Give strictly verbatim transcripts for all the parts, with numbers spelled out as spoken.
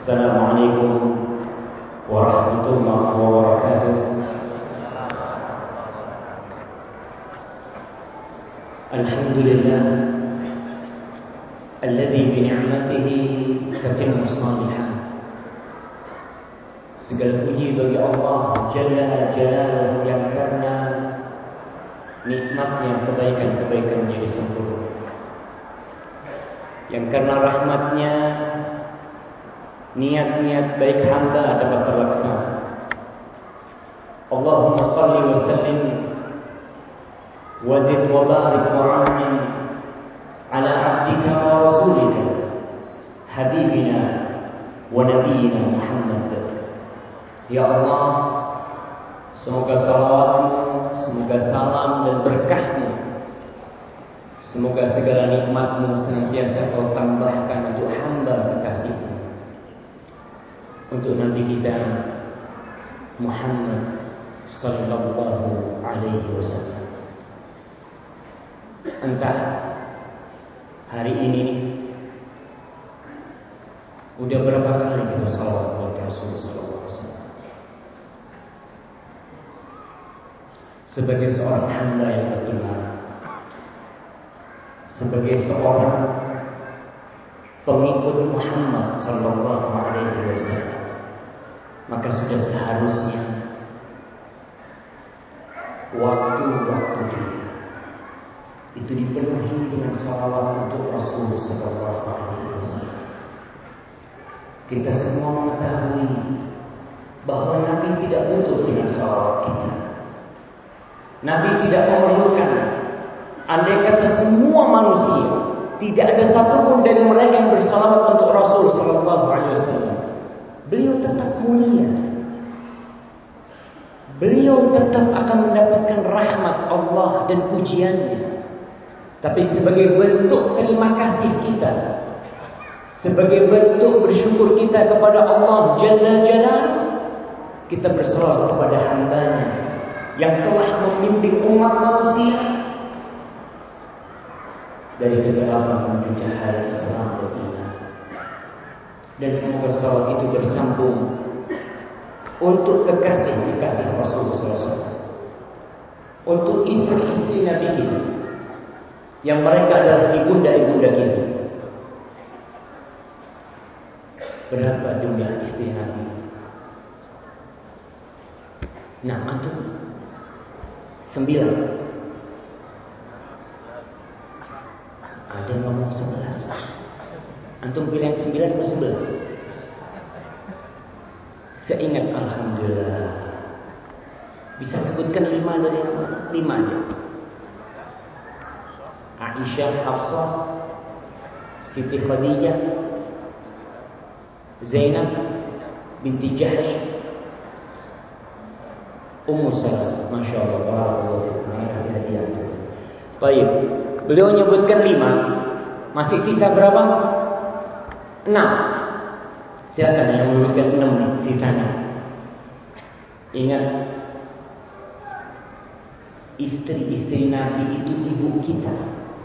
Assalamualaikum warahmatullahi wabarakatuh. Alhamdulillah alladzi bi ni'matihi tatimmu shalihat. Segala puji bagi Allah Jalla Jalaluhu yang karena nikmatnya kebaikan-kebaikan menjadi sempurna, yang karena rahmatnya niat-niat baik hamba dapat terlaksana. Allahumma salli wa sallim wa zid wa barik wa amin ala abdika wa rasulika habibina wa nabiyina Muhammad. Ya Allah, semoga salawatmu, semoga salam dan berkahmu, semoga segala nikmatmu senantiasa kau tambahkan untuk hamba kekasihmu, untuk Nabi kita Muhammad sallallahu alaihi wasallam. Entah hari ini udah berapa kali kita salawat buat Rasulullah sallallahu alaihi wasallam. Sebagai seorang hamba yang beriman, sebagai seorang pengikut Muhammad sallallahu alaihi wasallam, maka sudah seharusnya waktu-waktu dia itu dipenuhi dengan salawat untuk Rasul sallallahu alaihi wasallam. Kita semua mengetahui bahwa Nabi tidak butuh dengan salawat kita. Nabi tidak memerlukan. Andai kata semua manusia, tidak ada satupun dari mereka yang bersalawat untuk Rasul sallallahu alaihi wasallam, beliau tetap mulia. Beliau tetap akan mendapatkan rahmat Allah dan pujiannya. Tapi sebagai bentuk terima kasih kita, sebagai bentuk bersyukur kita kepada Allah Jalla Jalaluhu, kita bersalawat kepada hamba-Nya yang telah membimbing umat manusia dari kegelapan menuju cahaya Islam dan iman. Dan semoga salawat itu bersambung untuk kekasih-kekasih Rasulullah sallallahu alaihi wasallam, untuk istri-istri Nabi kita, yang mereka adalah ibunda-ibunda kita. Berapa jumlah istri Nabi? Nah, antum sembilan. Ada yang ngomong sebelas. Antum pilih yang sembilan atau sebelas? Seingat alhamdulillah bisa sebutkan lima dari nama, lima aja. Aisyah, Hafsah, Siti Khadijah, Zainab binti Jahsh, Ummu Salamah. Masya Allah, barakallahu fikum. Makasih hadiah. Baik, beliau menyebutkan lima. Masih sisa berapa? Enam. Silakan yang menyebutkan enam nih sisanya. Ingat, istri-istri Nabi itu ibu kita.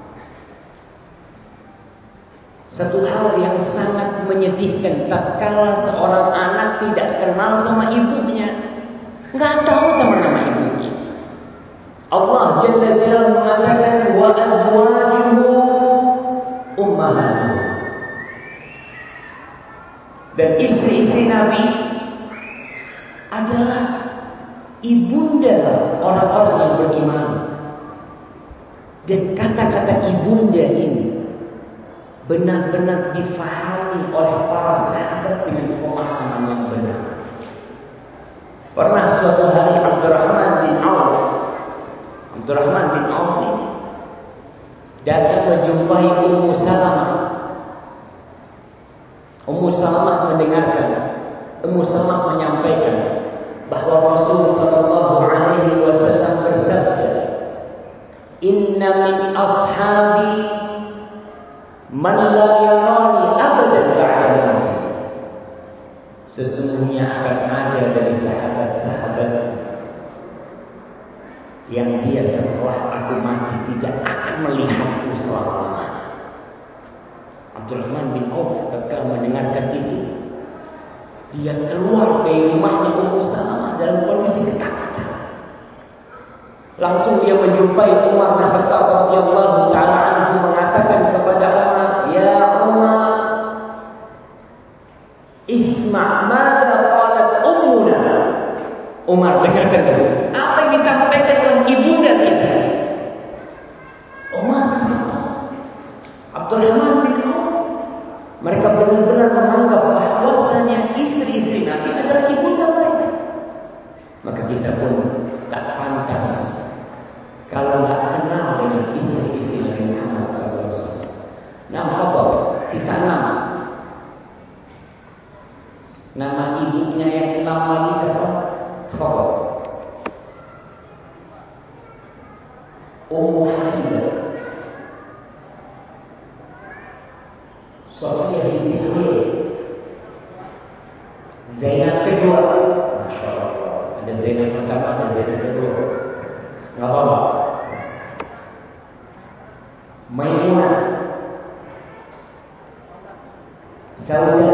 Satu hal yang sangat menyedihkan, tatkala seorang anak tidak kenal sama ibunya, nggak tahu sama nama ibunya. Allah Jalla Jalla mengatakan wa azwajuhu ummahatuhum. Dan istri-istri Nabi adalah ibunda orang-orang yang beriman. Dan kata-kata ibunda ini benar-benar difahami oleh para sahabat dengan pemahaman yang benar. Pernah suatu hari Abdurrahman bin Auf, Abdurrahman bin Auf ini datang menjumpai Ummu Salamah. Ummu Salamah mendengarkan, Ummu Salamah menyampaikan bahwa Rasul sallallahu alaihi wasallam bersabda, "Inna min ashabi man la yarani abadan ba'da." Sesungguhnya akan ada dari sahabat-sahabat yang dia setelah aku mati tidak akan melihatku selama-lamanya. Abdurrahman bin Auf ketika mendengarkan itu, Dia keluar dari rumahnya Ummu Salamah dalam kondisi ketakutan. Langsung dia menjumpai Umar bin Khattab radhiyallahu taala anhu, mengatakan kepada Umar, "Ya Umar, isma' madza qalat ummuna." Umar, dengarkan dulu apa yang disampaikan oleh ibunda kita. Umar bin Khattab, Abdurrahman bin Auf, mereka benar-benar menganggap bahwasanya istri-istri Nabi adalah ibunda mereka. Maka kita pun tak pantas kalau nggak kenal dengan istri-istri Nabi Muhammad shallallahu alaihi wasallam. Nama apa? Kita nama. Nama ibunya yang enam lagi apa? Apa? Ummu Habidah. Sofia binti Huyai. Zainab kedua. Masya Allah. Ada Zainab pertama, ada Zainab kedua. Nggak apa-apa. Maimunah, Saudah,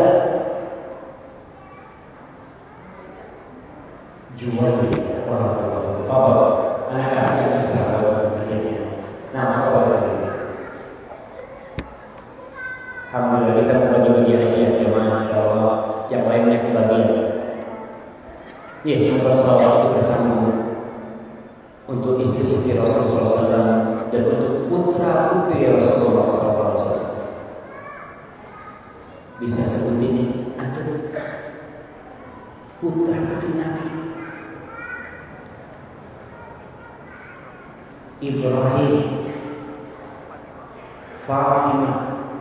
Juwairiyah. Apa? Anak-anak yang sahabat begini. Nah, apa lagi? Alhamdulillah kita membagi-bagi hadiah ya, Masya Allah. Yang lainnya kebagian. Ya, semoga selawat itu bersambung untuk istri-istri Rasulullah shallallahu alaihi wasallam dan untuk putra-putri Rasulullah shallallahu alaihi wasallam. Bisa sebutin antum putra-putri Nabi. Ibrahim, Fatimah,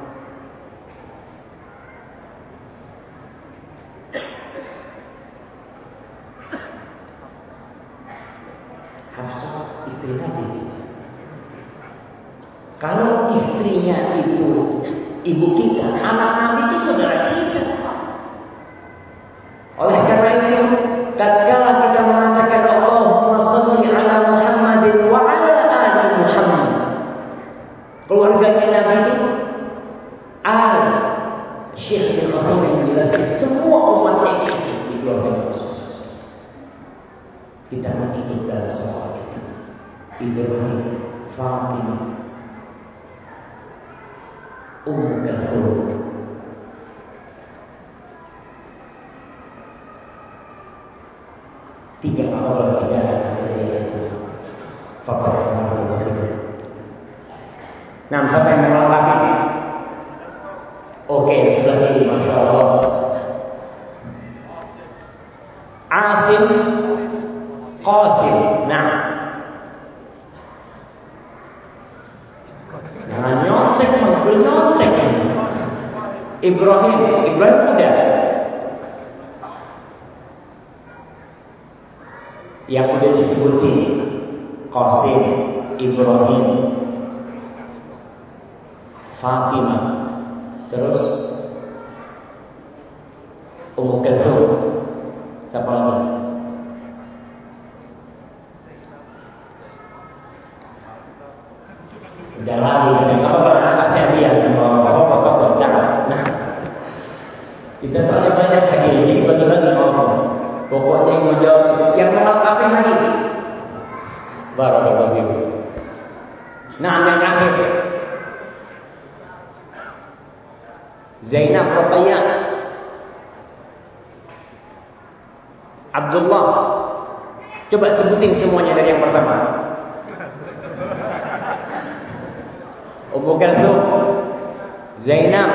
Hafsah, istri Nabi. Kalau istrinya itu ibu kita, anak Nabi itu saudara kita. Oleh karena itu, tatkala kita mengatakan Allahumma shalli ala Muhammadin wa ala ali Muhammad, keluarganya Nabi itu al Syekh bin Ibrahim menjelaskan semua umatnya itu di keluarga Rasulullah. Kita mengikut dalam soal itu. Ibrahim, Fatimah, Ummu Kalthum, tiga orang tidak ada itu. Papa Nah, siapa yang melengkapi? Oke, sebelah kiri, Masya Allah. Asim, Qasim. Nah, jangan nyontek, belum nyontek. Ibrahim, Ibrahim udah. Yang udah disebutin Qasim, Ibrahim, Fatimah, terus Ummu Kalthum. Siapa lagi? Udah lagi, nggak apa-apa, kasih dia. Bapak-bapak jangan. Nah, kita soalnya banyak hadiah, jadi bagi-bagi ngomong. Pokoknya yang mau jawab, yang melengkapi lagi. Barakallahu fiikum. Nah, yang akhir. Zainab, Ruqayyah, Abdullah. Coba sebutin semuanya dari yang pertama. Ummu Kalthum, Zainab,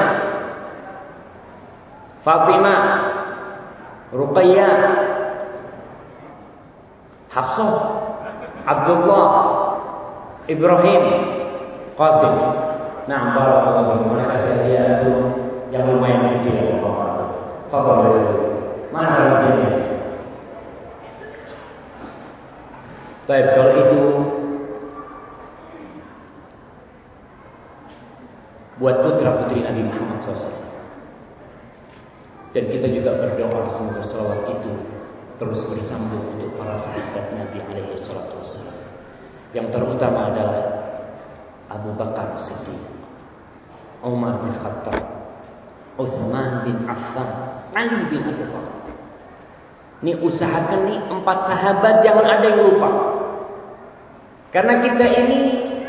Fatimah, Ruqayyah, Hafsah, Abdullah, Ibrahim, Qasim. Nah, barakallahu fiikum. Mana kasih dia itu yang lumayan kecil. Fadhil. Mana dia? Baik, kalau itu buat putra-putri Nabi Muhammad shallallahu alaihi wasallam. Dan kita juga berdoa semoga salawat itu terus bersambung untuk para sahabat Nabi alaihi salatu wasallam. Yang terutama adalah Abu Bakar Siddiq, Umar bin Khattab, Utsman bin bin Affan, Ali bin Abi Thalib. Ini usahakan nih empat sahabat jangan ada yang lupa. Karena kita ini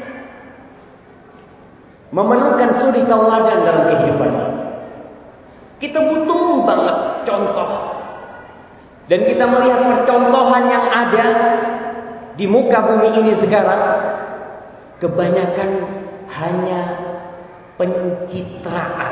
memerlukan suri tauladan dalam kehidupan ini. Kita butuh banget contoh. Dan kita melihat percontohan yang ada di muka bumi ini sekarang, kebanyakan hanya pencitraan.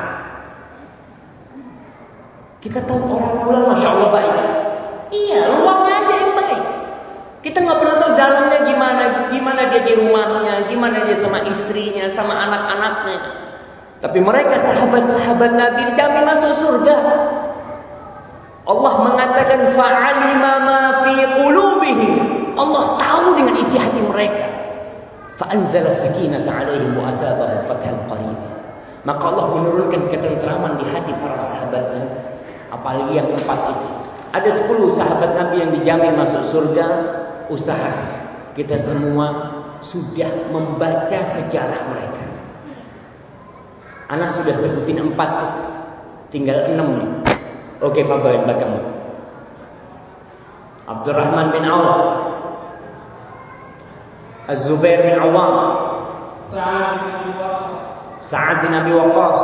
Kita tahu orang pulang Masya Allah baik. Iya, luarnya aja yang baik. Kita nggak pernah tahu dalamnya gimana, gimana dia di rumahnya, gimana dia sama istrinya, sama anak-anaknya. Tapi mereka sahabat-sahabat Nabi dijamin masuk surga. Allah mengatakan fa'alima ma fi qulubihim. Allah tahu dengan isi hati mereka. Fa'anzala sakinata 'alaihim wa atsabahum fathan qariba. Maka Allah menurunkan ketenteraman di hati para sahabatnya. Apalagi yang empat itu. Ada sepuluh sahabat Nabi yang dijamin masuk surga. Usaha kita semua sudah membaca sejarah mereka. Anak sudah sebutin empat, tinggal enam nih. Oke, Fadl yang belakangmu. Abdurrahman bin Auf, Az-Zubair bin Awam, Sa'ad bin Abi Waqqas,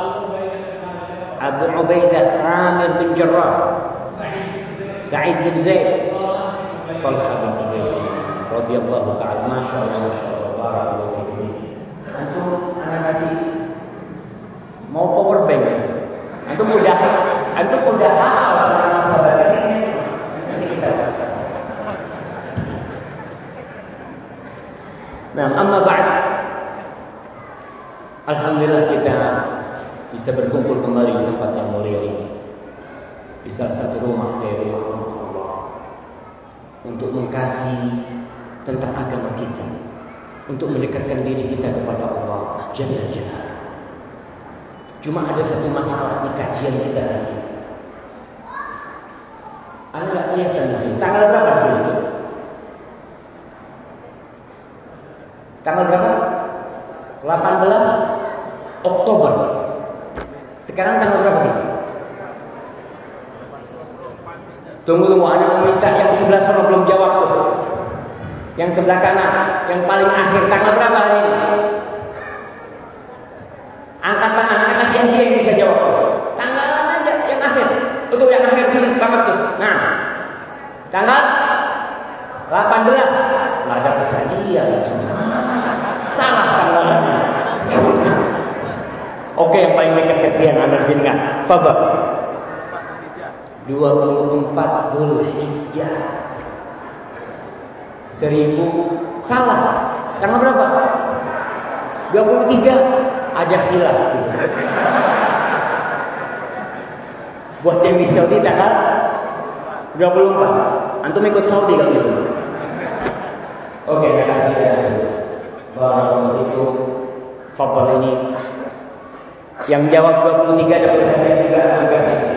Abu Ubaidah, Amir bin Jarrah, Sa'id bin Zaid, Talha bin Ubaidillah radhiyallahu ta'ala. Masya Allah, Masya Allah, barakallahu fiikum. Antum anak tadi mau power bank itu. Antum udah antum udah hafal nama sahabat ini. Nanti kita. Nah, amma ba'd. Alhamdulillah kita bisa berkumpul kembali di tempat yang mulia ini. Di salah satu rumah dari rumah Allah untuk mengkaji tentang agama kita, untuk mendekatkan diri kita kepada Allah Jalla Jalla. Cuma ada satu masalah di kajian kita ini. Anda nggak kelihatan di sini. Tanggal berapa di sini? Tanggal berapa? delapan belas Oktober. Sekarang tanggal berapa nih? Tunggu tunggu, ada yang minta yang sebelah sana belum jawab tuh. Yang sebelah kanan, yang paling akhir, tanggal berapa hari ini? Angkat tangan, angkat kasih yang dia yang bisa jawab. Tanggalan aja yang akhir. Itu yang akhir sini banget tuh. Nah, tanggal delapan belas. Nggak ada pesan dia. Salah tanggalannya. Oke, yang paling dekat kesian Anda jenengan. Fadhal. dua puluh empat Dzulhijjah seribu salah tanggal berapa? dua puluh tiga ada khilaf gitu. Buat yang di Saudi tanggal dua puluh empat antum ikut Saudi kalau gitu. Oke, kita kasih barakallahu fikum. Fadhal ini yang jawab dua puluh tiga dapat hadiah juga agak sedikit.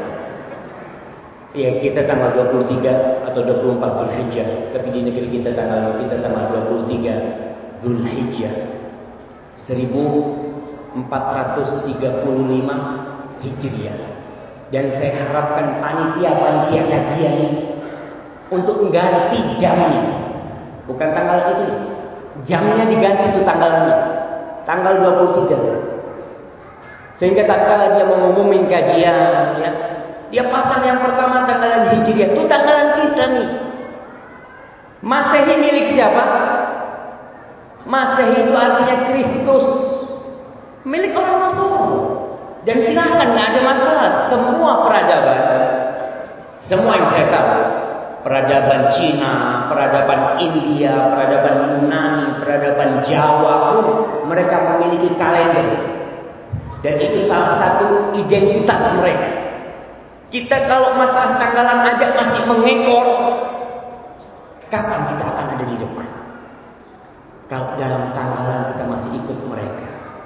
Ya, kita tanggal dua puluh tiga atau dua puluh empat Dzulhijjah, tapi di negeri kita tanggal kita tanggal dua puluh tiga Dzulhijjah seribu empat ratus tiga puluh lima Hijriah. Dan saya harapkan panitia-panitia kajian untuk mengganti jamnya. Bukan tanggal itu. Jamnya diganti itu tanggalnya. Tanggal dua puluh tiga. Sehingga tatkala dia mengumumin kajian, ya, dia pasang yang pertama tanggalan Hijriah. Itu tanggalan kita nih. Masehi milik siapa? Masehi itu artinya Kristus. Milik orang Nasrani. Dan silakan, nggak ada masalah. Semua peradaban, semua yang saya tahu, peradaban Cina, peradaban India, peradaban Yunani, peradaban Jawa pun mereka memiliki kalender. Dan itu salah satu identitas mereka. Kita kalau masalah tanggalan aja masih mengekor, kapan kita akan ada di depan? Kalau dalam tanggalan kita masih ikut mereka.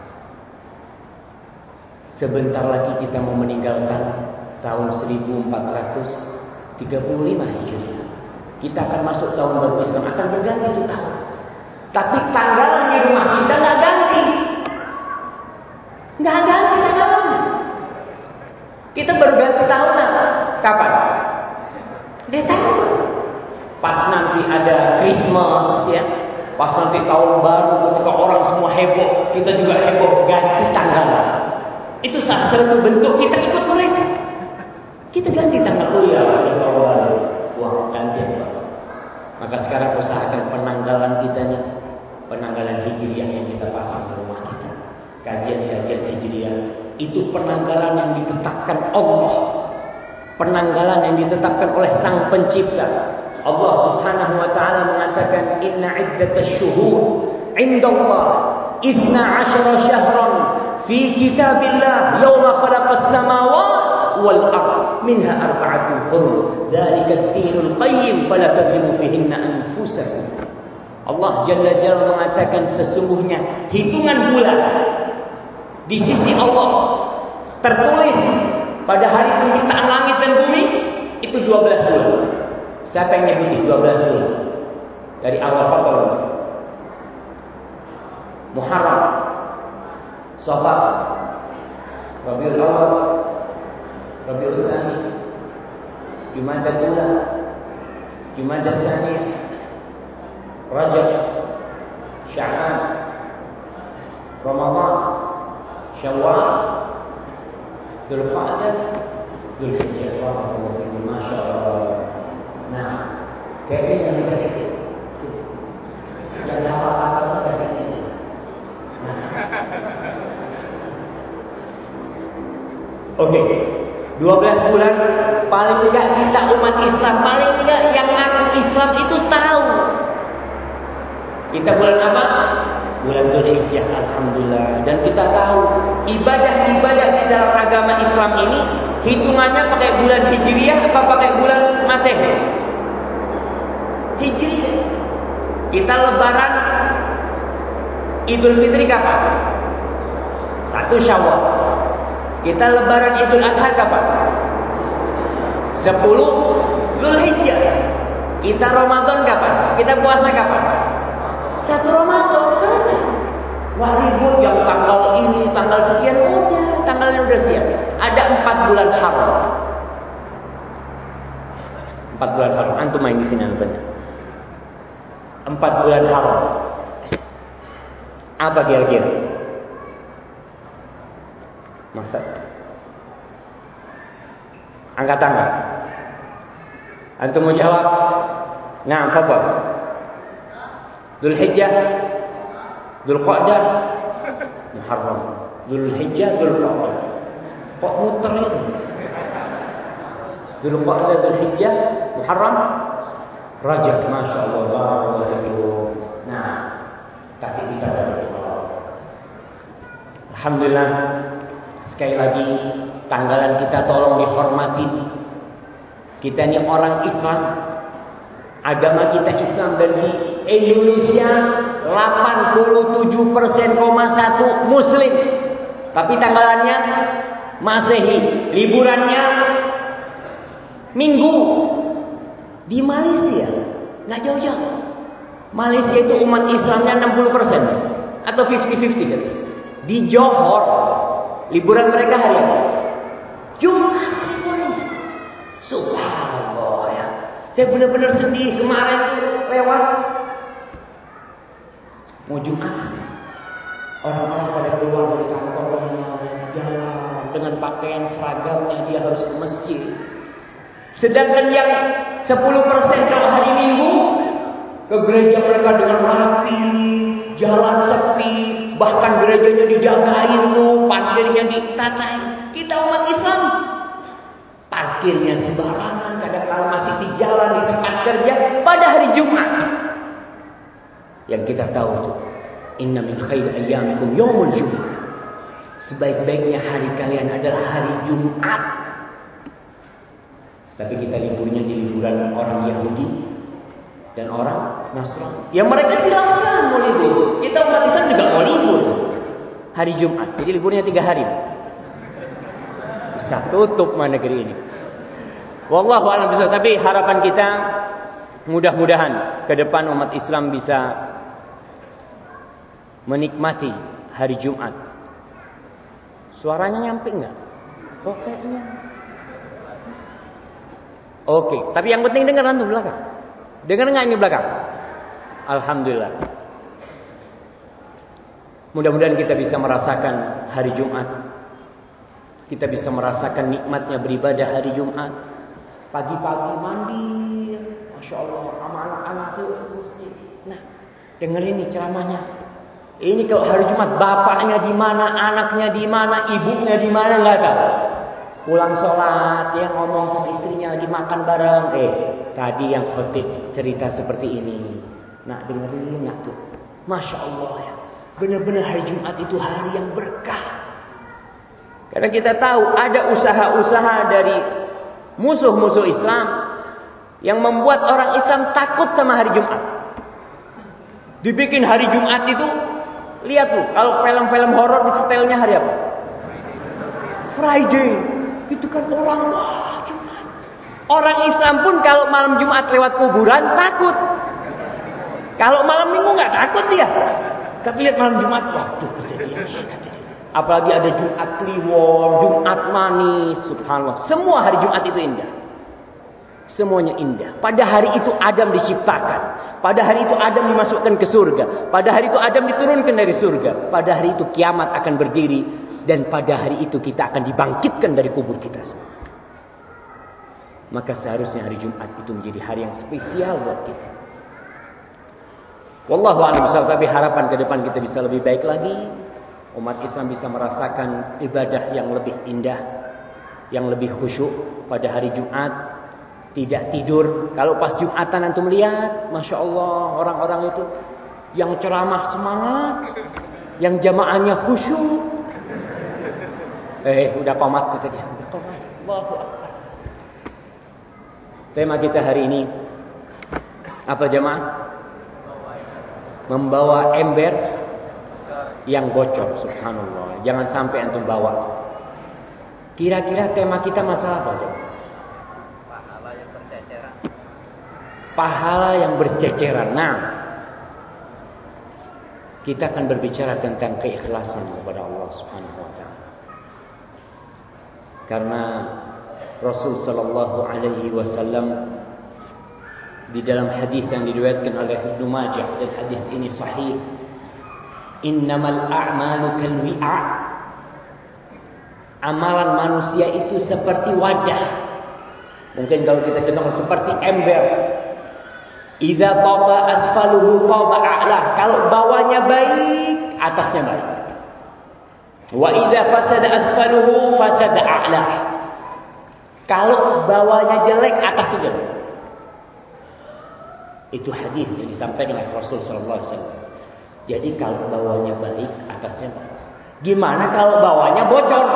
Sebentar lagi kita mau meninggalkan tahun seribu empat ratus tiga puluh lima Hijriah. Kita akan masuk tahun baru Islam, akan berganti itu tahun. Tapi tanggalan di rumah kita nggak ganti, nggak ganti tanggalannya. Kita baru ganti tahun kapan? Desember. Pas nanti ada Christmas ya, pas nanti tahun baru ketika orang semua heboh, kita juga heboh ganti tanggal. Itu salah satu bentuk kita ikut mereka. Kita ganti tanggal. Oh ya, sudah tahun baru. Wah, ganti apa? Maka sekarang usahakan penanggalan kita nih, penanggalan hijriah yang kita pasang di rumah kita. Kajian-kajian hijriah itu penanggalan yang ditetapkan Allah. Penanggalan yang ditetapkan oleh Sang Pencipta. Allah Subhanahu wa taala mengatakan inna iddatash shuhur 'inda Allah ithna 'ashara syahran fi kitabillah yawma khalaqas samawati wal ardh minha arba'atun hurum dzalika ad-dinul qayyim fala tadhlimu fihinna anfusakum. Allah Jalla Jalla mengatakan sesungguhnya hitungan bulan di sisi Allah tertulis pada hari penciptaan langit dan bumi itu dua belas bulan. Siapa yang nyebutin dua belas bulan? Dari awal Fatul, Muharram, Safar, Rabiul Awal, Rabiul Tsani, Jumadal Ula, Jumadal Tsani, Rajab, Sya'ban, Ramadan, Syawal, Dzulqa'dah, Dzulhijjah. Masya Allah. Nah, kayaknya yang dikasih yang hafal-hafal kasih ini. Nah. Oke, okay. dua belas bulan paling enggak kita umat Islam, paling enggak yang ngaku Islam itu tahu. Kita bulan apa? Bulan Dzulhijjah, alhamdulillah. Dan kita tahu ibadah-ibadah di dalam agama Islam ini hitungannya pakai bulan Hijriah apa pakai bulan Masehi? Hijriah. Kita lebaran Idul Fitri kapan? Satu Syawal. Kita lebaran Idul Adha kapan? Sepuluh Dzulhijjah. Kita Ramadan kapan? Kita puasa kapan? Satu Ramadan. Selesai. Wah ribut yang tanggal ini, tanggal sekian, udah tanggalnya udah siap. Ada empat bulan haram. Empat bulan haram. Antum main di sini antumnya. Empat bulan haram. Apa kira-kira? Masa? Angkat tangan. Antum mau jawab? Nah, apa? Dzulhijjah, Dzulqa'dah, Muharram. Dzulhijjah, Dzulqa'dah. Kok muter itu? Dzulqa'dah, Dzulhijjah, Muharram, Rajab. Masya Allah, barakallahu fikum. Nah, kasih kita dari Allah. Alhamdulillah. Sekali lagi, tanggalan kita tolong dihormati. Kita ini orang Islam. Agama kita Islam, dan di Indonesia delapan puluh tujuh persen koma satu Muslim. Tapi tanggalannya Masehi, liburannya Minggu. Di Malaysia nggak jauh-jauh. Malaysia itu umat Islamnya enam puluh persen atau lima puluh lima puluh kan? Di Johor liburan mereka hari apa? Jumat liburan. Subhanallah ya. Saya benar-benar sedih kemarin tuh lewat mau Jumat. Orang-orang pada keluar dari kantornya, jalan dengan pakaian seragamnya, dia harus ke masjid. Sedangkan yang sepuluh persen kalau hari Minggu ke gereja mereka dengan rapi, jalan sepi, bahkan gerejanya dijagain tuh, parkirnya ditatain. Kita umat Islam parkirnya sembarangan, kadang-kadang masih di jalan, di tempat kerja pada hari Jumat. Yang kita tahu tuh, inna min khairi ayyamikum yaumul Jumat. Sebaik-baiknya hari kalian adalah hari Jumat. Tapi kita liburnya di liburan orang Yahudi dan orang Nasrani. Ya mereka silahkan mau libur. Kita umat Islam juga mau libur hari Jumat. Jadi liburnya tiga hari. Bisa tutup mana negeri ini. Wallahu a'lam bishawab. Tapi harapan kita mudah-mudahan ke depan umat Islam bisa menikmati hari Jumat. Suaranya nyampe enggak? Pokoknya. Oke, tapi yang penting dengar antum belakang. Dengar nggak ini belakang? Alhamdulillah. Mudah-mudahan kita bisa merasakan hari Jumat. Kita bisa merasakan nikmatnya beribadah hari Jumat. Pagi-pagi mandi, masya Allah, sama anak-anak tuh masjid. Nah, dengerin nih ceramahnya. Ini kalau hari Jumat, bapaknya di mana, anaknya di mana, ibunya di mana nggak tahu. Pulang sholat, ya ngomong sama istrinya lagi makan bareng. Eh, tadi yang khotib cerita seperti ini. Nah, dengerin nggak tuh? Masya Allah ya. Benar-benar hari Jumat itu hari yang berkah. Karena kita tahu ada usaha-usaha dari musuh-musuh Islam yang membuat orang Islam takut sama hari Jumat. Dibikin hari Jumat itu, lihat tuh, kalau film-film horor di setelnya hari apa? Friday. Itu kan orang, wah Jumat. Orang Islam pun kalau malam Jumat lewat kuburan takut. Kalau malam Minggu nggak takut dia. Tapi lihat malam Jumat, waduh kejadiannya, kejadian. Apalagi ada Jumat Kliwon, Jumat manis, subhanallah. Semua hari Jumat itu indah. Semuanya indah. Pada hari itu Adam diciptakan. Pada hari itu Adam dimasukkan ke surga. Pada hari itu Adam diturunkan dari surga. Pada hari itu kiamat akan berdiri. Dan pada hari itu kita akan dibangkitkan dari kubur kita semua. Maka seharusnya hari Jumat itu menjadi hari yang spesial buat kita. Wallahu a'lam bishawab. Tapi harapan ke depan kita bisa lebih baik lagi. Umat Islam bisa merasakan ibadah yang lebih indah, yang lebih khusyuk pada hari Jumat. Tidak tidur. Kalau pas Jumatan antum lihat, masya Allah orang-orang itu yang ceramah semangat, yang jamaahnya khusyuk. Eh, udah komat kata dia. Udah komat. Allahu Akbar. Tema kita hari ini apa jamaah? Membawa ember yang bocor, subhanallah. Jangan sampai antum bawa. Kira-kira tema kita masalah apa, jemaah? Pahala yang berceceran. Pahala yang berceceran. Nah, kita akan berbicara tentang keikhlasan kepada Allah Subhanahu wa taala. Karena Rasul sallallahu alaihi wasallam di dalam hadis yang diriwayatkan oleh Ibnu Majah, dan hadis ini sahih, innamal a'malu kalwi'a. Amalan manusia itu seperti wadah. Mungkin kalau kita kenal seperti ember. Idza taba asfaluhu taba a'la. Kalau bawahnya baik, atasnya baik. Wa idza fasada asfaluhu fasada a'la. Kalau bawahnya jelek, atasnya jelek. Itu hadis yang disampaikan oleh Rasul sallallahu alaihi wasallam. Jadi kalau bawahnya baik, atasnya baik. Gimana kalau bawahnya bocor?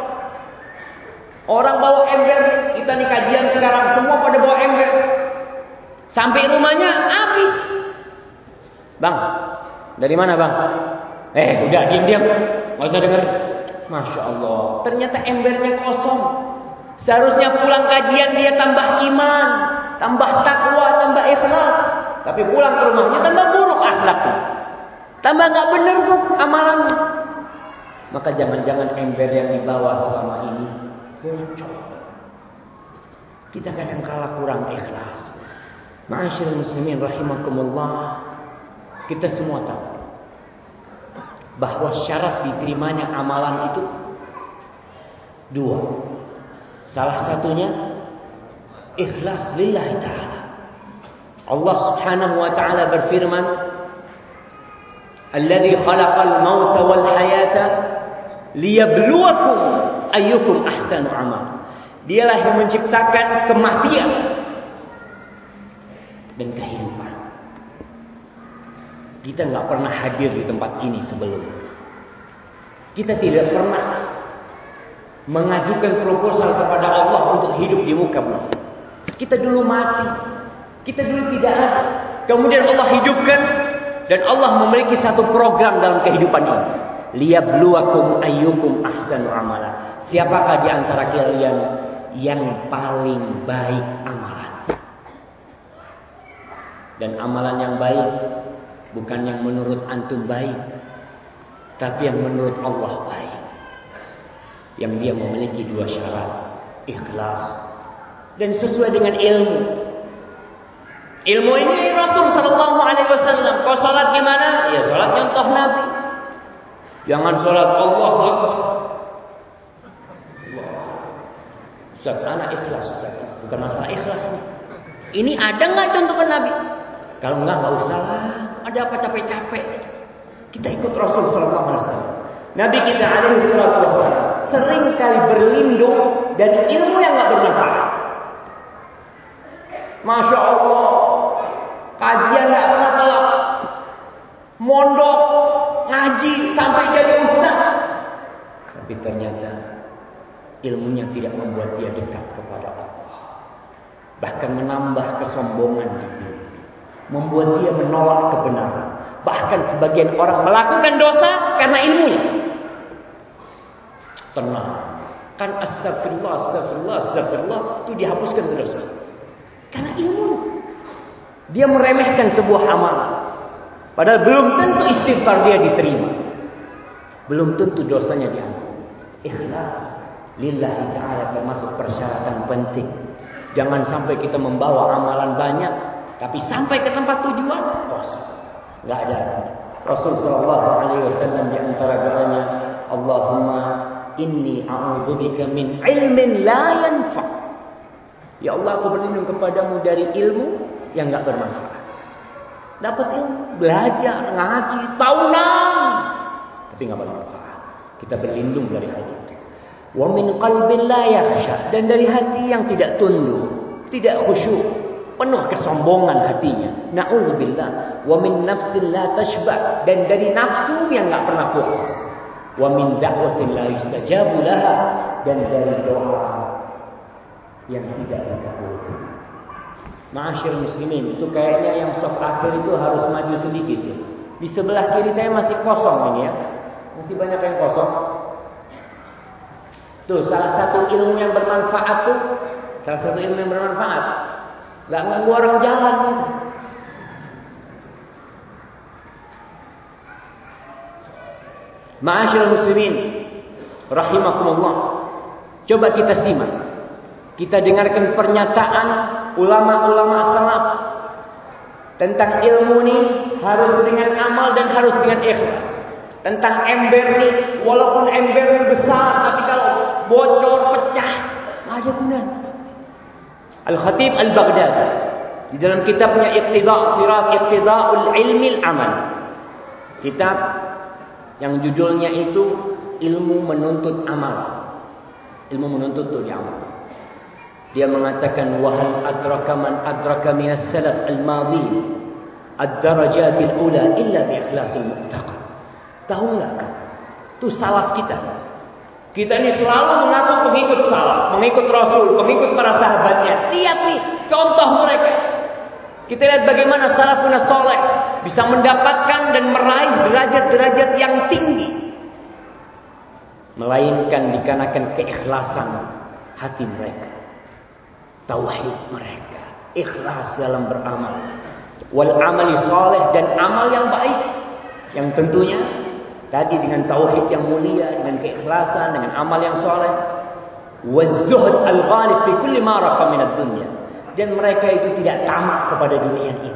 Orang bawa ember, kita nih kajian sekarang semua pada bawa ember. Sampai rumahnya habis. Bang, dari mana bang? Eh, udah diam-diam, nggak usah dengar. Masya Allah, ternyata embernya kosong. Seharusnya pulang kajian dia tambah iman, tambah takwa, tambah ikhlas. Tapi pulang ke rumahnya tambah buruk akhlaknya. Tambah nggak benar tuh amalannya. Maka jangan-jangan ember yang dibawa selama ini bocor. Kita kadang kala kurang ikhlas. Ma'asyiral muslimin rahimakumullah. Kita semua tahu bahwa syarat diterimanya amalan itu dua. Salah satunya ikhlas lillahi ta'ala. Allah subhanahu wa ta'ala berfirman, alladzi khalaqal mauta wal hayata liyabluwakum ayyukum ahsanu amal. Dialah yang menciptakan kematian dan kehidupan. Kita nggak pernah hadir di tempat ini sebelumnya. Kita tidak pernah mengajukan proposal kepada Allah untuk hidup di muka bumi. Kita dulu mati. Kita dulu tidak ada. Kemudian Allah hidupkan, dan Allah memiliki satu program dalam kehidupan ini. Liyabluwakum ayyukum ahsanu amala. Siapakah di antara kalian yang paling baik amalan? Dan amalan yang baik bukan yang menurut antum baik, tapi yang menurut Allah baik. yang dia memiliki dua syarat, ikhlas dan sesuai dengan ilmu. Ilmu ini Rasul sallallahu alaihi wasallam. Kau salat gimana? Ya salat contoh Nabi. Jangan salat Allahu Akbar. Ustaz, anak ikhlas, Ustaz. Bukan masalah ikhlas nih. Ini ada enggak contohkan Nabi? Kalau enggak enggak usah lah. Ada apa capek-capek? Kita ikut Rasul sallallahu alaihi wasallam. Nabi kita alaihi salatu wasallam sering kali berlindung dari ilmu yang enggak bermanfaat. Masya Allah, kajian enggak pernah telat, mondok, ngaji sampai jadi ustaz, tapi ternyata ilmunya tidak membuat dia dekat kepada Allah, bahkan menambah kesombongan di diri, membuat dia menolak kebenaran. Bahkan sebagian orang melakukan dosa karena ilmunya. Tenang, kan astagfirullah, astagfirullah, astagfirullah itu dihapuskan ke dosa. Karena ilmu. Dia meremehkan sebuah amalan. Padahal belum tentu istighfar dia diterima. Belum tentu dosanya diampuni. Ikhlas lillahi ta'ala termasuk persyaratan penting. Jangan sampai kita membawa amalan banyak, tapi sampai ke tempat tujuan kosong. Enggak ada. Rasul sallallahu alaihi wasallam di antara doanya, Allahumma inni a'udzubika min ilmin la yanfa'. Ya Allah, aku berlindung kepadamu dari ilmu yang enggak bermanfaat. Dapat ilmu, belajar, ngaji, tahunan, tapi enggak bermanfaat. Kita berlindung dari hal itu. Wa min qalbin la yakhsha, dan dari hati yang tidak tunduk, tidak khusyuk, penuh kesombongan hatinya. Na'udzubillah. Wa min nafsin la tashba, dan dari nafsu yang enggak pernah puas. Wa min da'watin la yustajabu laha, dan dari doa yang tidak dikabulkan. Ma'asyiral muslimin, itu kayaknya yang soft akhir itu harus maju sedikit ya. Di sebelah kiri saya masih kosong ini ya. Masih banyak yang kosong. Tuh, salah satu ilmu yang bermanfaat tuh, salah satu ilmu yang bermanfaat. Enggak nganggu orang jalan gitu. Ma'asyiral muslimin rahimakumullah. Coba kita simak. Kita dengarkan pernyataan ulama-ulama salaf tentang ilmu ini harus dengan amal dan harus dengan ikhlas. Tentang ember ini, walaupun ember besar, tapi kalau bocor, pecah, tidak ada gunanya. Al-Khatib Al-Baghdadi di dalam kitabnya Iqtida' Sirat Iqtida'ul Ilmi Al-Amal, kitab yang judulnya itu ilmu menuntut amal. Ilmu menuntut itu di amal. Dia mengatakan, wahal adraka man adraka minas salaf al-madhi ad-darajatil ula illa bi ikhlasil muqtaqi. Tahu enggak kan? Itu salaf kita. Kita ini selalu mengaku pengikut salaf, mengikut Rasul, pengikut para sahabatnya. Lihat nih contoh mereka. Kita lihat bagaimana salafun saleh bisa mendapatkan dan meraih derajat-derajat yang tinggi, melainkan dikarenakan keikhlasan hati mereka, tauhid mereka, ikhlas dalam beramal, wal amali saleh, dan amal yang baik, yang tentunya tadi dengan tauhid yang mulia, dengan keikhlasan, dengan amal yang saleh, wazuhd al-ghalib fi kulli ma raqa min ad-dunya, dan mereka itu tidak tamak kepada dunia ini,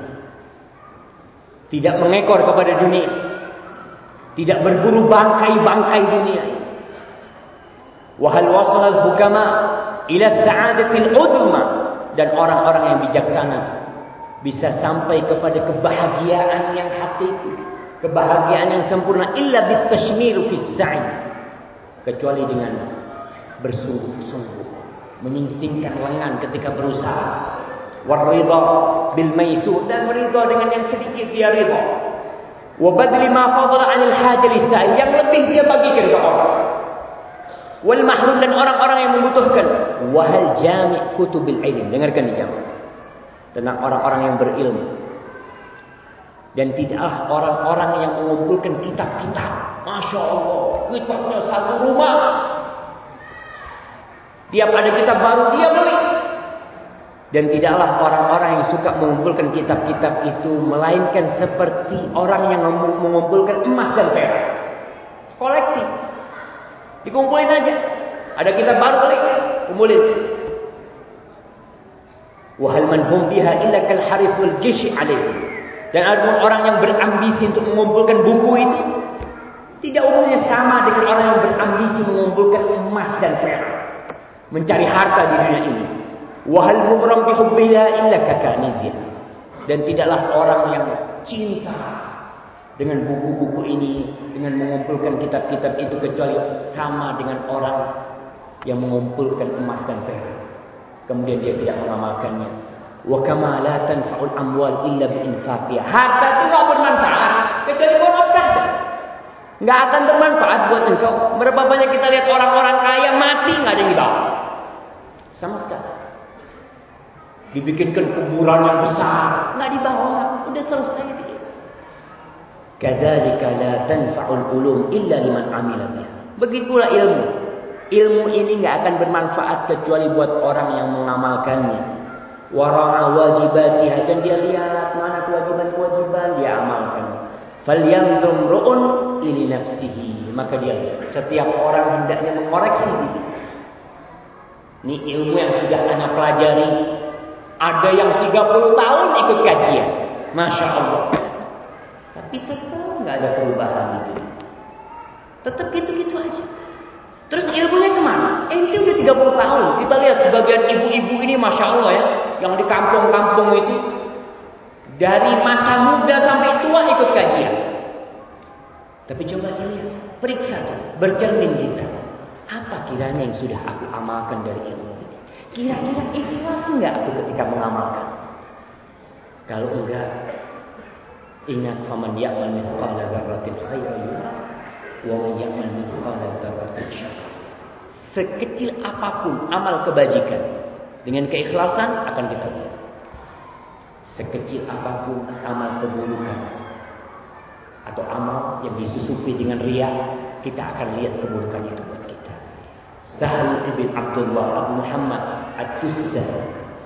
tidak mengekor kepada dunia, tidak berburu bangkai-bangkai dunia ini. Wa hal wasala al-hukama ila sa'adatil udma, dan orang-orang yang bijaksana bisa sampai kepada kebahagiaan yang hakiki, kebahagiaan yang sempurna, illa bitashmir fi sa'i, kecuali dengan bersungguh-sungguh menyingsingkan lengan ketika berusaha, waridha bil maisur, dan beridha dengan yang sedikit dia ridha, wa badli ma fadala 'anil hajil sa'i, yang lebih dia bagikan ke orang, wal mahrum, dan orang-orang yang membutuhkan, wahal jami' kutubil ilm, dengarkan di jamaah, tentang orang-orang yang berilmu, dan tidaklah orang-orang yang mengumpulkan kitab-kitab. Masya Allah, kitabnya satu rumah, tiap ada kitab baru dia beli. Dan tidaklah orang-orang yang suka mengumpulkan kitab-kitab itu melainkan seperti orang yang mengumpulkan emas dan perak, koleksi, dikumpulin aja. Ada kitab baru balik, kumpulin. Wa hal man hum biha illa kal haris wal jishi alaihi. Dan ada orang yang berambisi untuk mengumpulkan buku itu tidak umumnya sama dengan orang yang berambisi mengumpulkan emas dan perak, mencari harta di dunia ini. Wa hal mubram bi hubbiha illa kakanizia. Dan tidaklah orang yang cinta dengan buku-buku ini, dengan mengumpulkan kitab-kitab itu, kecuali sama dengan orang yang mengumpulkan emas dan perak, kemudian dia tidak mengamalkannya. Wa kama la tanfa'ul amwal illa bi infaqiha. Harta itu enggak bermanfaat kecuali kau nafkahkan. Enggak akan bermanfaat buat engkau. Berapa banyak kita lihat orang-orang kaya mati enggak ada yang dibawa. Sama sekali. Dibikinkan kuburan yang besar, enggak dibawa, udah selesai begitu. Kadzalika la tanfa'ul ulum illa liman amila biha. Begitulah ilmu. Ilmu ini enggak akan bermanfaat kecuali buat orang yang mengamalkannya. Wara'a wajibatiha, dan dia lihat mana kewajiban-kewajiban dia amalkan. Falyanzur ru'un ili nafsihi, maka dia lihat. Setiap orang hendaknya mengoreksi diri. Ini ilmu yang sudah anak pelajari. Ada yang tiga puluh tahun ikut kajian, Masya Allah, tapi tetap nggak ada perubahan itu. Tetap gitu-gitu aja. Terus ilmunya kemana? Ente udah tiga puluh tahun. Kita lihat sebagian ibu-ibu ini, Masya Allah ya, yang di kampung-kampung itu, dari masa muda sampai tua ikut kajian. Tapi coba dilihat, periksa, bercermin kita. Apa kiranya yang sudah aku amalkan dari ilmu ini? Kira-kira ikhlas enggak aku ketika mengamalkan? Kalau enggak, ingat, faman ya'mal mithqala dzarratin khairan yarah wa man ya'mal mithqala dzarratin syarran. Sekecil apapun amal kebajikan, dengan keikhlasan akan kita lihat. Sekecil apapun amal keburukan atau amal yang disusupi dengan riya, kita akan lihat keburukan itu buat kita. Sahal ibn Abdullah Abu Muhammad At-Tustari,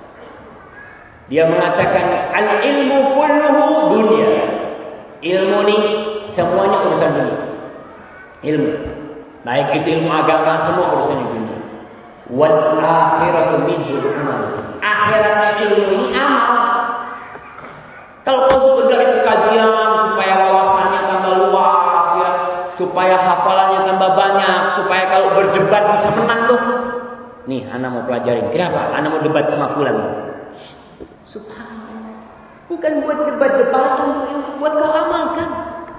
dia mengatakan, al-ilmu kulluhu dunia. Ilmu ini semuanya urusan dunia. Ilmu, baik itu ilmu agama, semua urusan dunia. Wal akhiratu minhu amal. Akhiratnya ilmu ini amal. Kalau kau sekedar itu kajian supaya wawasannya tambah luas ya, supaya hafalannya tambah banyak, supaya kalau berdebat bisa menang tuh. Nih, anak mau pelajarin. Kenapa? Anak mau debat sama fulan. Subhanallah. Bukan buat debat-debatan tuh, ilmu buat kau amalkan.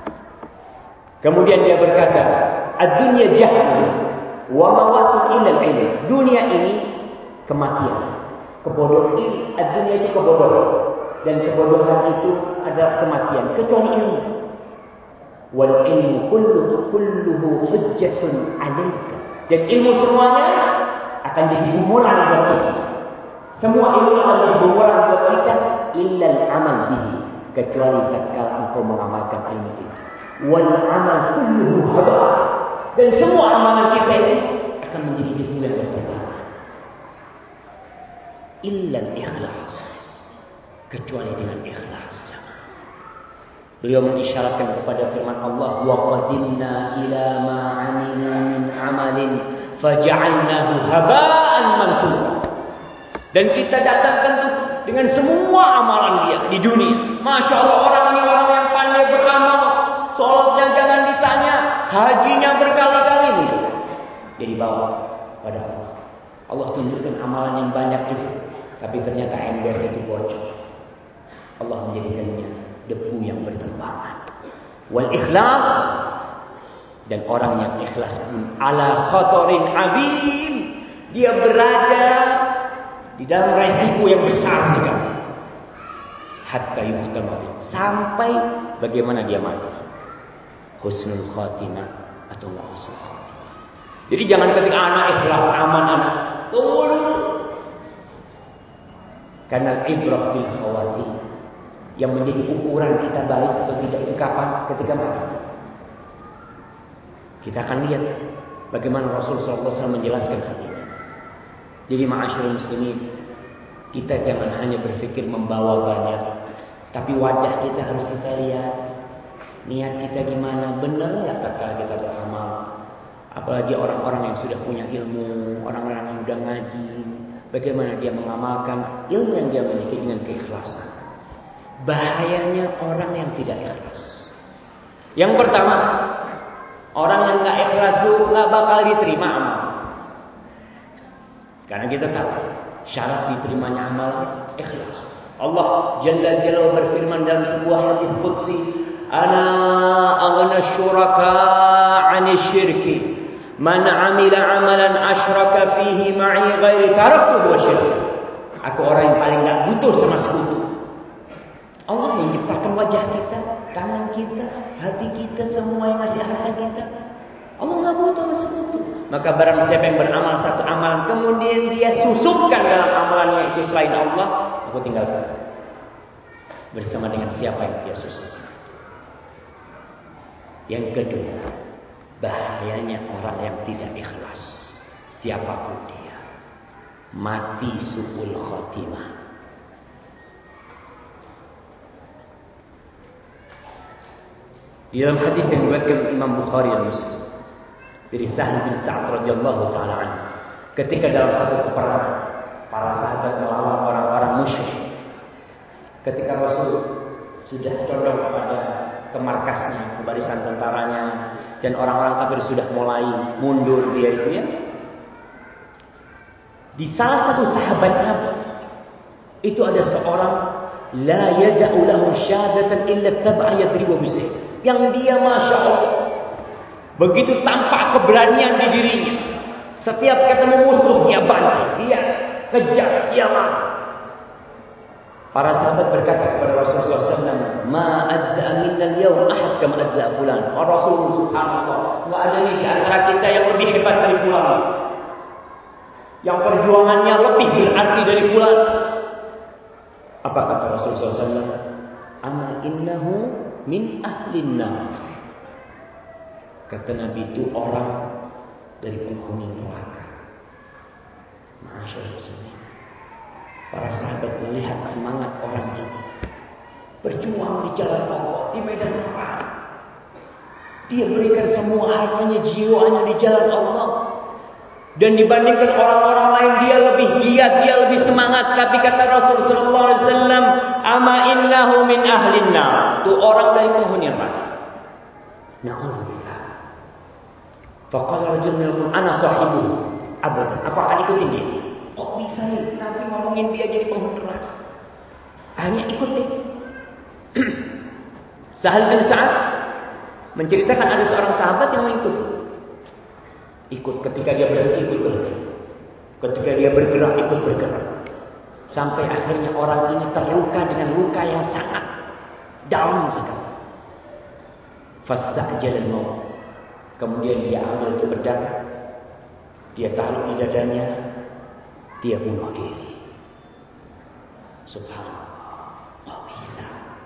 Kemudian dia berkata, ad-dunya jahannam wa mawatun illa al-ilm. Dunia ini kematian, kebodohan. Ini ad-dunya itu kebodohan. Dan kebodohan itu adalah kematian, kecuali ilmu. Wal ilmu kulluhu kulluhu hujjatun 'alaika. Dan ilmu semuanya akan jadi bumerang buat kita. Semua ilmu akan jadi bumerang buat kita, illa al-amal bihi, kecuali tatkala engkau mengamalkan ilmu itu. Wal amal kulluhu haba. Dan semua amalan kita itu akan menjadi debu yang berterbangan. Illa al-ikhlas, kecuali dengan ikhlas. Beliau mengisyaratkan kepada firman Allah, wa qadimna ila ma 'amilna min 'amalin faj'alnahu haba'an mansura. Dan kita datangkan tuh dengan semua amalan dia di dunia. Masya Allah, orang ini orang yang pandai beramal. Salatnya jangan ditanya, hajinya berkali-kali nih. Jadi bawa pada Allah. Allah tunjukkan amalan yang banyak itu, tapi ternyata ember itu bocor. Allah menjadikannya debu yang berterbangan. Wal ikhlas, dan orang yang ikhlas pun ala khatarin azim, dia berada di dalam resiko yang besar sekali. Hatta yuhtama, sampai bagaimana dia mati. Husnul khatimah atau la husnul khatimah. Jadi jangan ketika anak ikhlas aman anak, tunggu dulu. Karena ibrah bil khawatim, yang menjadi ukuran kita baik atau tidak itu kapan? Ketika mati. Kita akan lihat bagaimana Rasulullah shallallahu alaihi wasallam menjelaskan hal ini. Jadi ma'asyiral muslimin, kita jangan hanya berpikir membawa banyak, tapi wajah kita harus kita lihat. Niat kita gimana? Benar nggak tatkala kita beramal? Apalagi orang-orang yang sudah punya ilmu, orang-orang yang sudah ngaji, bagaimana dia mengamalkan ilmu yang dia miliki dengan keikhlasan. Bahayanya orang yang tidak ikhlas. Yang pertama, orang yang nggak ikhlas itu nggak bakal diterima amal. Karena kita tahu syarat diterimanya amal ikhlas. Allah Jalla Jalla berfirman dalam sebuah hadis qudsi, "Ana aghna syuraka 'ani syirki. Man 'amila 'amalan asyraka fihi ma'i ghairi taraktuhu wa syirka." Aku orang yang paling enggak butuh sama sekutu. Allah yang menciptakan wajah kita, tangan kita, hati kita, semua yang ngasih harta kita. Allah enggak butuh sama sekutu. Maka barang siapa yang beramal satu amalan kemudian dia susupkan dalam amalannya itu selain Allah, aku tinggalkan. Bersama dengan siapa yang dia susupkan. Yang kedua, bahayanya orang yang tidak ikhlas, siapapun dia, mati su'ul khatimah. Di dalam hadis yang diriwayatkan Imam Bukhari dan Muslim dari Sahal bin Sa'ad radhiyallahu taala anhu, ketika dalam satu peperangan para sahabat melawan orang-orang musyrik, ketika Rasul sudah condong kepada ke markasnya, ke barisan tentaranya, dan orang-orang kafir sudah mulai mundur dia itu ya. Di salah satu sahabat Nabi itu ada seorang la yada'u lahu syadatan illa tab'a yadribu bisayf, yang dia masya Allah begitu tampak keberanian di dirinya. Setiap ketemu musuh dia bantu, dia kejar, dia lawan. Para sahabat berkata kepada Rasulullah shallallahu alaihi wasallam, "Ma ajza'a minna al-yawm ahad kama ajza'a fulan." Oh Rasulullah subhanallah, enggak ada nih di antara kita yang lebih hebat dari fulan, yang perjuangannya lebih berarti dari fulan. Apa kata Rasulullah shallallahu alaihi wasallam? "Ama innahu min ahlin nar." Kata Nabi, itu orang dari penghuni neraka. Masyaallah. Para sahabat melihat semangat orang ini berjuang di jalan Allah, di medan perang. Dia berikan semua hartanya, jiwanya di jalan Allah. Dan dibandingkan orang-orang lain dia lebih giat, dia lebih semangat. Tapi kata Rasulullah sallallahu alaihi wasallam, "Ama innahu min ahlin nar." Itu orang dari penghuni neraka. Na'udzubillah. Faqala rajul minhum ana sahibuhu abadan. Apa akan ikutin dia? Kok bisa nih nanti ngomongin dia jadi penghuni neraka? Hanya ikut deh. Sahal bin Sa'ad menceritakan ada seorang sahabat yang mengikut. Ikut ketika dia berhenti, ikut berhenti. Ketika dia bergerak, ikut bergerak. Sampai akhirnya orang ini terluka dengan luka yang sangat dalam sekali. Fasta'jal al-maut. Kemudian dia ambil itu pedang, dia taruh di dadanya, dia bunuh diri. Subhanallah, kok bisa?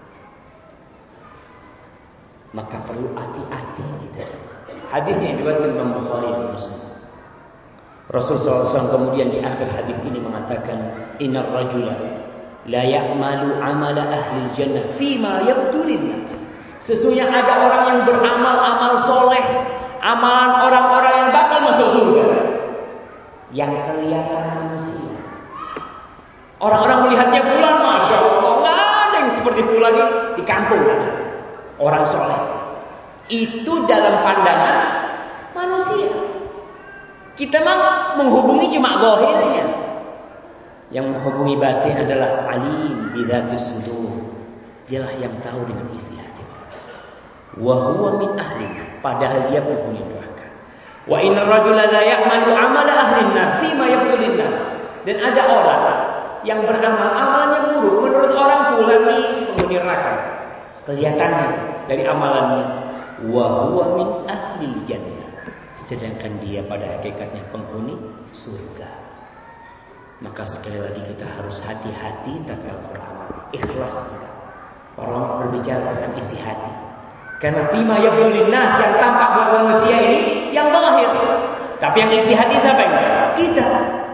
Maka perlu hati-hati kita. Hadis yang diriwayatkan Imam Bukhari dan Muslim. Rasul sallallahu alaihi wasallam kemudian di akhir hadis ini mengatakan, "Innar rajula la ya'malu 'amala ahli jannah fima yabdu lin-nas." Sesungguhnya ada orang yang beramal amal soleh, amalan orang-orang yang bakal masuk surga, yang kelihatan manusia. Orang-orang melihatnya fulan, masya Allah, nggak ada yang seperti fulan di kampung. Orang soleh itu dalam pandangan manusia. Kita mah menghubungi cuma zahirnya. Yang menghubungi batin adalah alim bidzatis sudur. Dialah yang tahu dengan isi hati. Wa huwa min ahli, padahal dia penghuni neraka. Wa innar rajula la ya'malu 'amala ahli an-nar fima yabtulun nas. Dan ada orang yang beramal amalnya buruk menurut orang fulan nih penghuni neraka. Kelihatannya dari amalannya. Wa huwa min ahli jannah. Sedangkan dia pada hakikatnya penghuni surga. Maka sekali lagi kita harus hati-hati tatkala beramal. Ikhlas kita. Orang berbicara tentang isi hati. Karena fima yabdulun nas yang tampak buat manusia ini yang zahir. Tapi yang isi hati siapa yang kita?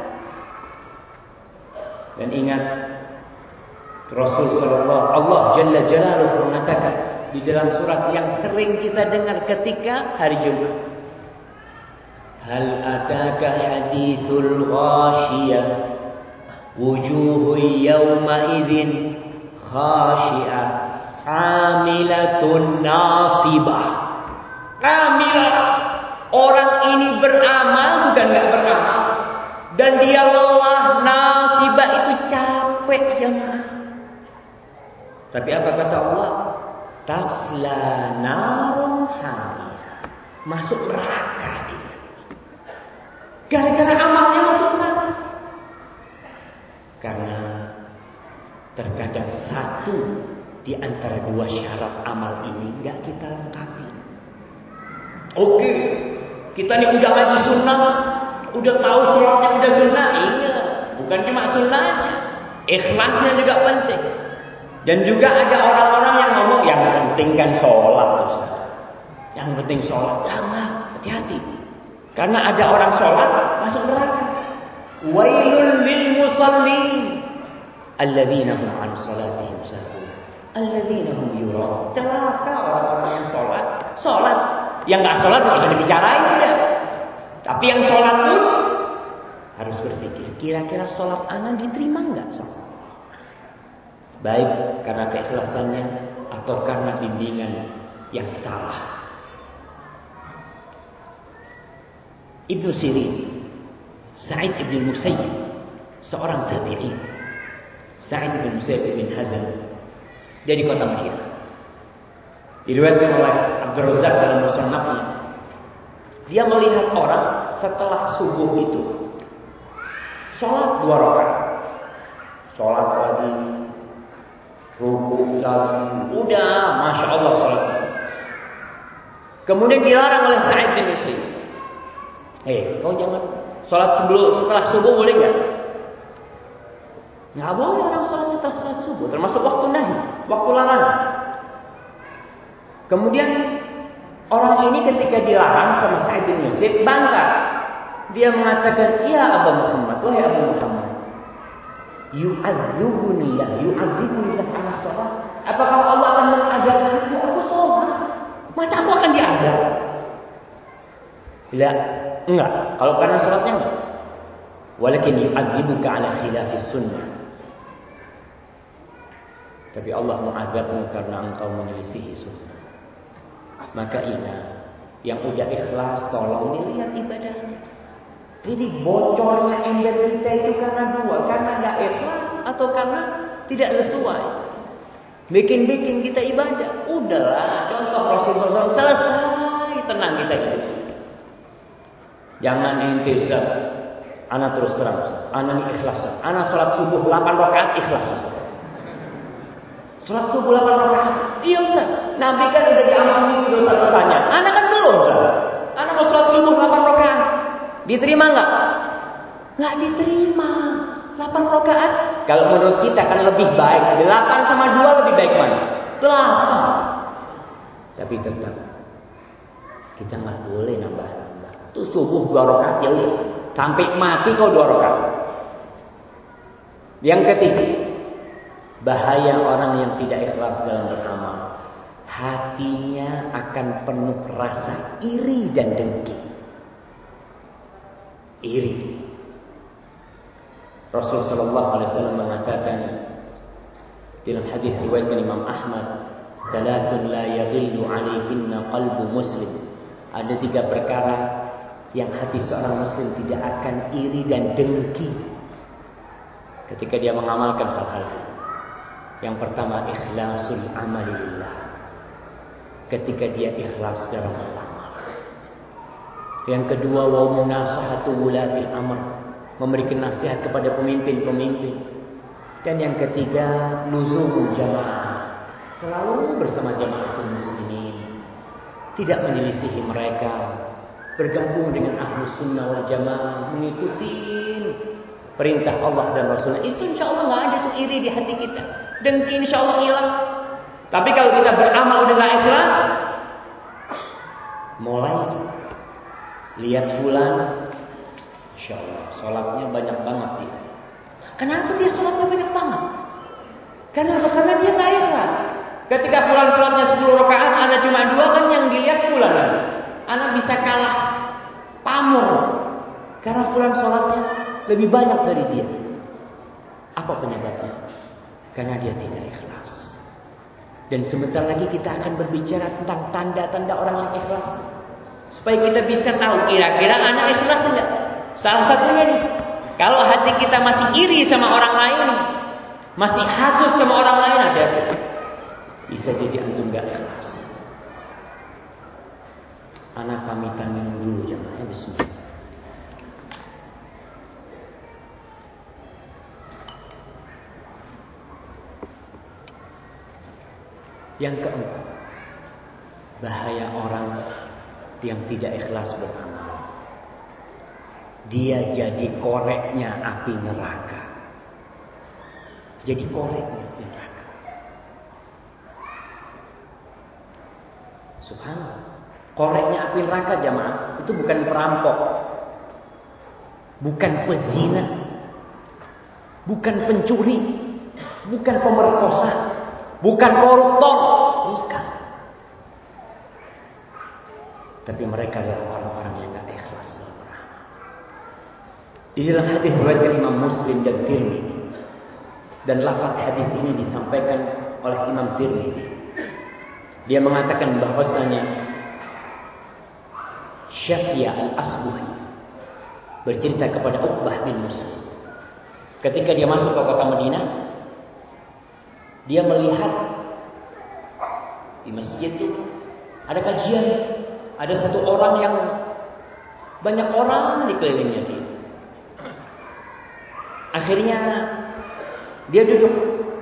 Dan ingat Rasul sallallahu Allah Jalla Jalaluhu mengatakan di dalam surat yang sering kita dengar ketika hari Jumat. Hal ataka hadithul ghashiyah wujuhun yawma idzin khashi'ah amilatun nasibah. Amilah, orang ini beramal bukan enggak beramal, dan dia lelah. Nasibah itu capek jemaah. Tapi apa kata Allah? Tasla narun hamiyah, masuk neraka dia. Gara-gara amalnya masuk neraka. Karena terkadang satu di antara dua syarat amal ini enggak kita lengkapi. Oke, kita nih udah ngaji sunnah, udah tahu sholatnya udah sunnah. Iya, bukan cuma sunnahnya, ikhlasnya juga penting. Dan juga ada orang-orang yang ngomong yang penting kan sholat, Ustaz. Yang penting sholat. Jangan, hati-hati. Karena ada orang sholat masuk neraka. Wailul lil musallin alladzina hum an salatihim sahun alladzina hum yura'un. Celaka orang-orang yang sholat. Sholat. Yang nggak sholat nggak usah dibicarain udah. Tapi yang sholat pun harus berpikir, kira-kira sholat ana diterima nggak sama Allah? Baik karena keikhlasannya atau karena bimbingan yang salah. Ibnu Sirin, Sa'id ibn Musayyib, seorang tabi'in. Sa'id ibn Musayyib bin Hazm dari kota Madinah. Diriwayatkan oleh Abdul Razzaq dalam Musannafnya. Dia melihat orang setelah subuh itu sholat dua rakaat, sholat lagi, ruku lagi, udah, masya Allah sholat. Kemudian dilarang oleh Sa'id bin Musayyib. Eh, kau jangan sholat sebelum setelah subuh boleh nggak? Nggak boleh orang sholat setelah sholat subuh, termasuk waktu nahi, waktu larangan. Kemudian orang ini ketika dilarang sama Sa'id bin Musayyib bangga. Dia mengatakan, "Ya Abu Muhammad, wahai Abu Muhammad, yu'adzibunillah, yu'adzibunillah ala sholat. Apakah Allah akan mengajarkan aku aku sholat? Masa aku akan diazab?" La, enggak. Kalau karena sholatnya enggak. Walakin yu'adzibuka ala khilafis sunnah. Tapi Allah mengazabmu karena engkau menyelisihi sunnah. Maka ingat, yang udah ikhlas tolong dilihat ibadahnya. Jadi bocornya ember kita itu karena dua, karena enggak ikhlas atau karena tidak sesuai. Bikin-bikin kita ibadah, udahlah. Contoh Rasulullah shallallahu alaihi wasallam selesai, tenang kita hidup. Jangan intisab. Ana terus terang, ana ini ikhlas. Ana salat subuh delapan rakaat ikhlas. Salat subuh delapan rakaat. Iya Ustaz. Nabi kan udah diampuni dosa-dosanya. Ana kan belum, Ustaz. Ana mau salat subuh delapan rakaat. Diterima enggak? Enggak diterima. delapan rakaat. Kalau menurut kita kan lebih baik. delapan sama dua lebih baik mana? delapan. Tapi tetap kita enggak boleh nambah-nambah. Tuh subuh dua rakaat ya udah. Sampai mati kau dua rakaat. Yang ketiga, bahaya orang yang tidak ikhlas dalam beramal. Hatinya akan penuh rasa iri dan dengki. Iri. Rasul sallallahu alaihi wasallam mengatakan dalam hadis riwayat Imam Ahmad, "Thalathun la yaghillu 'alaihinna qalbu muslim." Ada tiga perkara yang hati seorang muslim tidak akan iri dan dengki ketika dia mengamalkan hal-hal ini. Yang pertama, ikhlasul amali lillah. Ketika dia ikhlas dalam beramal. Yang kedua, wa munasahatu wulatil amr, memberikan nasihat kepada pemimpin-pemimpin. Dan yang ketiga, luzumul jamaah, selalu bersama jamaatul muslimin, tidak menyelisihi mereka, bergabung dengan ahlus sunnah wal jamaah, mengikuti perintah Allah dan Rasulnya. Itu insya Allah nggak ada tuh iri di hati kita, dengki insya Allah hilang. Tapi kalau kita beramal udah nggak ikhlas, mulai lihat fulan, insya Allah sholatnya banyak banget dia. Kenapa dia sholatnya banyak banget? Karena apa? Karena dia nggak ikhlas. Ketika fulan sholatnya sepuluh rakaat, ana cuma dua, kan yang dilihat fulan. Ana bisa kalah. pamor karena fulan sholatnya lebih banyak dari dia. Apa penyebabnya? Karena dia tidak ikhlas. Dan sebentar lagi kita akan berbicara tentang tanda-tanda orang yang ikhlas, supaya kita bisa tahu kira-kira anak ikhlas enggak. Salah satunya nih, kalau hati kita masih iri sama orang lain, masih hasut sama orang lain, ada bisa jadi antum enggak ikhlas. Anak pamitan minum dulu jamaah. Bismillah. Yang keempat, bahaya orang yang tidak ikhlas beramal. Dia jadi koreknya api neraka. Jadi koreknya api neraka. Subhanallah. Koreknya api neraka jamaah itu bukan perampok, bukan pezina, bukan pencuri, bukan pemerkosa, bukan koruptor, bukan. Tapi mereka adalah orang-orang yang tidak ikhlas dalam beramal. Di dalam hadis riwayat Imam Muslim dan Tirmidzi, dan lafaz hadis ini disampaikan oleh Imam Tirmidzi. Dia mengatakan bahwasanya Syafia al-Asbuhi bercerita kepada Uqbah bin Musa, ketika dia masuk ke kota Madinah, dia melihat di masjid itu ada kajian, ada satu orang yang banyak orang di kelilingnya dia. Akhirnya dia duduk.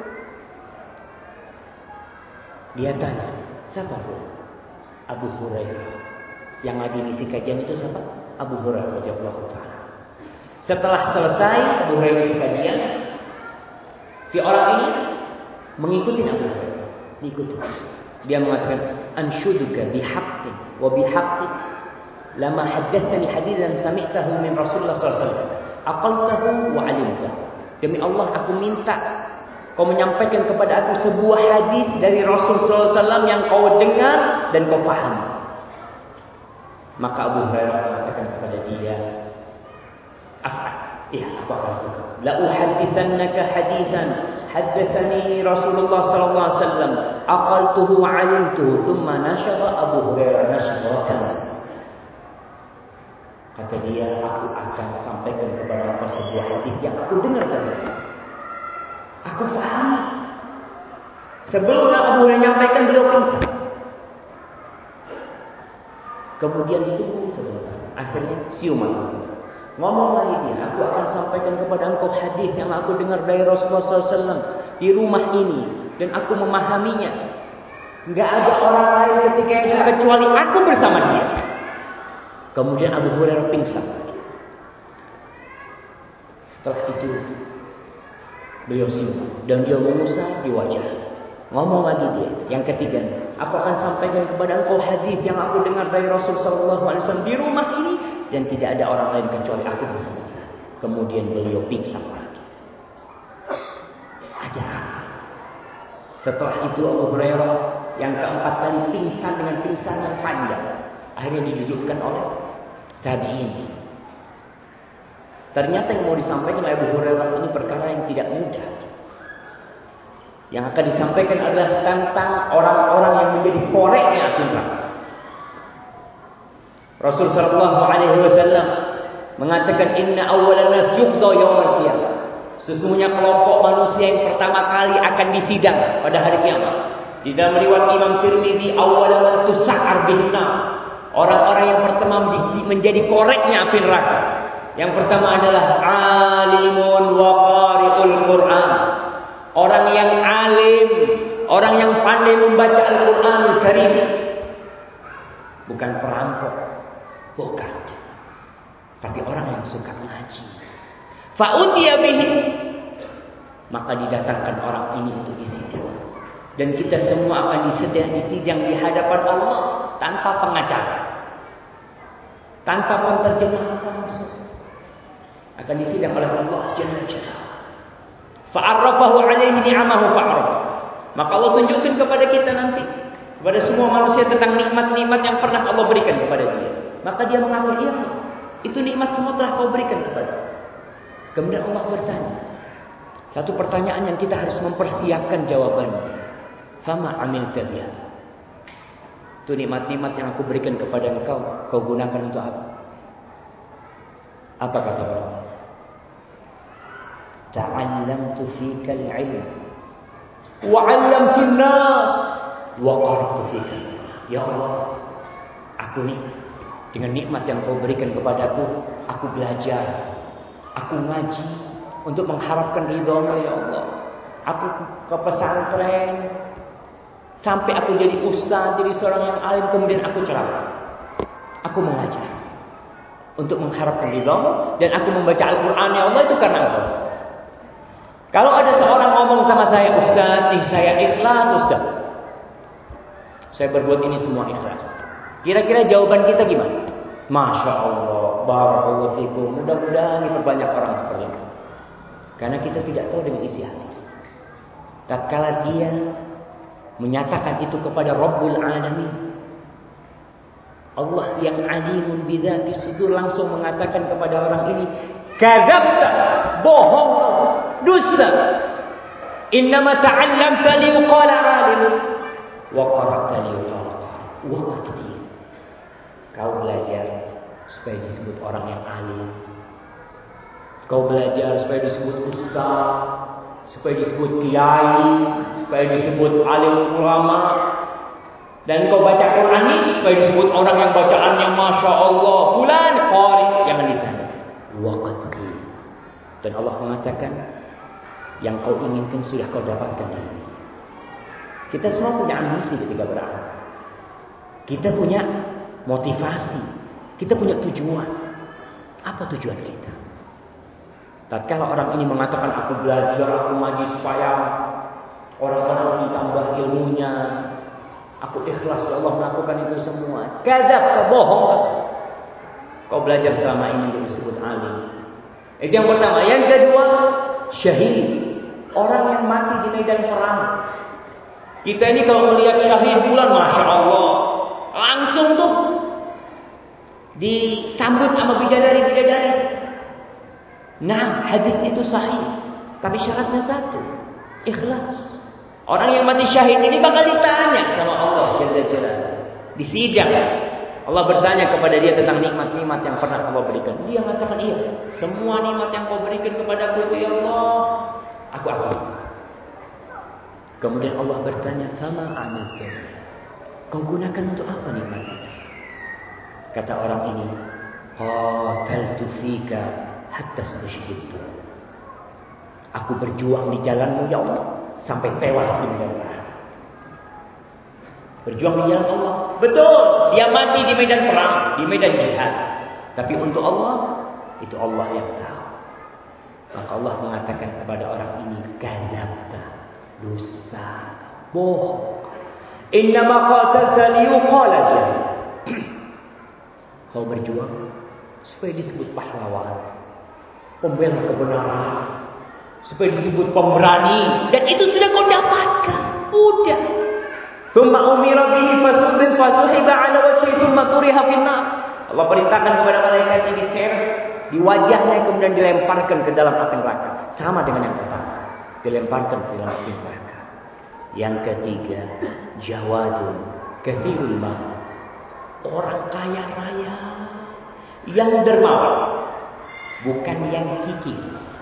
Dia tanya, siapa bu? Abu Hurairah. Yang lagi ngisi kajian itu siapa? Abu Hurairah radhiyallahu taala. Setelah selesai Abu Hurairah ngisi kajian, si orang ini mengikuti Abu Hurairah, diikuti. Dia mengatakan, "Anshuduka bihaqqin wa bihaqqin lama haddatsani haditsan sami'tahu min Rasulullah sallallahu alaihi wasallam. Aqaltahu wa 'alimtahu." Demi Allah, aku minta kau menyampaikan kepada aku sebuah hadis dari Rasul sallallahu alaihi wasallam yang kau dengar dan kau faham. Maka Abu Hurairah mengatakan kepada dia, "Af'al." Iya, aku akan lakukan. La uhadditsannaka haditsan haddatsani Rasulullah sallallahu alaihi wasallam aqaltuhu wa 'alimtuhu thumma nashara Abu Hurairah nashratan. Kata dia, aku akan sampaikan kepada engkau sebuah hadis yang aku dengar tadi. Aku pahami. Sebelum Abu Hurairah menyampaikan, beliau pingsan. Kemudian ditunggu sebentar. Akhirnya siuman. Ngomong lagi dia, aku akan sampaikan kepada engkau hadis yang aku dengar dari Rasulullah sallallahu alaihi wasallam di rumah ini, dan aku memahaminya. Enggak ada orang lain ketika itu kecuali aku bersama dia. Kemudian Abu Hurairah pingsan. Setelah itu beliau siuman dan dia mengusap di wajah. Ngomong lagi dia, yang ketiga, aku akan sampaikan kepada engkau hadis yang aku dengar dari Rasul sallallahu alaihi wasallam di rumah ini, dan tidak ada orang lain kecuali aku bersama dia. Kemudian beliau pingsan lagi. Ada apa? Setelah itu Abu Hurairah yang keempat kali pingsan dengan pingsan yang panjang. Akhirnya didudukkan oleh tabi'in. Ternyata yang mau disampaikan oleh Abu Hurairah ini perkara yang tidak mudah. Yang akan disampaikan adalah tentang orang-orang yang menjadi koreknya api neraka. Rasul sallallahu alaihi wasallam mengatakan, "Inna awwalan nas yuqda yaumil qiyamah." Sesungguhnya kelompok manusia yang pertama kali akan disidang pada hari kiamat. Di dalam riwayat Imam Tirmidzi, awwalan man tus'ar bihin nar. Orang-orang yang pertama menjadi koreknya api neraka. Yang pertama adalah alimun wa qari'ul Qur'an. Orang yang alim, orang yang pandai membaca Al-Qur'anul Karim. Bukan perampok, bukan. Tapi orang yang suka mengaji. Fa'utiya bihi. Maka didatangkan orang ini untuk disidang. Dan kita semua akan disidang, disidang di hadapan Allah tanpa pengacara, tanpa penterjemah langsung. Akan disidang oleh Allah Jalla Jalla. Fa'arrafahu alaihi ni'amahu fa'arraf. Maka Allah tunjukkan kepada kita nanti, kepada semua manusia tentang nikmat-nikmat yang pernah Allah berikan kepada dia. Maka dia mengatakan, iya, Itu nikmat semua telah kau berikan kepada. Kemudian Allah bertanya. Satu pertanyaan yang kita harus mempersiapkan jawabannya. Fama amilta biha. Itu nikmat-nikmat yang aku berikan kepada engkau, kau gunakan untuk apa? Apa kata orang? Ta'allamtu fika al-'ilm wa 'allamtu an-nas wa qara'tu fika. Ya Allah, aku nih dengan nikmat yang kau berikan kepadaku, aku belajar, aku ngaji untuk mengharapkan ridha-Mu ya Allah. Aku ke pesantren sampai aku jadi ustaz, jadi seorang yang alim, kemudian aku ceramah. Aku mengajar untuk mengharapkan ridha-Mu, dan aku membaca Al-Qur'an ya Allah itu karena Engkau. Kalau ada seorang ngomong sama saya, Ustaz, nih saya ikhlas Ustaz, saya berbuat ini semua ikhlas, kira-kira jawaban kita gimana? Masya Allah, barakallahu fikum. Mudah-mudahan diperbanyak orang seperti itu. Karena kita tidak tahu dengan isi hati. Tatkala dia menyatakan itu kepada Rabbul Alamin, Allah yang alimun bidzati sudur langsung mengatakan kepada orang ini, kadzabta, bohong, dusta. Innama ta'allamta liqala alim wa qara'ta liqala qari. Wa qati. Kau belajar supaya disebut orang yang alim. Kau belajar supaya disebut ustaz, supaya disebut kiai, supaya disebut alim ulama. Dan kau baca Quran ini supaya disebut orang yang bacaannya Masya Allah, fulan qari, jangan ditanya. Waqati. Dan Allah mengatakan, yang kau inginkan sudah kau dapatkan ini. Kita semua punya ambisi ketika berakhir. Kita punya motivasi, kita punya tujuan. Apa tujuan kita? Tatkala orang ini mengatakan aku belajar, aku ngaji supaya orang-orang ditambah ilmunya, aku ikhlas ya Allah melakukan itu semua. Kadzab, bohong. Kau belajar selama ini untuk disebut alim. Itu yang pertama. Yang kedua, syahid. Orang yang mati di medan perang. Kita ini kalau melihat syahid bulan, Masya Allah, langsung tuh disambut sama bidadari-bidadari. Nah, hadis itu sahih, tapi syaratnya satu, ikhlas. Orang yang mati syahid ini bakal ditanya sama Allah Jalla Jalaluhu di sidang. Allah bertanya kepada dia tentang nikmat-nikmat yang pernah Allah berikan. Dia mengatakan, iya, semua nikmat yang kau berikan kepadaku itu ya Allah, aku akui. Kemudian Allah bertanya, "Fama amilta?" Kau gunakan untuk apa nikmat itu? Kata orang ini, "Qataltu fika hatta stushhidtu." Aku berjuang di jalanmu ya Allah sampai tewas di medan. Berjuang di jalan Allah. Betul, dia mati di medan perang, di medan jihad. Tapi untuk Allah, itu Allah yang tahu. Maka Allah mengatakan kepada orang ini, kadzabta, dusta, bohong. Innama qatalta liyuqala jahil. Kau berjuang supaya disebut pahlawan, pembela kebenaran, supaya disebut pemberani, dan itu sudah kau dapatkan. Udah. Tsumma umira bihi fasubin fasuhiba ala wajhi tsumma turiha finnar. Allah perintahkan kepada malaikat ini diseret di wajahnya, kemudian dilemparkan ke dalam api neraka. Sama dengan yang pertama, dilemparkan ke dalam api neraka. Yang ketiga, jawadun kathirul mal. Orang kaya raya yang dermawan, bukan yang kikir.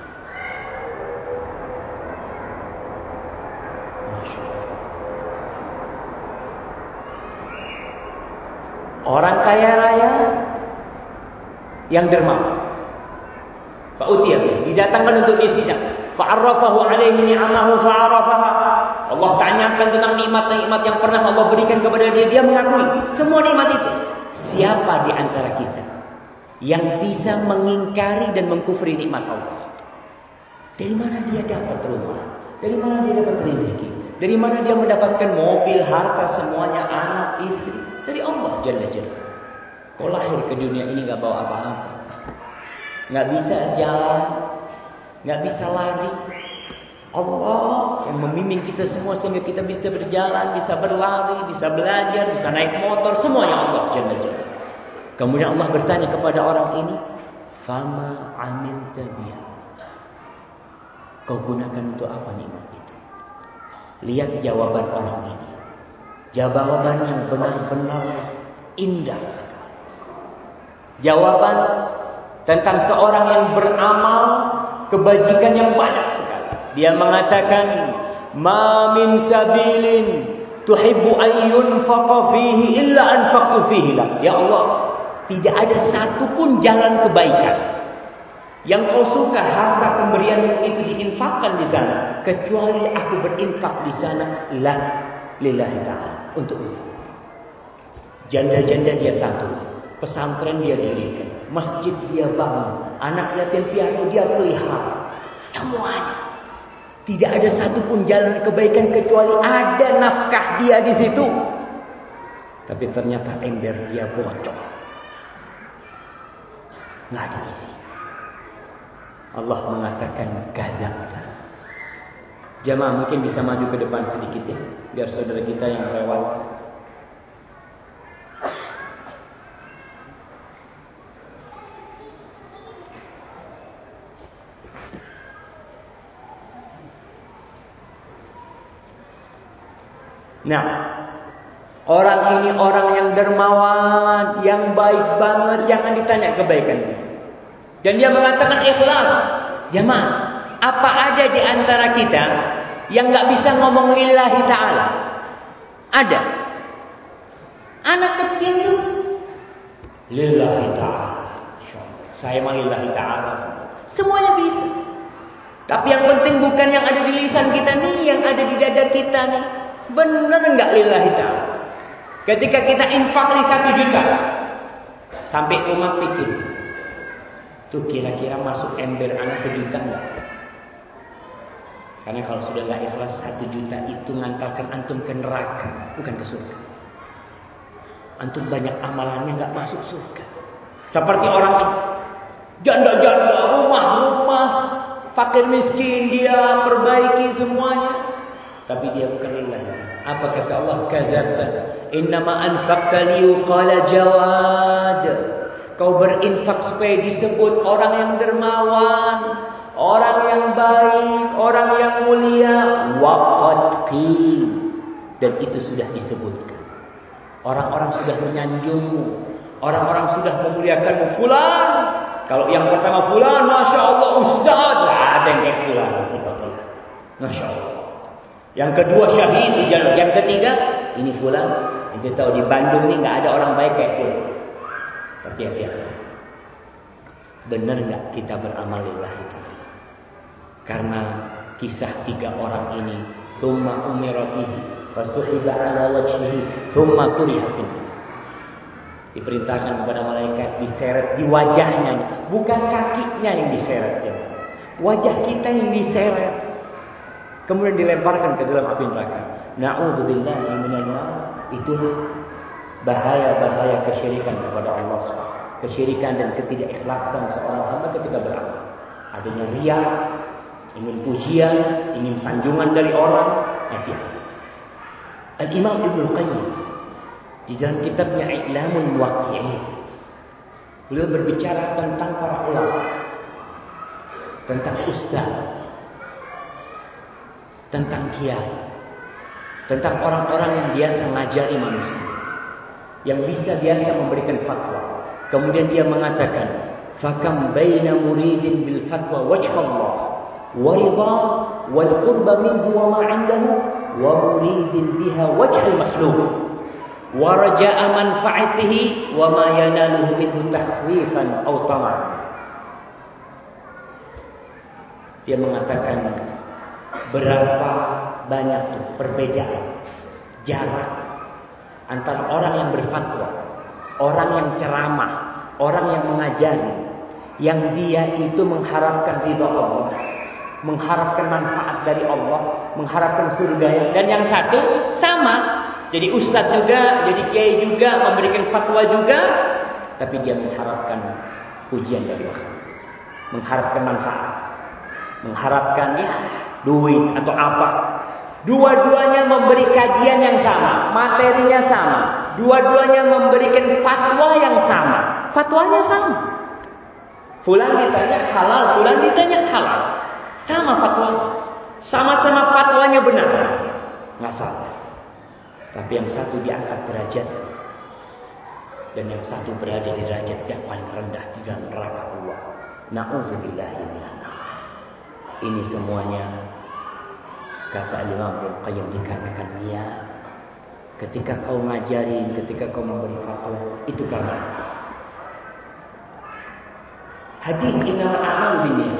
Orang kaya raya yang dermawan. Fa'utiyah, didatangkan untuk disidang. Fa'arrafahu alaihi ni'amahu fa'arafaha. Allah tanyakan tentang nikmat-nikmat yang pernah Allah berikan kepada dia. Dia mengakui semua nikmat itu. Siapa di antara kita yang bisa mengingkari dan mengkufri nikmat Allah? Dari mana dia dapat rumah? Dari mana dia dapat rezeki? Dari mana dia mendapatkan mobil, harta, semuanya, anak, istri? Dari Allah Jalla Jalla. Kau lahir ke dunia ini gak bawa apa-apa, gak bisa jalan, gak bisa lari. Allah yang membimbing kita semua sehingga kita bisa berjalan, bisa berlari, bisa belajar, bisa naik motor, semuanya Allah Jalla Jalla. Kemudian Allah bertanya kepada orang ini, "Fama amilta biha?" Kau gunakan untuk apa nikmat itu? Lihat jawaban orang ini. Jawaban yang benar-benar indah sekali. Jawaban tentang seorang yang beramal kebajikan yang banyak sekali. Dia mengatakan, "Ma min sabilin tuhibbu an yunfaqa fihi illa anfaqtu fihi lak." Ya Allah, tidak ada satu pun jalan kebaikan yang kau suka harta pemberianmu itu diinfakkan di sana, kecuali aku berinfak di sana lah lillahi ta'ala, untuk Allah. Janda-janda dia satu, pesantren dia dirikan, masjid dia bangun, anak yatim piatu dia pelihara, semuanya. Tidak ada satupun jalan kebaikan kecuali ada nafkah dia di situ. Tapi ternyata ember dia bocor, nggak ada isi. Allah mengatakan kadzabta. Jamaah mungkin bisa maju ke depan sedikit ya, biar saudara kita yang lewat. Nah, orang ini orang yang dermawan, yang baik banget, jangan ditanya kebaikannya. Dan dia mengatakan ikhlas. Jamaah, apa ada di antara kita yang nggak bisa ngomong lillahi ta'ala? Ada. Anak kecil itu lillahi ta'ala. Saya mah lillahi ta'ala semua. Semuanya bisa. Tapi yang penting bukan yang ada di lisan kita nih, yang ada di dada kita nih. Benar nggak lillahi ta'ala? Ketika kita infak di satu juta, sampai rumah pikir, tuh kira-kira masuk ember anak sejuta enggak? Karena kalau sudah enggak ikhlas, satu juta itu ngantarkan antum ke neraka, bukan ke surga. Antum banyak amalannya enggak masuk surga. Seperti orang janda-janda, rumah-rumah, fakir miskin dia perbaiki semuanya, tapi dia bukan lillahi. Apa kata Allah? Kadzabta innama anfaqta liyuqala jawad. Kau berinfak supaya disebut orang yang dermawan, orang yang baik, orang yang mulia. Waqad qil, dan itu sudah disebutkan. Orang-orang sudah menyanjungmu, orang-orang sudah memuliakanmu. Fulan, kalau yang pertama fulan, masya Allah ustaz, ada yang kayak fulan, masya Allah. Yang kedua syahid di jalan, yang ketiga ini fulan. Itu tahu di Bandung ini nggak ada orang baik kayak fulan. Tapi hati-hati, benar nggak kita beramal lillahi ta'ala? Karena kisah tiga orang ini, thumma umira bihi fasuhiba ala wajhihi thumma turiha fin. Diperintahkan kepada malaikat diseret di wajahnya, bukan kakinya yang diseret, ya. Wajah kita yang diseret, kemudian dilemparkan ke dalam api neraka. Na'udzubillahi minan nar. Itulah bahaya-bahaya kesyirikan kepada Allah subhanahu wa taala. Kesyirikan dan ketidakikhlasan seorang hamba ketika beramal. Adanya riya, ingin pujian, ingin sanjungan dari orang, hati-hati. Al-Imam Ibnu Qayyim di dalam kitabnya I'lamul Muwaqqi'in, beliau berbicara tentang para ulama, tentang ustaz, tentang kiai, tentang orang-orang yang biasa ngajari manusia, yang bisa biasa memberikan fatwa. Kemudian dia mengatakan, fakam baina muridin bil fatwa wajhallah wa ridha wal qurba minhu wa ma 'indahu wa muridin biha wajhal makhluq wa raja'a manfa'atihi wa ma yanaluhu minhu takhwifan aw tama'. Dia mengatakan berapa banyak tuh perbedaan, jarak antara orang yang berfatwa, orang yang ceramah, orang yang mengajari, yang dia itu mengharapkan ridha Allah, mengharapkan manfaat dari Allah, mengharapkan surga, dan yang satu sama, jadi ustadz juga, jadi kiai juga, memberikan fatwa juga, tapi dia mengharapkan pujian dari Allah, mengharapkan manfaat, mengharapkan ya duit atau apa. Dua-duanya memberi kajian yang sama, materinya sama, Dua-duanya memberikan fatwa yang sama. Fatwanya sama. Fulan ditanya halal, fulan ditanya halal. Sama fatwanya. Sama-sama fatwanya benar. Nggak salah. Tapi yang satu diangkat derajat. Dan yang satu berada di derajat yang paling rendah di dalam neraka Allah. Na'udzubillahi minan nar. Ini semuanya kata Imam Ibnu Qayyim dikarenakan niat. Ketika kau ngajarin, ketika kau memberi fatwa, itu karena hadis innamal a'malu binniyat.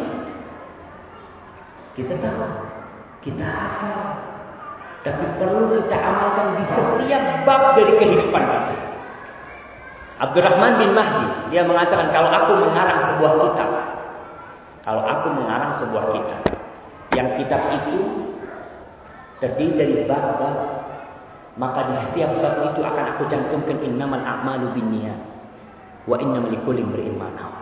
Kita tahu, kita hafal, tapi perlu kita amalkan di setiap bab dari kehidupan kita. Abdurrahman bin Mahdi, dia mengatakan kalau aku mengarang sebuah kitab, kalau aku mengarang sebuah kitab, yang kitab itu terdiri dari bab-bab, maka di setiap bab itu akan aku cantumkan innamal a'malu binniyat wa innamal likulli imri'in ma nawa.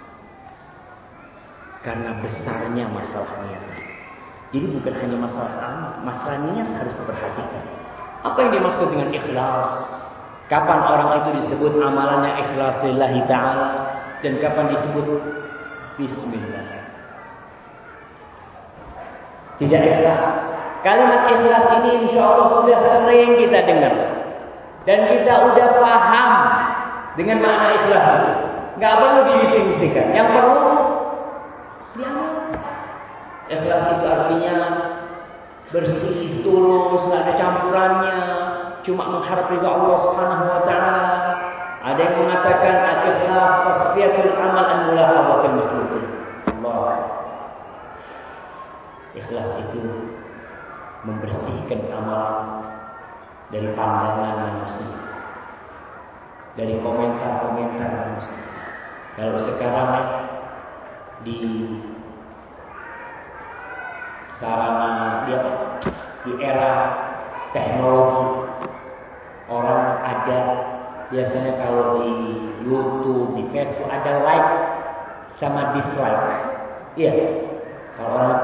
Karena besarnya masalah niat. Jadi bukan hanya masalah amal, masalah niat harus diperhatikan. Apa yang dimaksud dengan ikhlas? Kapan orang itu disebut amalannya ikhlas lillahi ta'ala, dan kapan disebut bismillah? Tidak ikhlas. Kalimat ikhlas ini insya Allah sudah sering kita dengar. Dan kita sudah paham dengan makna ikhlas itu. Gak perlu didefinisikan. Yang perlu diamalkan. Ikhlas itu artinya bersih, tulus, gak ada campurannya. Cuma mengharap ridha Allah Subhanahu wa taala. Ada yang mengatakan al-ikhlas tasfiyatul amal an mulahadhatil makhluqin. Allah. Ikhlas itu membersihkan amal dari pandangan manusia, dari komentar-komentar manusia. Kalau sekarang di sarana dia di era teknologi, orang ada biasanya kalau di YouTube, di Facebook ada like sama dislike. Iya. Kalau orang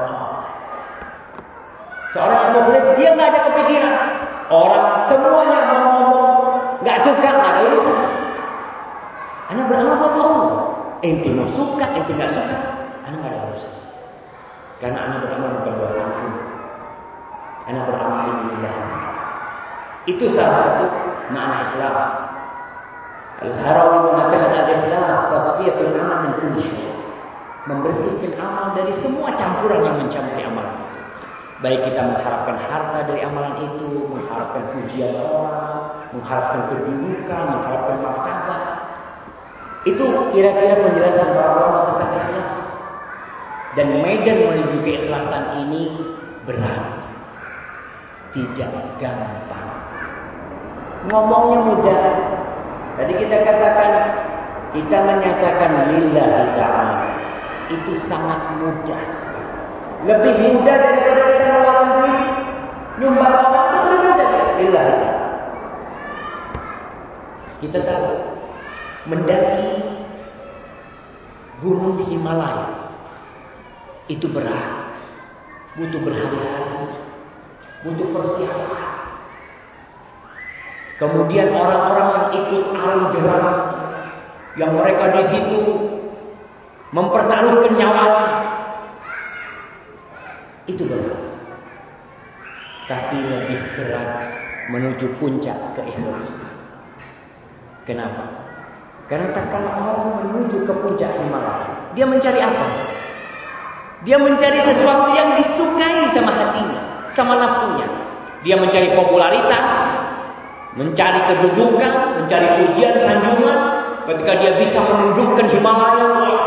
seorang yang mukhlis dia nggak ada kepikiran. Orang semuanya mau ngomong nggak suka nggak ada urusan. Anak beramal buat Allah. Ente mau suka, ente nggak suka, anak nggak ada urusan. Karena anak beramal bukan buat aku. Anak beramal lillah. Itu salah satu makna ikhlas. Al-Harawi mengatakan al-ikhlas tasfiyatul amal min kulli syai'. Membersihkan amal dari semua campuran yang mencampuri amalan itu. Baik kita mengharapkan harta dari amalan itu, mengharapkan pujian orang, mengharapkan kedudukan, mengharapkan martabat. Itu kira-kira penjelasan para ulama tentang ikhlas. Dan medan menuju keikhlasan ini berat. Tidak gampang. Ngomongnya mudah. Tadi kita katakan, kita menyatakan lillahi ta'ala. Itu sangat mudah. Lebih mudah daripada kita melawan duit. Nyumbang orang itu lebih mudah. Lillahi ta'ala. Kita tahu, mendaki gunung di Himalaya itu berat. Butuh berhari-hari. Butuh persiapan. Kemudian orang-orang yang ikut arung jeram, yang mereka di situ mempertaruhkan nyawanya, itu berat. Tapi lebih berat menuju puncak keikhlasan. Kenapa? Karena tak kala orang menuju ke puncak Himalaya, dia mencari apa? Dia mencari sesuatu yang disukai sama hatinya, sama nafsunya. Dia mencari popularitas, mencari kedudukan, mencari pujian, sanjungan. Ketika dia bisa menundukkan Himalaya,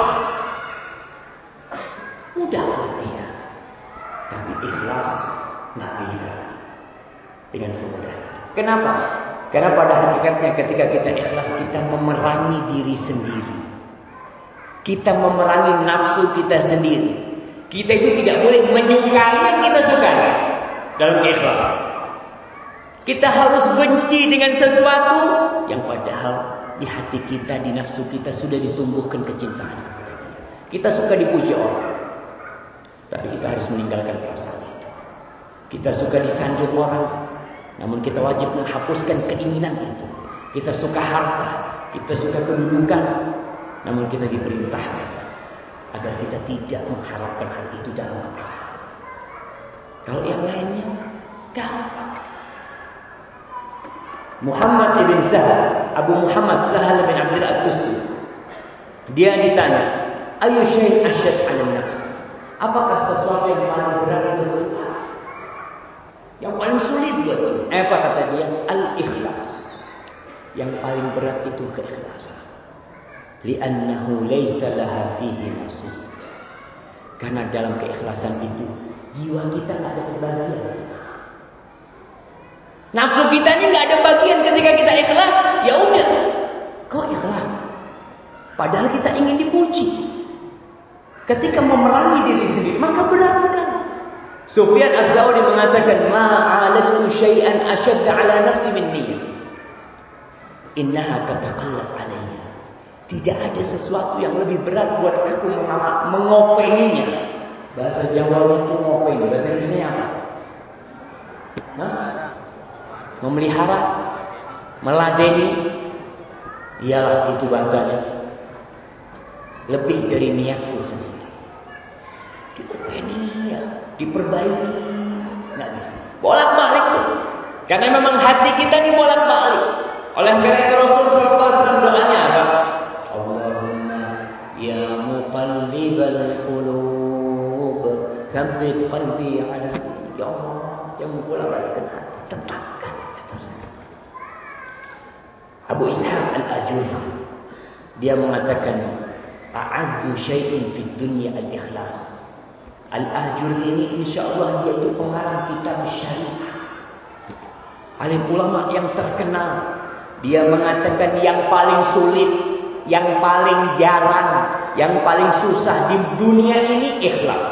mudah buat dia. Tapi ikhlas nggak bisa dengan semudah. Kenapa? Karena pada hakikatnya ketika kita ikhlas, kita memerangi diri sendiri. Kita memerangi nafsu kita sendiri. Kita itu tidak boleh menyukai yang kita sukai dalam keikhlasan. Kita harus benci dengan sesuatu yang padahal di hati kita, di nafsu kita sudah ditumbuhkan kecintaan kepada dia. Kita suka dipuji orang, tapi kita harus meninggalkan perasaan itu. Kita suka disanjung orang, namun kita wajib menghapuskan keinginan itu. kita suka harta, kita suka kedudukan, namun kita diperintahkan agar kita tidak mengharapkan hal itu dalam apa. Kalau yang lainnya gampang. Muhammad ibn Sahal, Abu Muhammad Sahal bin Abdullah At-Tusi, dia ditanya, ayu syai' asyad 'ala nafs? Apakah sesuatu yang paling berat buat kita? Yang paling sulit buat kita? Eh, apa kata dia? Al-ikhlas. Yang paling berat itu keikhlasan. Li'annahu laysa laha fihi nasib. Karena dalam keikhlasan itu jiwa kita nggak ada bagian. Nafsu kita ini nggak ada bagian ketika kita ikhlas. Ya udah, kok ikhlas? Padahal kita ingin dipuji. Ketika memerangi diri sendiri, maka berat sekali. Sufyan Az-Tsauri mengatakan, ma'alatu syai'an ashadda 'ala nafsi minni. Innaha tataqallab 'alayya. Tidak ada sesuatu yang lebih berat buat aku mengopenginya. Bahasa Jawanya itu ngopeng, bahasa Indonesia apa? Hah? Memelihara, meladeni. Iyalah itu bahasanya. Lebih dari niatku sendiri. Diopeni ya, diperbaiki, nggak bisa. Bolak-balik tuh. Karena memang hati kita ini bolak-balik. Oleh karena itu Rasul sallallahu alaihi wasallam doanya apa? Allahumma ya muqallibal qulub, tsabbit qalbi 'ala dinik. Ya Allah, yang membolak-balikkan hati, tetapkan atasnya. Abu Ishaq Al-Ajuri dia mengatakan, a'azzu syai'in fid dunya al-ikhlas. Al-Ajuri ini insyaallah dia itu pengarang kitab syariah. Alim ulama yang terkenal. Dia mengatakan yang paling sulit, yang paling jarang, yang paling susah di dunia ini ikhlas.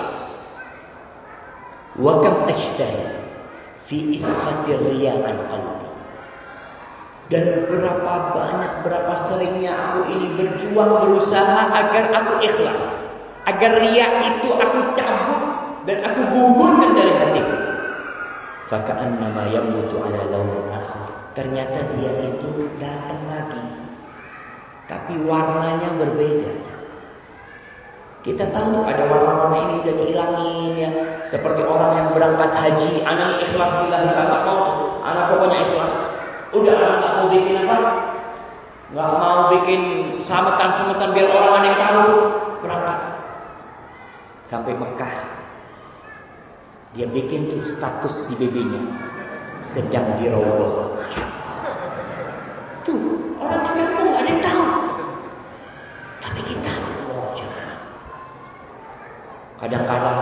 Wa kam ashtahi fi isqatir riya' an qalbi. Dan berapa banyak, berapa seringnya aku ini berjuang, berusaha agar aku ikhlas, agar riya itu aku cabut dan aku gugurkan dari hatiku. Faka'annama yamutu ala launin akhar. Ternyata dia itu datang lagi, tapi warnanya berbeda. Kita tahu tuh ada warna-warna ini udah dihilangin ya. Seperti orang yang berangkat haji, anak ikhlas lillahi ta'ala, mau anak pokoknya ikhlas. Udah anak nggak mau bikin apa? Nggak mau bikin selamatan-selamatan biar orang ada yang tahu. Berangkat sampai Mekah, dia bikin tuh status di B B-nya, sedang di Raudhah. Tuh orang di kampung nggak ada yang tahu, tapi kita, oh jangan. Kadang-kadang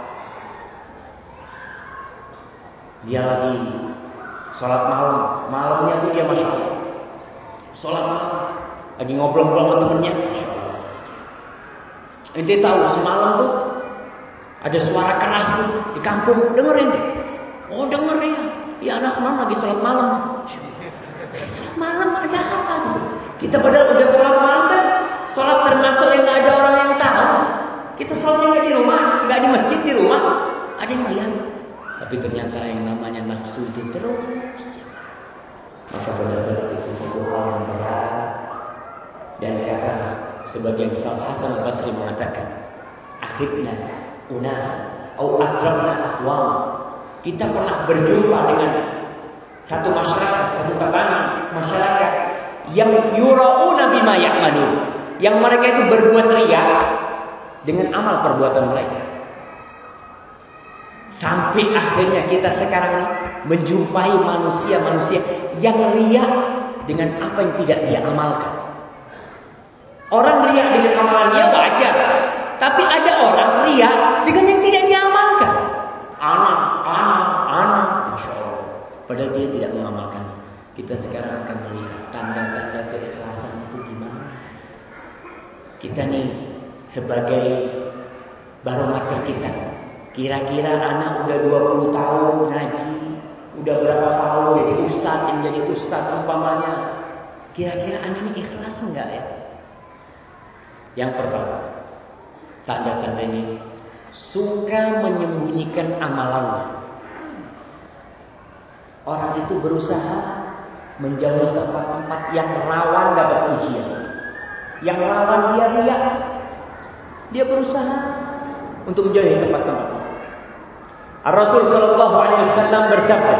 dia lagi sholat malam, malamnya tuh dia masya Allah, sholat malam, lagi ngobrol-ngobrol sama temennya, masya Allah. Ente tahu semalam tuh ada suara keras tuh di kampung, dengerin deh. Oh denger ya, ya anak semalam lagi sholat malam tuh. Sholat malam ada apa gitu? Kita padahal udah sholat malam kan, sholat termasuk yang nggak ada orang yang tahu. Kita sholatnya nggak di rumah, nggak di masjid, di rumah, ada yang melihat. Tapi ternyata yang namanya nafsu itu terus. Maka benar-benar itu satu hal yang berat. Dan kata sebagian salaf Hasan Al-Basri mengatakan, akhirnya unas atau akrabna aqwam. Kita pernah berjumpa dengan satu masyarakat, satu tatanan masyarakat yang yura'una bima ya'malun, yang mereka itu berbuat riya dengan amal perbuatan mereka. Sampai akhirnya kita sekarang ini menjumpai manusia-manusia yang riya dengan apa yang tidak dia amalkan. Orang riya dengan amalan dia wajar, tapi ada orang riya dengan yang tidak dia amalkan. Anak, anak, anak, masya Allah. Padahal dia tidak mengamalkan. Kita sekarang akan melihat tanda-tanda keikhlasan itu gimana. Kita nih sebagai barometer kita. Kira-kira anak udah dua puluh tahun ngaji, udah berapa tahun jadi ustadz, yang jadi ustadz umpamanya. Kira-kira anak ini ikhlas enggak ya? Yang pertama, tanda-tanda ini suka menyembunyikan amalannya. Orang itu berusaha menjauhi tempat-tempat yang rawan dapat ujian, yang rawan dia riak. Dia berusaha untuk menjauhi tempat-tempat. Rasul Shallallahu Alaihi Wasallam bersabda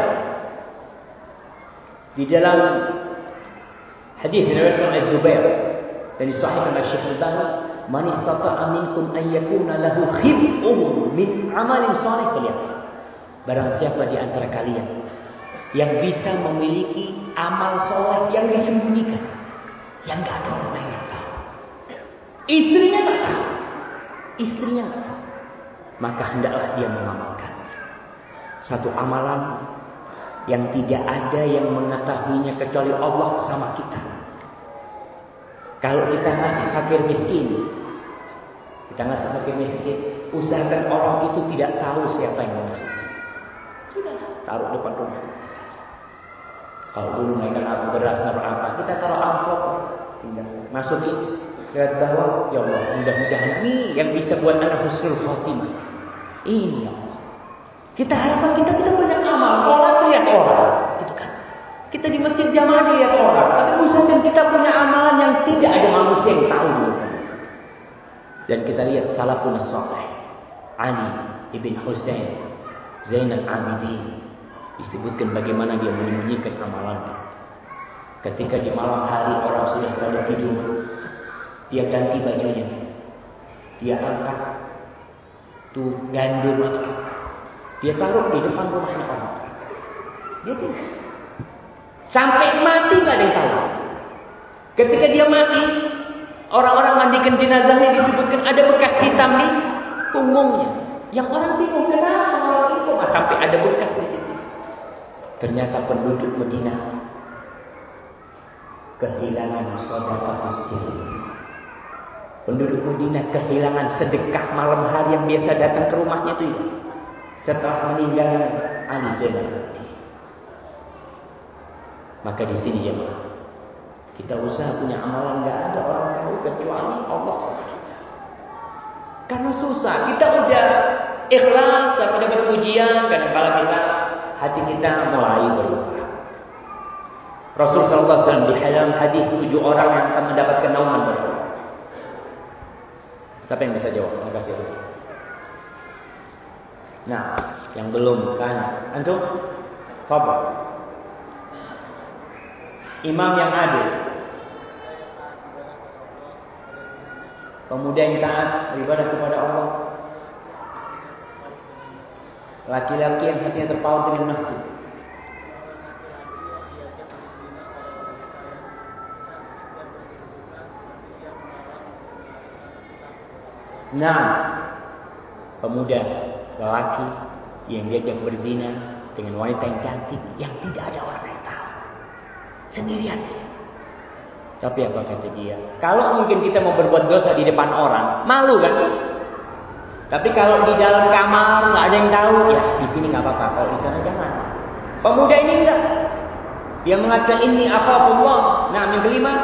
di dalam hadis riwayat Az-Zubair dan disahihkan oleh Syekh Al-Albani, "Man istata'a minkum an yakuna lahu khib'un min 'amalin shalih falyaf'al." Barang siapa di antara kalian yang bisa memiliki amal soleh yang disembunyikan, yang enggak ada orang lain yang tahu. Istrinya tak tahu. Istrinya tak tahu. Maka hendaklah dia mengamalkan satu amalan yang tidak ada yang mengetahuinya kecuali Allah sama kita. Kalau kita ngasih fakir miskin, kita ngasih fakir miskin, usahakan orang itu tidak tahu siapa yang ngasih. Sudah, taruh depan rumah. Kalau dulu naikkan apa beras atau apa, kita taruh amplop, tinggal masukin, lihat bawah, ya Allah, mudah-mudahan ini yang bisa buat anak husnul khotimah. Ini ya Allah. Kita harapkan kita kita banyak amal, sholat lihat orang, gitu kan? Kita di masjid jamaah lihat orang, tapi usahakan kita punya amalan yang tidak ada manusia yang tahu dulu kan? Dan kita lihat salafun saleh, Ali ibn Husain, Zainal Abidin, disebutkan bagaimana dia menyembunyikan amalannya. Ketika di malam hari orang sudah pada tidur, dia ganti bajunya, dia angkat tuh gandum atau apa, dia taruh di depan rumahnya orang. Dia tinggal sampai mati, nggak ada yang tahu. Ketika dia mati, orang-orang mandikan jenazahnya, disebutkan ada bekas hitam di punggungnya. Yang orang bingung, kenapa orang itu kok sampai ada bekas di situ? Ternyata penduduk Madinah kehilangan sedekah sirri. Penduduk Madinah kehilangan sedekah malam hari yang biasa datang ke rumahnya itu. Setelah meninggalnya Ali Zainal Abidin. Maka di sini ya, kita usaha punya amalan, nggak ada orang tahu kecuali Allah sama kita. Karena susah, kita udah ikhlas tapi dapat ujian, kadang-kala kita hati kita mulai berubah. Rasul Sallallahu Alaihi Wasallam di dalam hadis tujuh orang yang akan mendapatkan naungan berdoa. Siapa yang bisa jawab? Terima kasih. Nah, yang belum tanya, antum, fadhil. Imam yang adil, pemuda yang taat beribadah kepada Allah, laki-laki yang hatinya terpaut dengan masjid, nah, pemuda lelaki yang diajak berzina dengan wanita yang cantik yang tidak ada orang yang tahu, sendirian. Tapi apa kata dia? Kalau mungkin kita mau berbuat dosa di depan orang, malu kan? Tapi kalau di dalam kamar nggak ada yang tahu, ya di sini nggak apa-apa. Kalau di sana jangan. Pemuda ini enggak. Dia mengatakan ini apa Allah. Nah, yang kelima,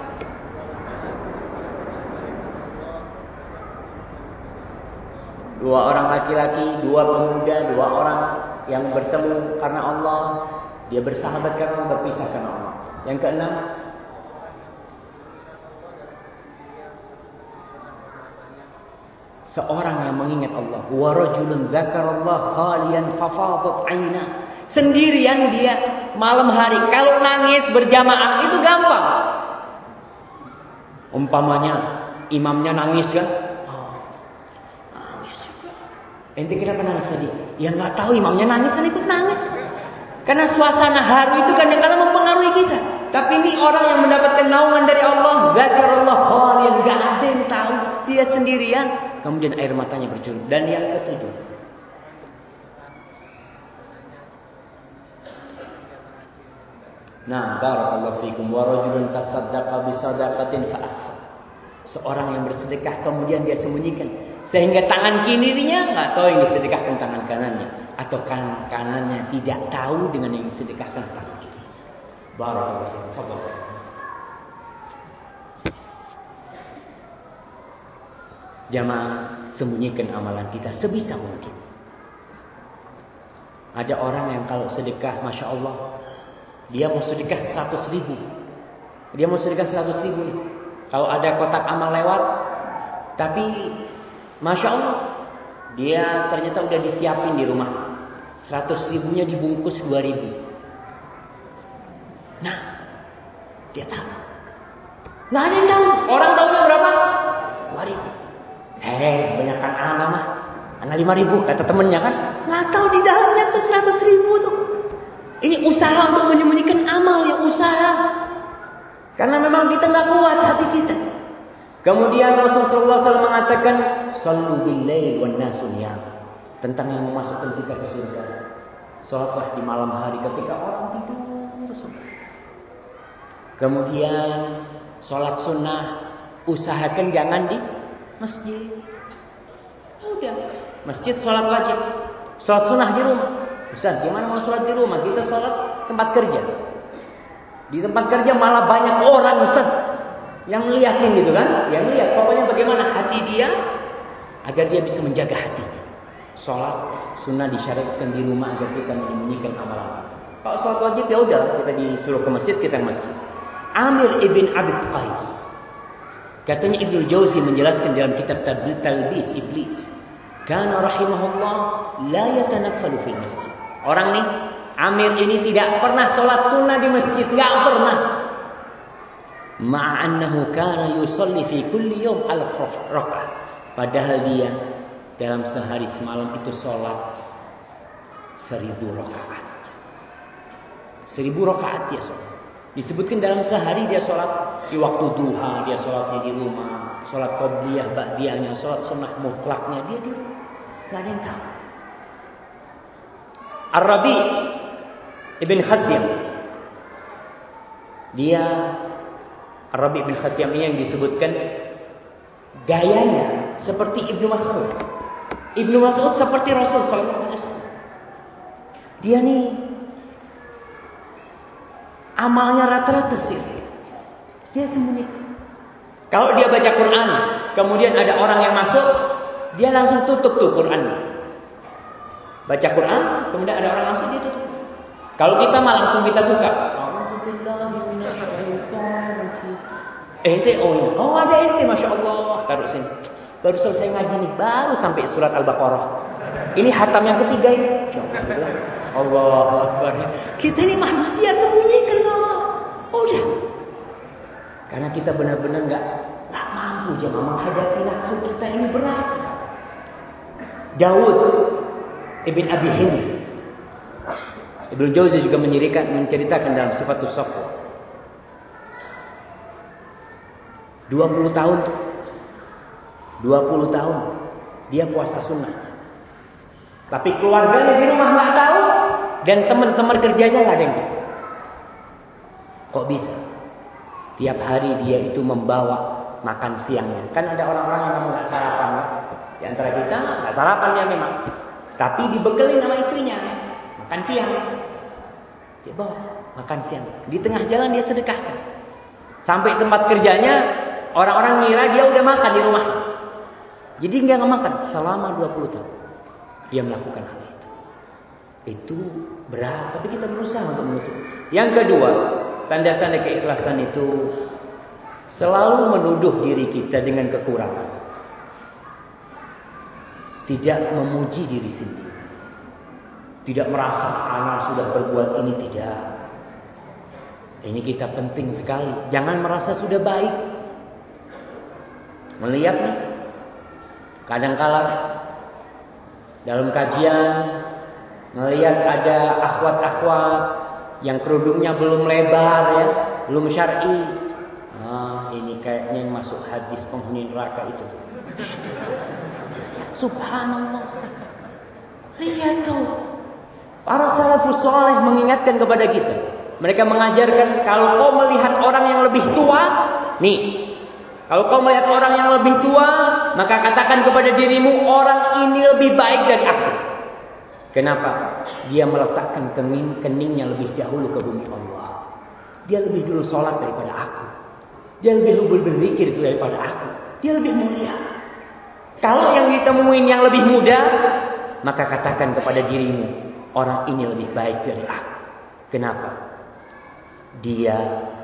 dua orang laki-laki, dua pemuda, dua orang yang bertemu karena Allah, dia bersahabat karena Allah, berpisah karena Allah. Yang keenam, seorang yang mengingat Allah. Wa rajulun dzakarallah khaliyan fafadat 'aina. Sendirian dia malam hari. Kalau nangis berjamaah itu gampang. Umpamanya imamnya nangis kan? Oh, nangis juga. Ente kenapa nangis tadi? Ya nggak tahu, imamnya nangis dan ikut nangis. Karena suasana haru itu kadang-kadang mempengaruhi kita. Tapi ini orang yang mendapatkan naungan dari Allah, dzakarallah khaliyan, enggak ada yang tahu, dia sendirian, kemudian air matanya bercurah. Dan yang ketujuh, nah, barakallahu fikum, wa rajulun tasaddaqa bi sadaqatin fa akhfa. Seorang yang bersedekah kemudian dia sembunyikan sehingga tangan kirinya enggak tahu yang disedekahkan tangan kanannya, atau kan kanannya tidak tahu dengan yang disedekahkan tangan kiri. Barakallahu fikum. Fadhal. Jamaah, sembunyikan amalan kita sebisa mungkin. Ada orang yang kalau sedekah, masya Allah, Dia mau sedekah seratus ribu. Dia mau sedekah seratus ribu. Kalau ada kotak amal lewat. Tapi Masya Allah, dia ternyata udah disiapin di rumah. Seratus ribunya dibungkus dua ribu. Nah, dia tahu. Nggak ada yang tahu. Orang tahunya berapa? Dua ribu. Eh, kebanyakan anak mah. Anak lima ribu kata temennya kan. Nggak tahu di dalamnya tuh seratus ribu tuh. Ini usaha untuk menyembunyikan amal ya, usaha. Karena memang kita nggak kuat hati kita. Kemudian Rasulullah shallallahu alaihi wasallam mengatakan, "Shallu bil-lail wan nasu niyam." Tentang yang memasukkan kita ke surga. Salatlah di malam hari ketika orang tidur. Kemudian salat sunnah usahakan jangan di masjid. Udah, masjid salat wajib. Salat sunnah di rumah. Ustaz, gimana mau sholat di rumah? Kita sholat tempat kerja. Di tempat kerja malah banyak orang, Ustaz, yang liatin gitu kan? Yang lihat. Pokoknya bagaimana hati dia agar dia bisa menjaga hatinya. Sholat sunnah disyariatkan di rumah agar kita menyembunyikan amalan kita. Kalau sholat wajib ya udah, kita disuruh ke masjid, kita ke masjid. Amir ibn Abi Qais, katanya Ibnu Jauzi menjelaskan dalam kitab Talbis Iblis, kana rahimahullah la yatanaffalu fil masjid. Orang nih, Amir ini tidak pernah sholat sunnah di masjid, nggak pernah. Ma'annahu kana yusalli fi kulli yawm alf rakaat. Padahal dia dalam sehari semalam itu sholat seribu rakaat. Seribu rakaat dia sholat. Disebutkan dalam sehari dia sholat di waktu duha, dia sholatnya di rumah, sholat qobliyah, ba'diyahnya, sholat sunnah mutlaknya dia di rumah. Nggak ada yang tahu. Ar-Rabi ibn Khatyam, dia Ar-Rabi ibn Khatyam ini yang disebutkan gayanya seperti Ibnu Mas'ud. Ibnu Mas'ud seperti Rasul sallallahu alaihi wasallam. Dia nih amalnya rata-rata sih. Dia sembunyikan. Kalau dia baca Quran, kemudian ada orang yang masuk, dia langsung tutup tuh Quran. Baca Quran, kemudian ada orang masuk, dia tutup. Kalau kita mah langsung kita buka. Ente oh, oh ada ente, masya Allah. Taruh sini. Baru selesai ngaji nih, baru sampai surat Al-Baqarah. Ini hatam yang ketiga ini. Allahu Akbar. Kita ini manusia sembunyikan Allah. Oh udah. Karena kita benar-benar nggak nggak mampu jangan menghadapi nafsu kita ini berat. Daud Ibn Abi Hind, Ibnu Jauzi juga menceritakan, menceritakan dalam Sifatus Safwa. dua puluh tahun tuh. dua puluh tahun dia puasa sunnah. Tapi keluarganya di rumah nggak tahu dan teman-teman kerjanya nggak ada yang tahu. Kok bisa? Tiap hari dia itu membawa makan siangnya. Kan ada orang-orang yang nggak sarapan. Di antara kita nggak sarapan dia memang. Tapi dibekali sama istrinya makan siang. Dia bawa makan siang. Di tengah jalan dia sedekahkan. Sampai tempat kerjanya orang-orang ngira dia udah makan di rumah. Jadi nggak makan selama dua puluh tahun. Dia melakukan hal itu. Itu berat, tapi kita berusaha untuk menutup. Yang kedua, tanda-tanda keikhlasan itu selalu menuduh diri kita dengan kekurangan. Tidak memuji diri sendiri. Tidak merasa anak sudah berbuat ini, tidak. Ini kita penting sekali. Jangan merasa sudah baik. Melihat nih, kadang-kala dalam kajian melihat ada akhwat-akhwat yang kerudungnya belum lebar ya, belum syar'i. Ah, ini kayaknya yang masuk hadis penghuni neraka itu. Subhanallah. Lihat kau. Para salafus saleh mengingatkan kepada kita. Mereka mengajarkan kalau kau melihat orang yang lebih tua, nih. Kalau kau melihat orang yang lebih tua, maka katakan kepada dirimu, orang ini lebih baik dari aku. Kenapa? Dia meletakkan kening, keningnya lebih dahulu ke bumi Allah. Dia lebih dulu sholat daripada aku. Dia lebih dulu berzikir daripada aku. Dia lebih mulia. Kalau yang ditemuin yang lebih muda, maka katakan kepada dirimu, orang ini lebih baik dari aku. Kenapa? dia,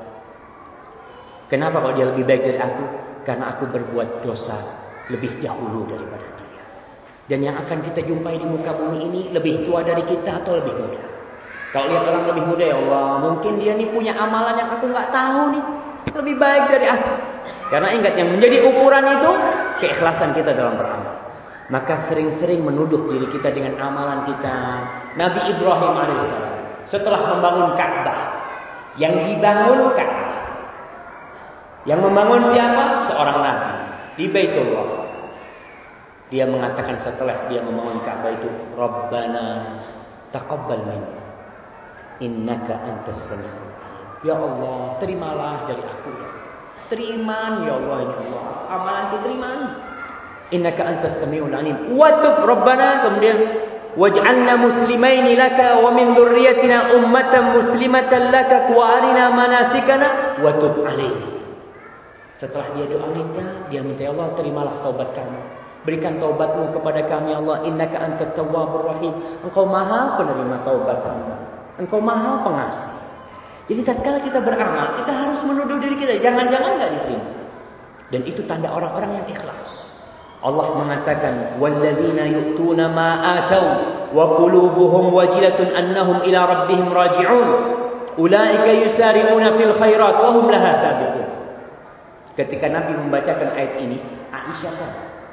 kenapa kalau dia lebih baik dari aku? Karena aku berbuat dosa lebih dahulu daripada dia. Dan yang akan kita jumpai di muka bumi ini lebih tua dari kita atau lebih muda. Kalau lihat orang lebih muda, ya Allah, mungkin dia nih punya amalan yang aku nggak tahu nih, lebih baik dari aku. Karena ingat, yang menjadi ukuran itu keikhlasan kita dalam beramal. Maka sering-sering menuduh diri kita dengan amalan kita. Nabi Ibrahim alaihissalam setelah membangun Ka'bah, yang dibangun Ka'bah, yang membangun siapa? Seorang nabi di Baitullah. Dia mengatakan setelah dia membangun Ka'bah itu, Rabbana taqabbal minna innaka antas samiul alim. Ya Allah, terimalah dari aku. Terima ya Allah, ya Allah, amalan diterima. Innaka antas samiul alim. Wa tub Rabbana, kemudian waj'alna muslimaini laka wa min dzurriyyatina ummatan muslimatan laka wa arina manasikana wa tub alaina. Setelah dia doa minta, dia minta, ya Allah, terimalah taubat kami. Berikan taubatmu kepada kami, Allah. Innaka antat tawwabur rahim. Engkau Maha penerima taubat hamba. Engkau Maha pengasih. Jadi tatkala kita beramal, kita harus menuduh diri kita, jangan-jangan enggak diterima. Dan itu tanda orang-orang yang ikhlas. Allah mengatakan, walladzina yu'tuna ma atau wa qulubuhum wajilatun annahum ila rabbihim raji'un ulaika yusari'una fil khairat wa hum laha sabiqun. Ketika Nabi membacakan ayat ini, Aisyah kan,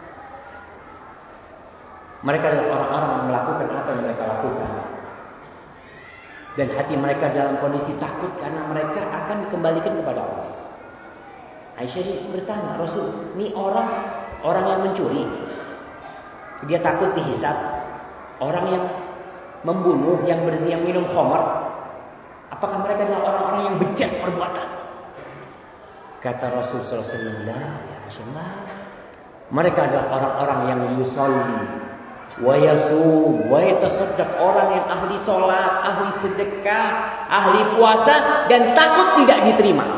mereka adalah orang-orang yang melakukan apa yang mereka lakukan, dan hati mereka dalam kondisi takut karena mereka akan dikembalikan kepada Allah. Aisyah bertanya, Rasul, ini orang orang yang mencuri, dia takut dihisab. Orang yang membunuh, yang berzina, yang minum khamar, apakah mereka adalah orang-orang yang bejat perbuatan? Kata Rasul sallallahu alaihi wasallam, la ya Aisyah, mereka adalah orang-orang yang yusolli wa yasum wa yatasaddaq, orang yang ahli sholat, ahli sedekah, ahli puasa, dan takut tidak diterima.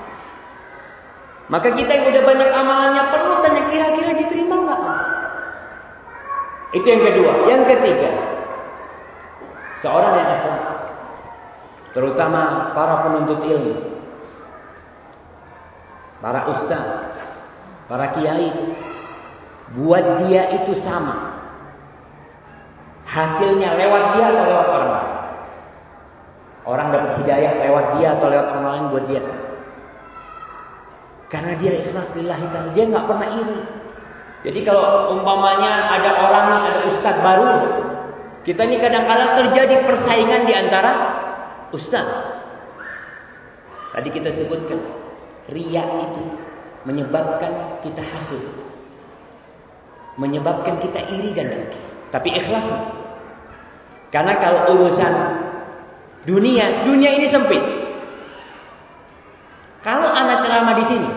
Maka kita yang udah banyak amalannya perlu tanya, kira-kira diterima enggak? Itu yang kedua. Yang ketiga, seorang yang ikhlas, terutama para penuntut ilmu, para ustaz, para kiai itu, buat dia itu sama, hasilnya lewat dia atau lewat orang lain. Orang dapat hidayah lewat dia atau lewat orang lain, buat dia sama. Karena dia ikhlas lillahi ta'ala, dia nggak pernah iri. Jadi kalau umpamanya ada orang nih, ada ustaz baru, kita ini kadang-kadang terjadi persaingan di antara ustaz. Tadi kita sebutkan, riya itu menyebabkan kita hasud, menyebabkan kita iri dan dengki. Tapi ikhlas, karena kalau urusan dunia, dunia ini sempit. Kalau anak ceramah di sini,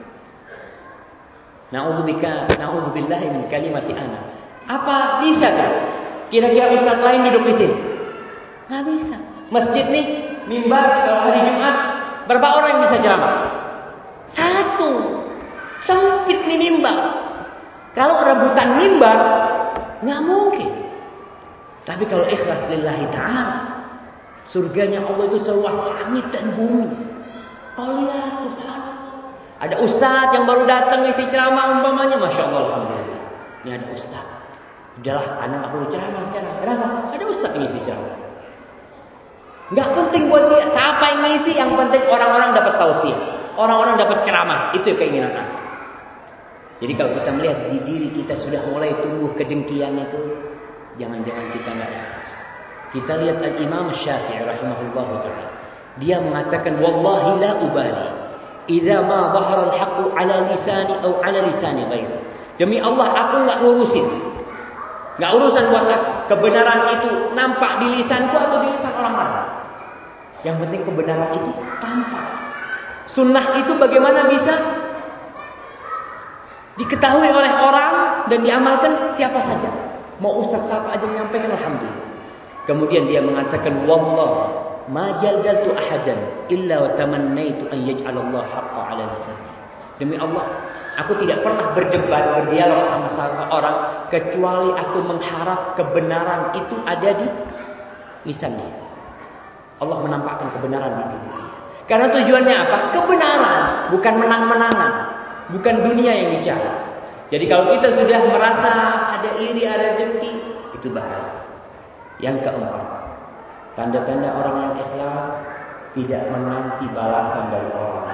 na'udzubika, na'udzubillahi min kalimati ana, apa bisa kan? Kira-kira ustaz lain duduk di sini? Nggak bisa. Masjid nih, mimbar kalau hari Jumat, berapa orang yang bisa ceramah? Satu. Sempit nih mimbar. Kalau rebutan mimbar, nggak mungkin. Tapi kalau ikhlas lillahi ta'ala, surganya Allah itu seluas langit dan bumi. Kau lihat, subhanallah, ada ustaz yang baru datang isi ceramah umpamanya, masya Allah, alhamdulillah, ini ada ustaz. Udahlah, anak nggak perlu ceramah sekarang. Kenapa? Ada ustaz yang isi ceramah. Nggak penting buat dia siapa yang ngisi, yang penting orang-orang dapat tausiah, orang-orang dapat ceramah. Itu keinginan anak. Jadi kalau kita melihat di diri kita sudah mulai tumbuh kedengkian itu, jangan-jangan kita nggak ikhlas. Kita lihat Al-Imam Syafi'i rahimahullah ta'ala, dia mengatakan, wallahi la ubali idza ma dhahara al-haqqu ala lisani atau ala lisani ghairi. Demi Allah, aku enggak ngurusin. Enggak urusan buat aku kebenaran itu nampak di lisanku atau di lisan orang lain. Yang penting kebenaran itu tampak. Sunnah itu bagaimana bisa diketahui oleh orang dan diamalkan siapa saja. Mau ustaz siapa aja menyampaikan, alhamdulillah. Kemudian dia mengatakan, wallah ma jaldaltu ahadan illa wa tamannaitu an yaj'alallahu haqqa 'ala lisani. Demi Allah, aku tidak pernah berdebat, berdialog sama seorang kecuali aku mengharap kebenaran itu ada di lisannya. Allah menampakkan kebenaran di diri. Karena tujuannya apa? Kebenaran, bukan menang-menangan, bukan dunia yang bicara. Jadi kalau kita sudah merasa ada iri, ada dengki, itu bahaya. Yang keempat, tanda-tanda orang yang ikhlas tidak menanti balasan dari orang.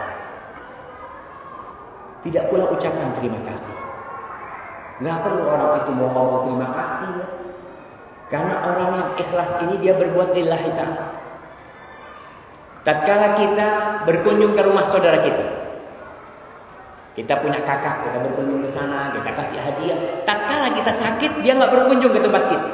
Tidak pula ucapan terima kasih. Nggak perlu orang itu mau ngomong terima kasih ya. Karena orang yang ikhlas ini dia berbuat lillahi ta'ala. Tatkala kita berkunjung ke rumah saudara kita, kita punya kakak, kita berkunjung ke sana, kita kasih hadiah. Tatkala kita sakit, dia nggak berkunjung ke tempat kita.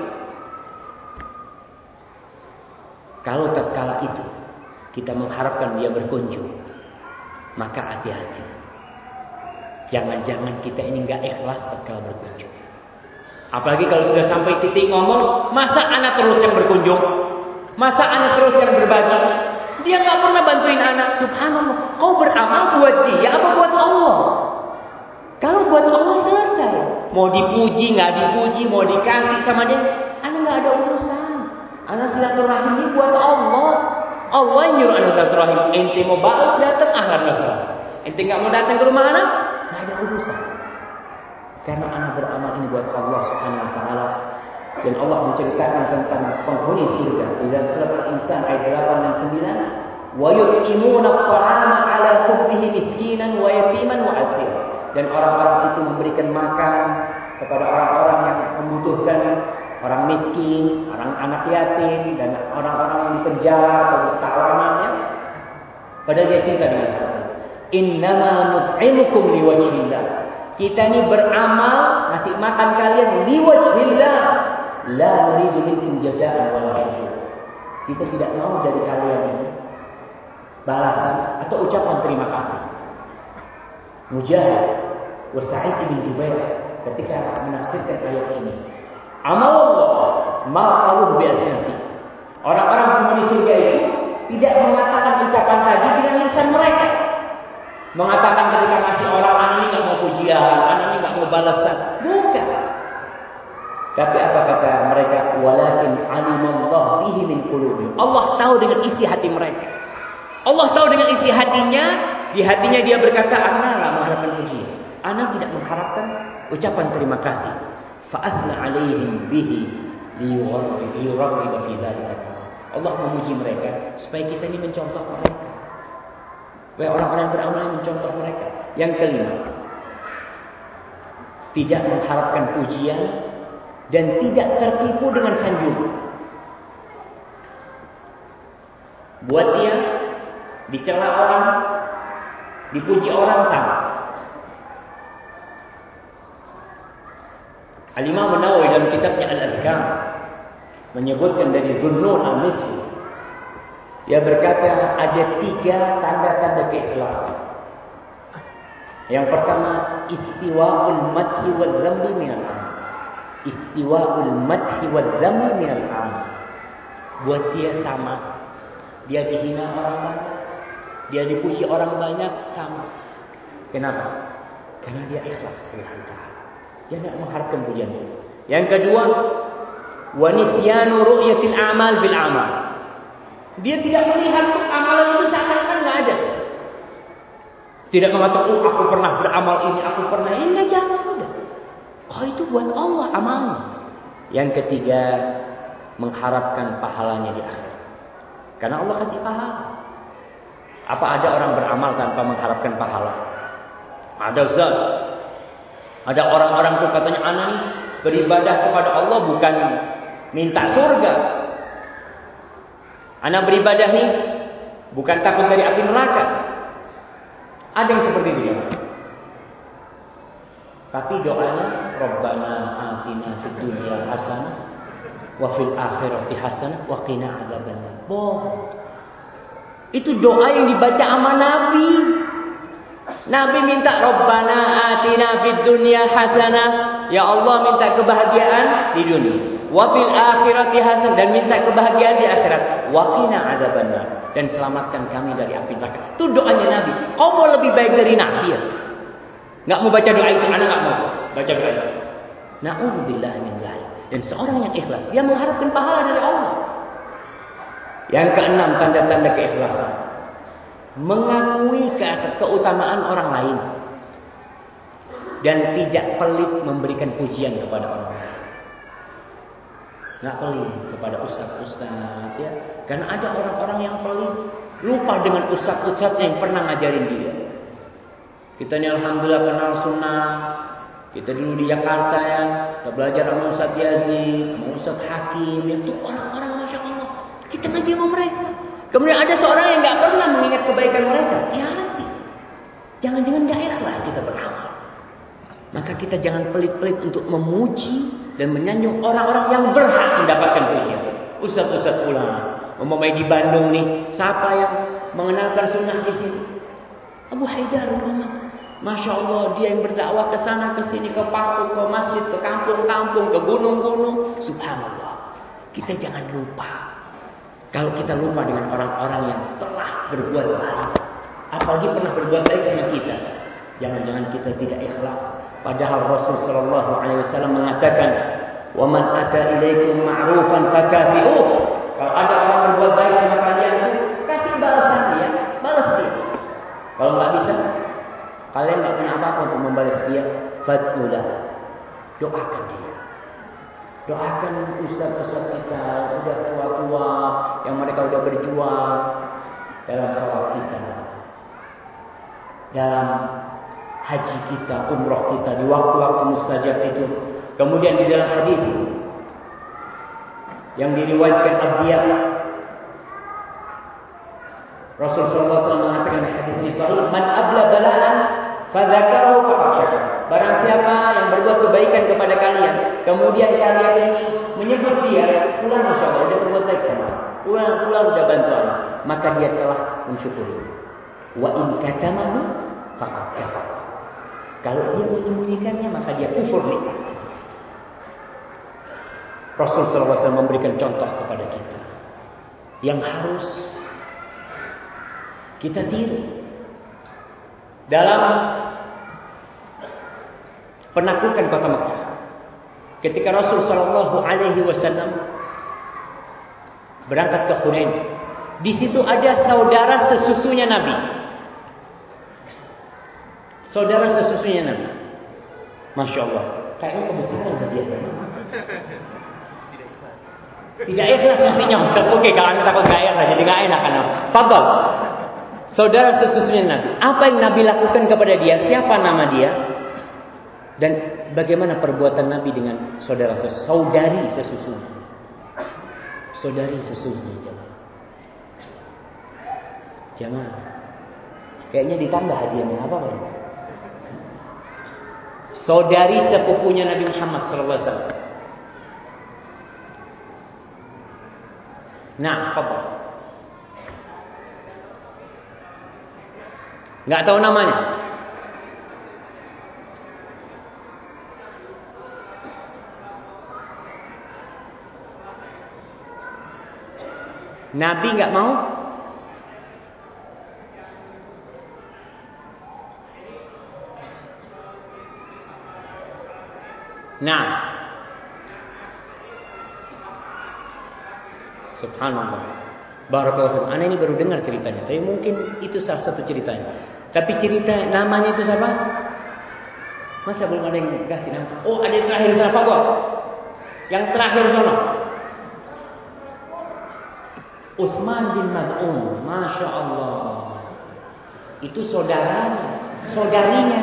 Kalau tatkala itu kita mengharapkan dia berkunjung, maka hati-hati. Jangan-jangan kita ini nggak ikhlas tatkala berkunjung. Apalagi kalau sudah sampai titik ngomong, masa anak terus yang berkunjung, masa anak terus yang berbagi. Dia nggak pernah bantuin anak. Subhanallah, kau beramal buat dia apa buat Allah? Kalau buat Allah selesai. Mau dipuji nggak dipuji, mau dikasih sama dia, anak nggak ada urusan. Anak silaturahim ini buat Allah. Allah yang nyuruh anak silaturahim. Ente mau balas datang, ahlan wasahlan. Ente nggak mau datang ke rumah anak, nggak ada urusan. Karena anak beramal ini buat Allah Subhanahu Wa Taala. Dan Allah menceritakan tentang penghuni surga di dalam surat Al-Insan ayat delapan dan sembilan. Wa yut'imuna at-ta'ama 'ala hubbihi miskinan wa yatiman wa asir. Dan orang-orang itu memberikan makan kepada orang-orang yang membutuhkan, orang miskin, orang anak yatim, dan orang-orang yang di penjara atau di tawanan ya. Padahal dia cinta dengan Allah. Innama nut'imukum liwajhillah. Kita ini beramal ngasih makan kalian liwajhillah. La nuridu minkum jazaa'an wala syukur. Kita tidak mau dari kalian ini balasan atau ucapan terima kasih. Mujahid wa Sa'id bin Jubair ketika menafsirkan ayat ini, amal Allah ma'aluh bi'asnati. Orang-orang penghuni surga itu tidak mengatakan ucapan tadi dengan lisan mereka. Mengatakan ketika ngasih orang, anak ini nggak mau pujian, anak ini nggak mau balasan. Bukan. Tapi apa kata mereka? Walakin alimallahu bihi min qulubihim. Allah tahu dengan isi hati mereka. Allah tahu dengan isi hatinya. Di hatinya dia berkata, anak nggak mengharapkan pujian. Anak tidak mengharapkan ucapan terima kasih. Fa'athna alaihim bihi liyuraghiba fi dzalika. Allah memuji mereka supaya kita ini mencontoh mereka. Supaya orang-orang yang beramal ini mencontoh mereka. Yang kelima, tidak mengharapkan pujian dan tidak tertipu dengan sanjung. Buat dia dicela orang, dipuji orang sama. Al-Imam An-Nawawi dalam kitabnya Al-Azkar menyebutkan dari Dhunnun al-Misri. Dia berkata ada tiga tanda-tanda keikhlasan. Yang pertama, istiwa'ul madhi wal dhammi minal amal. Istiwa'ul madhi wal dhammi minal amal. Buat dia sama. Dia dihina orang banyak, dia dipuji orang banyak, sama. Kenapa? Karena dia ikhlas lillahi ta'ala. Dia tidak mengharapkan pujian itu. Yang kedua, wa nisyanu ru'yatil a'mal bil amal. Dia tidak melihat amalan itu seakan-akan enggak ada. Tidak mengatakan, oh, aku pernah beramal ini, aku pernah ini, enggak, jangan, udah. Oh, itu buat Allah amalnya. Yang ketiga, mengharapkan pahalanya di akhirat. Karena Allah kasih pahala. Apa ada orang beramal tanpa mengharapkan pahala? Ada, Ustaz. Ada orang-orang tuh katanya, anak nih beribadah kepada Allah bukan minta surga. Anak beribadah nih bukan takut dari api neraka. Ada yang seperti itu. Tapi doanya, Rabbana atina fid dunya hasanah wa fil akhirati hasanah wa qina adzabannar. Bohong. Itu doa yang dibaca sama Nabi. Nabi minta Rabbana atina fid dunya hasanah, ya Allah minta kebahagiaan di dunia. Wa fil akhirati hasanah, dan minta kebahagiaan di akhirat. Wa qina adzabannar, dan selamatkan kami dari api neraka. Itu doanya Nabi. Kau mau lebih baik dari Nabi ya? Enggak mau baca doa itu, anak enggak mau baca doa itu. Na'udzubillah min dzalik. Dan seorang yang ikhlas, dia mengharapkan pahala dari Allah. Yang keenam, tanda-tanda keikhlasan. mengakui ke- keutamaan orang lain, dan tidak pelit memberikan pujian kepada orang lain. Nggak pelit kepada ustaz-ustaz, ya. Karena ada orang-orang yang pelit, lupa dengan ustaz-ustaz yang pernah ngajarin dia. Kita ini alhamdulillah kenal sunnah. Kita dulu di Jakarta ya, kita belajar sama Ustaz Yazid, sama Ustaz Hakim, itu orang-orang masya Allah. Kita ngaji sama mereka. Kemudian ada seorang yang nggak pernah mengingat kebaikan mereka, ya nanti. Jangan-jangan nggak ikhlas kita beramal. Maka kita jangan pelit-pelit untuk memuji dan menyanjung orang-orang yang berhak mendapatkan pujian. Ustaz-ustaz pulang, umpamanya di Bandung nih, siapa yang mengenalkan sunnah di sini? Abu Haidar Muhammad. Masya Allah, dia yang berdakwah ke sana, ke sini, ke Papua, ke masjid, ke kampung-kampung, ke gunung-gunung. Subhanallah. Kita jangan lupa. Kalau kita lupa dengan orang-orang yang telah berbuat baik, apalagi pernah berbuat baik sama kita, jangan-jangan kita tidak ikhlas. Padahal Rasul Shallallahu Alaihi Wasallam mengatakan, "Wa man ata ilaikum ma'rufan fakafi'uh." Kalau ada orang berbuat baik sama kalian, kasih balasan dia, balas dia. Kalau nggak bisa, kalian nggak punya apa-apa untuk membalas dia, fad'ulah, doakan dia. Doakan ustaz-ustaz kita udah tua-tua, yang mereka udah berjuang dalam sholat kita, dalam haji kita, umroh kita, di waktu-waktu mustajab itu. Kemudian di dalam hadis yang diriwayatkan Abdiyah, Rasulullah shallallahu alaihi wasallam mengatakan di hadis ini sahih, "Man abla bala'an fadzakarahu faqad syakar." Barang siapa yang berbuat kebaikan kepada kalian, kemudian kalian ini menyebut dia, pulang masya Allah, dia berbuat baik sama, pulang pulang udah bantuan, maka dia telah mensyukuri. Wa in katamahu faqad kafar. Kalau dia menyembunyikannya, maka dia kufur nikmat. Rasul shallallahu alaihi wasallam memberikan contoh kepada kita yang harus kita tiru dalam penaklukan kota Mekah. Ketika Rasul Shallallahu Alaihi Wasallam berangkat ke Hunain, di situ ada saudara sesusunya Nabi. Saudara sesusunya Nabi, masya Allah, kayaknya kebesaran dia. Tidak ikhlas ngasihnya Ustaz. Oke, kalau anda takut gak ikhlas, jadi gak enak kan? Fadal. Saudara sesusunya Nabi. Apa yang Nabi lakukan kepada dia? Siapa nama dia? Dan bagaimana perbuatan Nabi dengan saudara sesusu, saudari sesusunya? Saudari sesusunya jemaah. Jemaah. Kayaknya ditambah hadiahnya apa Pak? Saudari sepupunya Nabi Muhammad sallallahu alaihi wasallam. Nah, fadhal. Enggak tahu namanya. Nabi enggak mau. Nah, subhanallah, barakallahu fikum. Ana ini baru dengar ceritanya, tapi mungkin itu salah satu ceritanya. Tapi cerita namanya itu siapa? Masa belum ada yang kasih nama? Oh, ada yang terakhir sana, Pak. Yang terakhir sana. Utsman bin Maz'un, masya Allah. Itu saudaranya, saudarinya.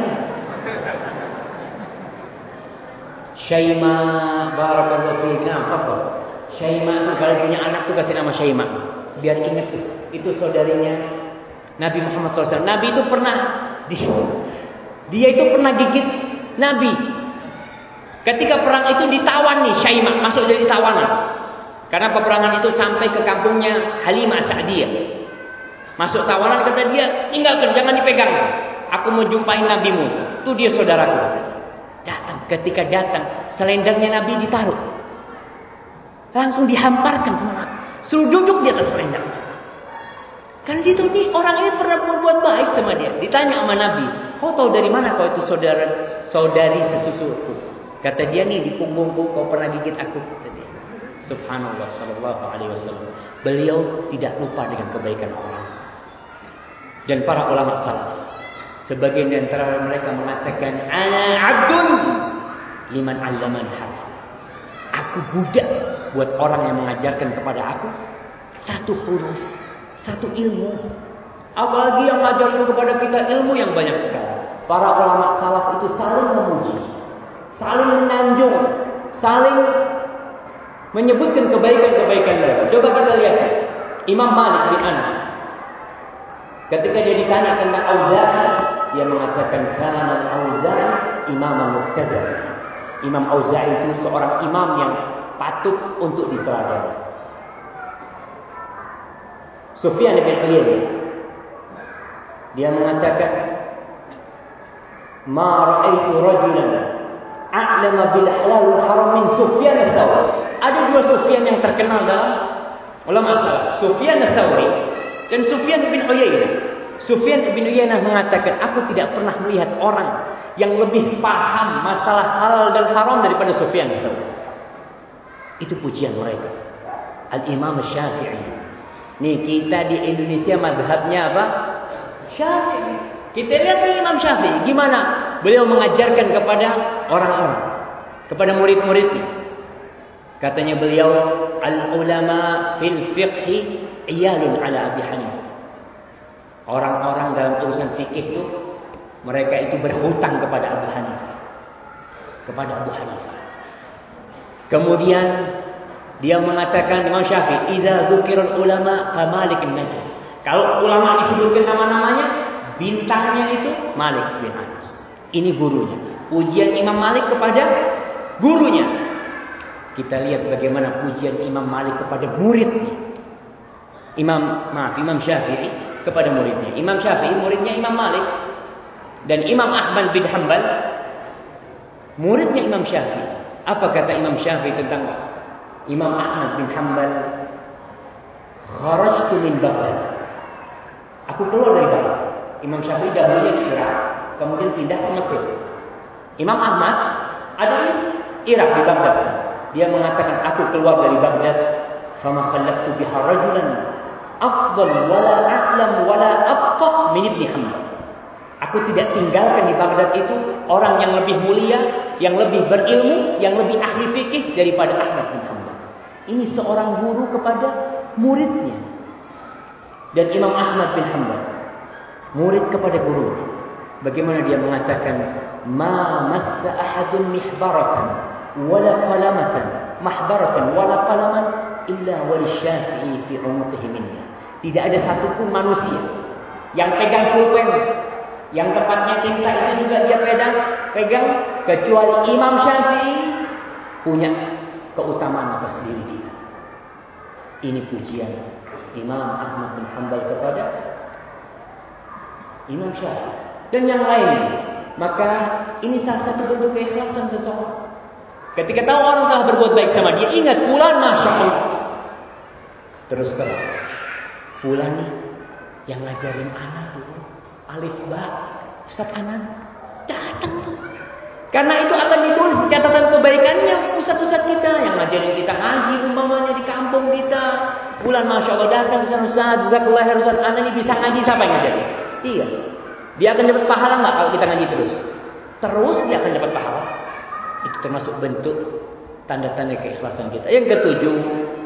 Syaima, barakallahu fiik. Nah, apa? Syaima itu kalau punya anak tuh kasih nama Syaima, biar ingat tuh. Itu saudarinya Nabi Muhammad shallallahu alaihi wasallam. Nabi itu pernah di, dia itu pernah gigit Nabi. Ketika perang itu ditawan nih Syaima, masuk jadi tawanan. Karena peperangan itu sampai ke kampungnya Halimah Sa'diyah. Masuk tawanan, kata dia, tinggalkan, jangan dipegang. Aku mau jumpain nabimu. Itu dia saudaraku. Datang, ketika datang, selendangnya Nabi ditaruh. Langsung dihamparkan sama Nabi. Suruh duduk di atas selendang. Kan itu nih, orang ini pernah berbuat baik sama dia. Ditanya sama Nabi, kau tahu dari mana kau itu saudara saudari sesusuku? Kata dia, nih di punggungku kau pernah gigit aku. Kata dia. Subhanallah sallallahu alaihi wasallam. Beliau tidak lupa dengan kebaikan orang. Dan para ulama salaf, sebagian di antara mereka mengatakan, ana abdun liman 'allaman harf. Aku budak buat orang yang mengajarkan kepada aku satu huruf, satu ilmu. Apalagi yang mengajarkan kepada kita ilmu yang banyak sekali. Para ulama salaf itu saling memuji, saling menyanjung, saling menyebutkan kebaikan-kebaikan mereka. Coba kita lihat Imam Malik bin Anas. Ketika dia ditanya tentang Auza'i, dia mengatakan kana Auza'i imaman muqtada. Imam Auza'i itu seorang imam yang patut untuk diteladani. Sufyan bin Uyainah, dia mengatakan, "Ma ra'aitu rajulan a'lama bil halal wal haram min Sufyan ats-Tsauri." Ada dua Sufyan yang terkenal dalam ulama salaf, Sufyan ats-Tsauri dan Sufyan bin Uyainah. Sufyan bin Uyainah mengatakan, aku tidak pernah melihat orang yang lebih paham masalah halal dan haram daripada Sufyan ats-Tsauri. Itu pujian mereka. Al-Imam Syafi'i. Nih kita di Indonesia mazhabnya apa? Syafi'i. Kita lihat nih Imam Syafi'i gimana beliau mengajarkan kepada orang-orang, kepada murid-muridnya. Katanya beliau, al-ulama fil fiqhi iyalun ala Abi Hanifah. Orang-orang dalam urusan fikih itu mereka itu berhutang kepada Abu Hanifah. Kepada Abu Hanifah. Kemudian dia mengatakan Imam Syafi'i, idza dzukirul ulama fa Malikin najm. Kalau ulama disebutkan nama-namanya, bintangnya itu Malik bin Anas. Ini gurunya. Pujian Imam Malik kepada gurunya. Kita lihat bagaimana pujian Imam Malik kepada muridnya. Imam, maaf, Imam Syafi'i kepada muridnya. Imam Syafi'i muridnya Imam Malik. Dan Imam Ahmad bin Hanbal muridnya Imam Syafi'i. Apa kata Imam Syafi'i tentang Imam Ahmad bin Hanbal? Kharajtu min Baghdad. Aku keluar dari Baghdad. Imam Syafi'i dahulunya di Irak, kemudian pindah ke Mesir. Imam Ahmad ada di Irak, di Baghdad. Dia mengatakan, aku keluar dari Baghdad, fama khallaqtu biha rajulan afdal wala a'lam wala afqah min Ibnu Hanbal. Aku tidak tinggalkan di Baghdad itu orang yang lebih mulia, yang lebih berilmu, yang lebih ahli fikih daripada Ahmad bin Hanbal. Ini seorang guru kepada muridnya. Dan Imam Ahmad bin Hanbal murid kepada guru. Bagaimana dia mengatakan, ma massa ahadun mihbaratan wala qalamatan, mahbaratan wala qalaman illa walisyafi'i fi 'unuqihi minna. Tidak ada satupun manusia yang pegang pulpen, yang tempatnya tinta itu juga dia pegang, pegang kecuali Imam Syafi'i punya keutamaan atas diri dia. Ini pujian Imam Ahmad bin Hanbal kepada Imam Syafi'i dan yang lain. Maka ini salah satu bentuk keikhlasan seseorang. Ketika tahu orang telah berbuat baik sama dia, ingat fulan masya Allah. Terus terang, fulan nih yang ngajarin anak dulu alif ba, Ustaz Anan datang tuh. Karena itu akan ditulis di catatan kebaikannya ustaz-ustaz kita yang ngajarin kita ngaji umpamanya di kampung kita. Fulan masya Allah datang ke sana, Ustaz, jazakallahu khairan, Ustaz Anan ini bisa ngaji, siapa yang ngajarin? Iya. Dia akan dapat pahala enggak kalau kita ngaji terus? Terus dia akan dapat pahala. Itu termasuk bentuk tanda-tanda keikhlasan kita. Yang ketujuh,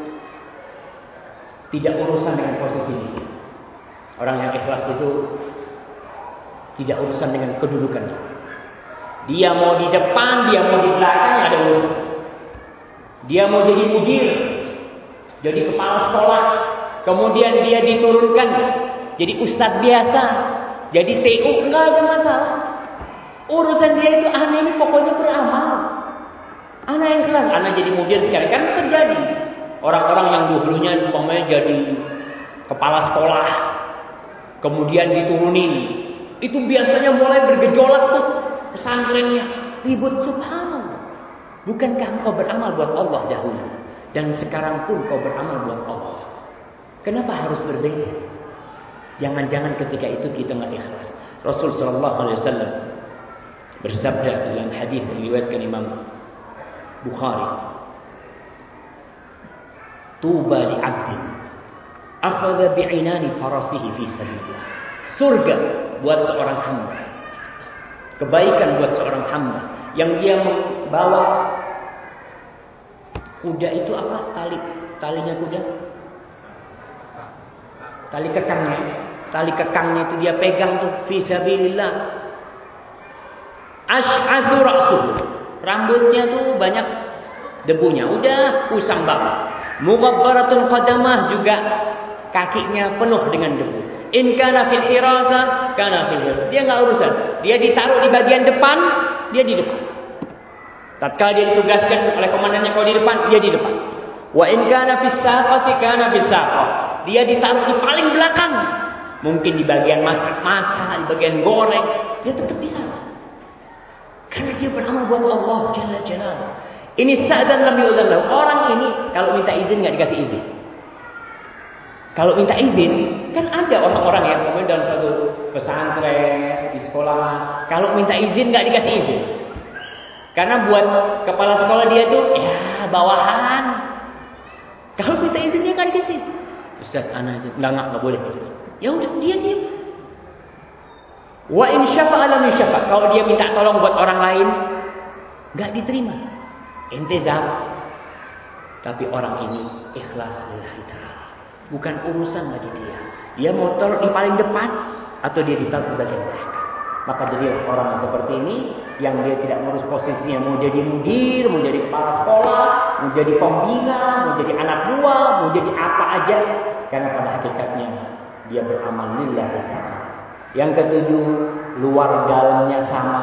tidak urusan dengan posisi ini. Orang yang ikhlas itu tidak urusan dengan kedudukannya. Dia mau di depan, dia mau di belakang, ada urusan. Dia mau jadi mudir, jadi kepala sekolah, kemudian dia diturunkan jadi ustadz biasa, jadi T U, enggak ada masalah. Urusan dia itu aneh ini pokoknya beramal. Anak ikhlas, anak jadi mudir sekarang kan terjadi. Orang-orang yang dulunya umpamanya jadi kepala sekolah, kemudian diturunin, itu biasanya mulai bergejolak tuh pesantrennya, ribut, subhanallah. Bukankah engkau beramal buat Allah dahulu dan sekarang pun kau beramal buat Allah? Kenapa harus berbeda? Jangan-jangan ketika itu kita nggak ikhlas. Rasul Shallallahu Alaihi Wasallam bersabda dalam hadis diriwayatkan Imam Bukhari, "Tuba li 'abdin akhadha bi'inani farasihi fi sabilillah." surga buat seorang hamba. Kebaikan buat seorang hamba yang dia membawa kuda itu apa? Tali talinya kuda. Tali kekangnya. Tali kekangnya itu dia pegang tuh fi sabilillah. Ash'athu ra'suh. Rambutnya tuh banyak debunya, udah kusam banget. Mughabbaratun qadamah, juga kakinya penuh dengan debu. In kana fil hirasa kana fil hirasa. Dia enggak urusan. Dia ditaruh di bagian depan, dia di depan. Tatkala dia ditugaskan oleh komandannya kalau di depan, dia di depan. Wa in kana fis saqati kana fis saqah. Dia ditaruh di paling belakang. Mungkin di bagian masak-masak, di bagian goreng, dia tetap di sana. Karena dia beramal buat Allah Jalla Jalaluhu. Ini sa'dan lam yu'dzan lahu. Orang ini kalau minta izin enggak dikasih izin. Kalau minta izin, kan ada orang-orang yang kemudian dalam suatu pesantren, di sekolah, kalau minta izin enggak dikasih izin. Karena buat kepala sekolah dia tuh ya bawahan. Kalau minta izin dia enggak dikasih. Ustaz, ana izin. Enggak, enggak, enggak boleh gitu. Ya udah, dia diam. Wa in syafa'a lam yusyafa'. Kalau dia minta tolong buat orang lain, enggak diterima. Intizam. Tapi orang ini ikhlas lillahi ta'ala. Bukan urusan lagi dia. Dia mau taruh di paling depan atau dia ditaruh di bagian belakang. Maka jadilah orang seperti ini yang dia tidak mengurus posisinya, mau jadi mudir, mau jadi kepala sekolah, mau jadi pembina, mau jadi anak buah, mau jadi apa aja. Karena pada hakikatnya dia beramal lillahi ta'ala. Yang ketujuh, luar dalamnya sama.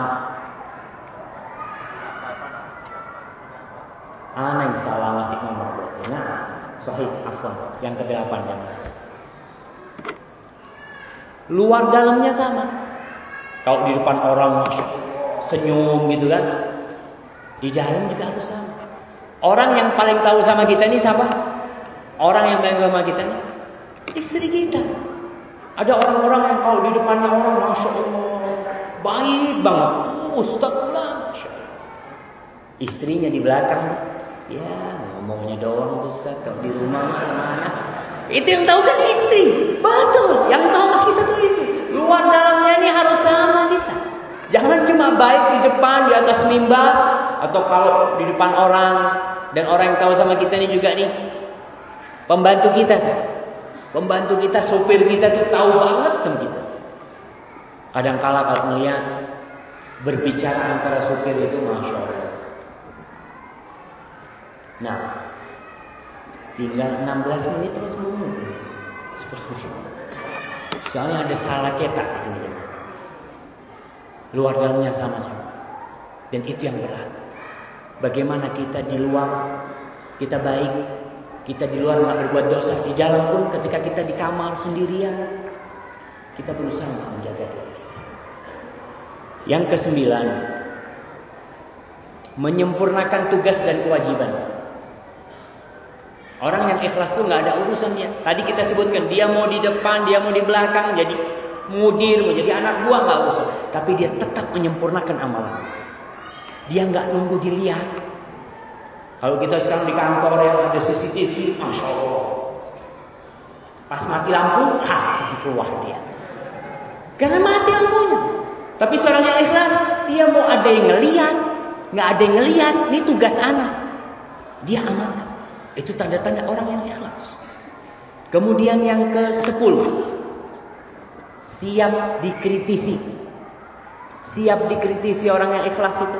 Ana yang salah masih nomor berarti. Nah, sahih afwan. Yang kedelapan ya. Luar dalamnya sama. Kalau di depan orang masya Allah, senyum gitu kan. Di dalam juga harus sama. Orang yang paling tahu sama kita ini siapa? Orang yang paling tahu sama kita ini istri kita. Ada orang-orang yang kalau di depannya orang masya Allah baik banget. Oh, Ustaz pulang. Istrinya di belakang. Ya, ngomongnya doang tuh Ustaz. Kalau di rumah mana-mana. Itu yang tahu kan istri. Betul. Yang tahu sama kita tuh istri. Luar dalamnya ini harus sama kita. Jangan cuma baik di depan, di atas mimbar. Atau kalau di depan orang. Dan orang yang tahu sama kita ini juga nih. Pembantu kita. Pembantu kita, sopir kita tuh tahu banget sama kita. Kadang-kala kalau melihat berbicara antara sopir itu masya Allah. Nah, tinggal enam belas menit terus sepuluh menit. sepuluh menit. Soalnya ada salah cetak di sini. Luar dalamnya sama sama. Dan itu yang berat. Bagaimana kita di luar kita baik, kita di luar enggak berbuat dosa, di dalam pun ketika kita di kamar sendirian, kita berusaha untuk menjaga diri kita. Yang kesembilan, menyempurnakan tugas dan kewajiban. Orang yang ikhlas itu nggak ada urusannya. Tadi kita sebutkan dia mau di depan, dia mau di belakang, jadi mudir, mau jadi anak buah nggak urusan. Tapi dia tetap menyempurnakan amalan. Dia nggak nunggu dilihat. Kalau kita sekarang di kantor ya ada C C T V, masya Allah. Pas mati lampu, ah keluar dia. Karena mati lampunya. Tapi seorang yang ikhlas, dia mau ada yang ngelihat, nggak ada yang ngelihat. Ini tugas anak. Dia amalkan. Itu tanda-tanda orang yang ikhlas. Kemudian yang ke sepuluh, siap dikritisi. Siap dikritisi orang yang ikhlas itu.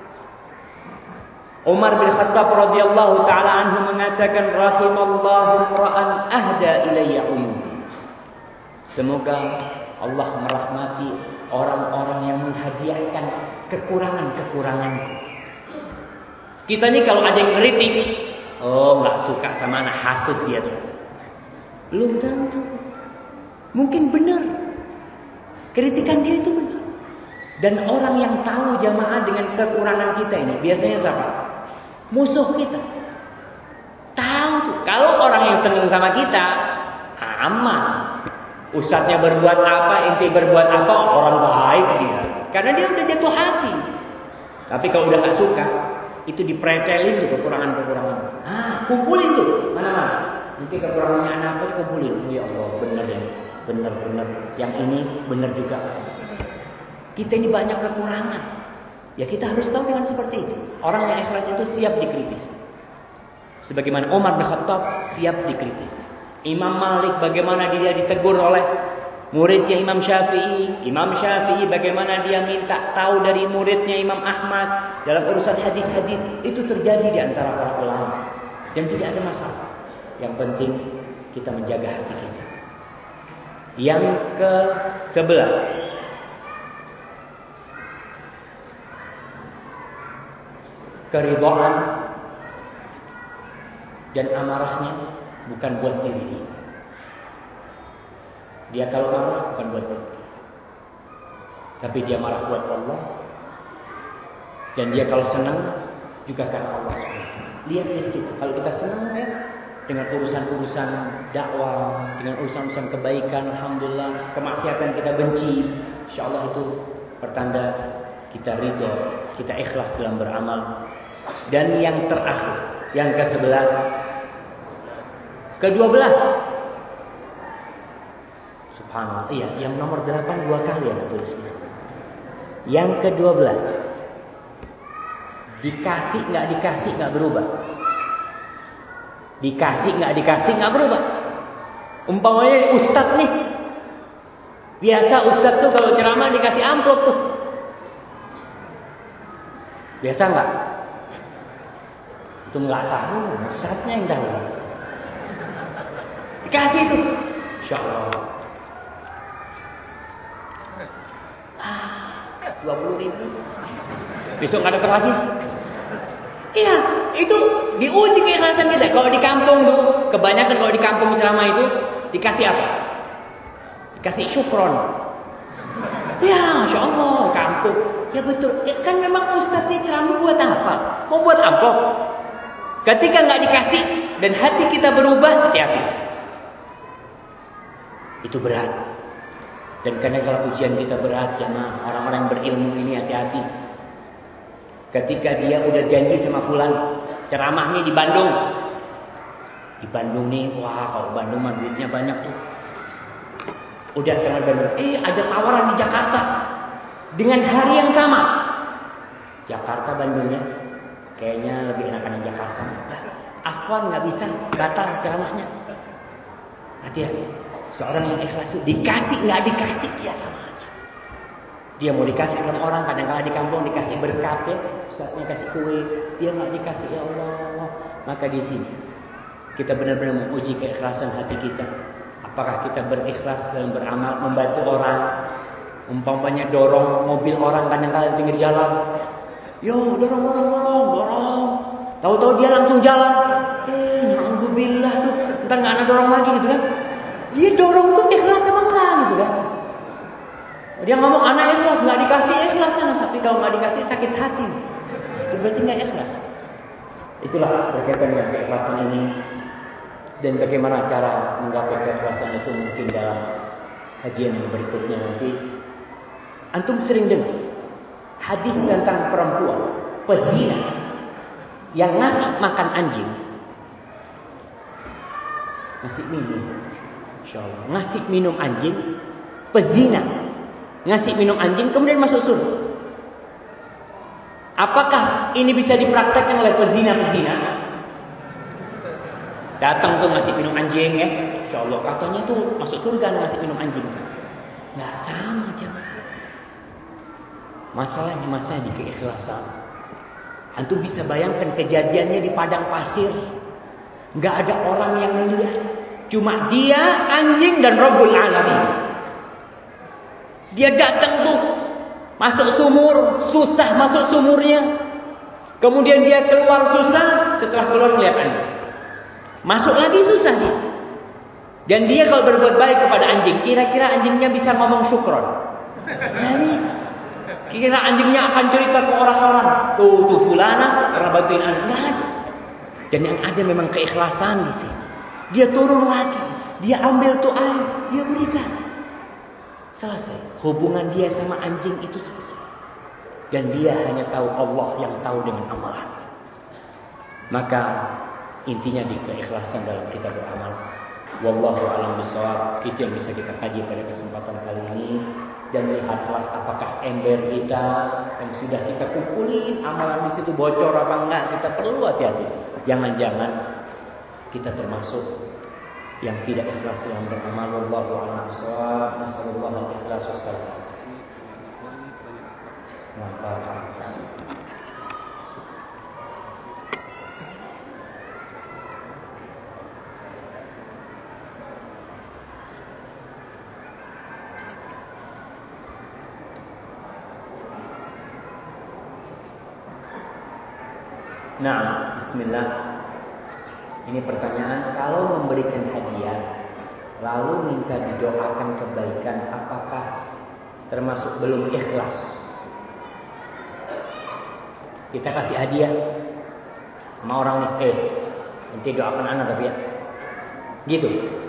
Umar bin Khattab radhiyallahu taala anhu mengatakan, rahimallahu ra'an ahda ilayya uyubi. Semoga Allah merahmati orang-orang yang menghadiahkan kekurangan-kekuranganku. Kita nih kalau ada yang ngeritik, oh nggak suka sama anak, hasut dia tuh. Belum tentu. Mungkin benar. Kritikan dia itu benar. Dan orang yang tahu jamaah dengan kekurangan kita ini biasanya siapa? Musuh kita. Tahu tuh. Kalau orang yang senang sama kita, aman. Ustadznya berbuat apa, inti berbuat apa, orang baik dia. Karena dia udah jatuh hati. Tapi kalau udah nggak suka, itu dipretelin tuh kekurangan-kekurangan. Ah, kumpulin tuh mana-mana. Nanti kekurangannya anak apa kumpulin. Oh ya Allah, benar ya. benar-benar yang ini benar juga. Kita ini banyak kekurangan. Ya kita harus tahu dengan seperti itu. Orang yang ikhlas itu siap dikritisi. Sebagaimana Umar bin Khattab siap dikritisi. Imam Malik bagaimana dia ditegur oleh muridnya Imam Syafi'i. Imam Syafi'i bagaimana dia minta tahu dari muridnya Imam Ahmad dalam urusan hadis-hadis. Itu terjadi di antara para ulama. Dan tidak ada masalah. Yang penting kita menjaga hati kita. Yang ke sebelas, keridhaan dan amarahnya bukan buat diri dia. Dia kalau marah bukan buat diri dia, tapi dia marah buat Allah. Dan dia kalau senang juga karena Allah subhanahu wa taala. Lihat diri kita, kalau kita senang ya dengan urusan-urusan dakwah, dengan urusan-urusan kebaikan, alhamdulillah. Kemaksiatan kita benci, insyaallah itu pertanda kita ridho, kita ikhlas dalam beramal. Dan yang terakhir, yang ke sebelas, ke dua belas, subhanallah, iya, yang nomor delapan dua kali ya tulis di sini. Yang ke dua belas, dikasih nggak dikasih nggak berubah. Dikasih nggak dikasih nggak berubah. Umpamanya ustadz nih, biasa ustadz tuh kalau ceramah dikasih amplop tuh, biasa nggak? Itu nggak tahu, ustadznya yang tahu. Dikasih tuh, insya Allah. Dua puluh ribu. Besok nggak datang lagi. Iya, itu diuji keikhlasan kita. Kalau di kampung tuh, kebanyakan kalau di kampung ceramah itu dikasih apa? Dikasih syukron. Ya, masya Allah, kampung. Ya betul. Ya, kan memang ustadznya ceramah buat apa? Mau buat amplop. Ketika nggak dikasih dan hati kita berubah, hati-hati. Itu berat. Dan karena kalau ujian kita berat, jemaah, orang-orang yang berilmu ini hati-hati. Ketika dia udah janji sama fulan, ceramahnya di Bandung. Di Bandung nih, wah kalau Bandung mah duitnya banyak tuh. Udah kenal Bandung. Eh ada tawaran di Jakarta. Dengan hari yang sama. Jakarta Bandungnya. Kayaknya lebih enakan yang Jakarta. Afwan gak bisa, batal ceramahnya. Hati-hati. Seorang yang ikhlas itu dikasih gak dikasih, dia sama aja. Dia mau dikasih sama orang, kadang-kadang di kampung dikasih berkat ya, saatnya kasih kue, dia nggak dikasih, ya Allah. Maka di sini kita benar-benar menguji keikhlasan hati kita. Apakah kita berikhlas dalam beramal, membantu orang, umpamanya dorong mobil orang kadang-kadang di pinggir jalan, yo dorong dorong dorong dorong, tahu-tahu dia langsung jalan, eh alhamdulillah tuh, ntar nggak ada dorong lagi gitu kan? Dia dorong tuh ikhlas apa enggak gitu kan? Dia ngomong anak ikhlas, nggak dikasih ikhlas sana, tapi kalau nggak dikasih sakit hati, itu berarti nggak ikhlas. Itulah berkaitan dengan keikhlasan ini dan bagaimana cara menggapai keikhlasan itu mungkin dalam kajian yang berikutnya nanti. Antum sering dengar hadis tentang perempuan pezina yang ngasih makan anjing, ngasih minum, insyaallah ngasih minum anjing, pezina. Ngasih minum anjing kemudian masuk surga. Apakah ini bisa dipraktekkan oleh pezina-pezina? Datang tuh ngasih minum anjing ya, insya Allah katanya tuh masuk surga ngasih minum anjing tuh. Nggak sama jemaah. Masalahnya masalah di keikhlasan. Antum bisa bayangkan kejadiannya di padang pasir, nggak ada orang yang melihat, cuma dia, anjing dan Rabbul Alamin. Dia datang tuh, masuk sumur, susah masuk sumurnya. Kemudian dia keluar susah, setelah keluar lihat anjing. Masuk lagi susah dia. Dan dia kalau berbuat baik kepada anjing, kira-kira anjingnya bisa ngomong syukron? Tidak bisa. Kira anjingnya akan cerita ke orang-orang, tuh tuh fulana pernah bantuin anjing. Nggak ada. Dan yang ada memang keikhlasan di sini. Dia turun lagi, dia ambil tuh air, dia berikan. Selesai. Hubungan dia sama anjing itu selesai. Dan dia hanya tahu Allah yang tahu dengan amalan. Maka intinya di keikhlasan dalam kita beramal. Wallahu a'lam bishawab. Itu yang bisa kita kaji pada kesempatan kali ini. Dan lihatlah apakah ember kita yang sudah kita kumpulin amalan di situ bocor apa enggak. Kita perlu hati-hati. Jangan-jangan kita termasuk yang tidak ikhlas dalam beramal. Wallahu a'lam bishawab. Nasallallahu al-ikhlas wassalam. Nah, bismillah. Ini pertanyaan, kalau memberikan hadiah lalu minta didoakan kebaikan, apakah termasuk belum ikhlas? Kita kasih hadiah sama orang nih, eh, nanti doakan anak tapi ya. Gitu.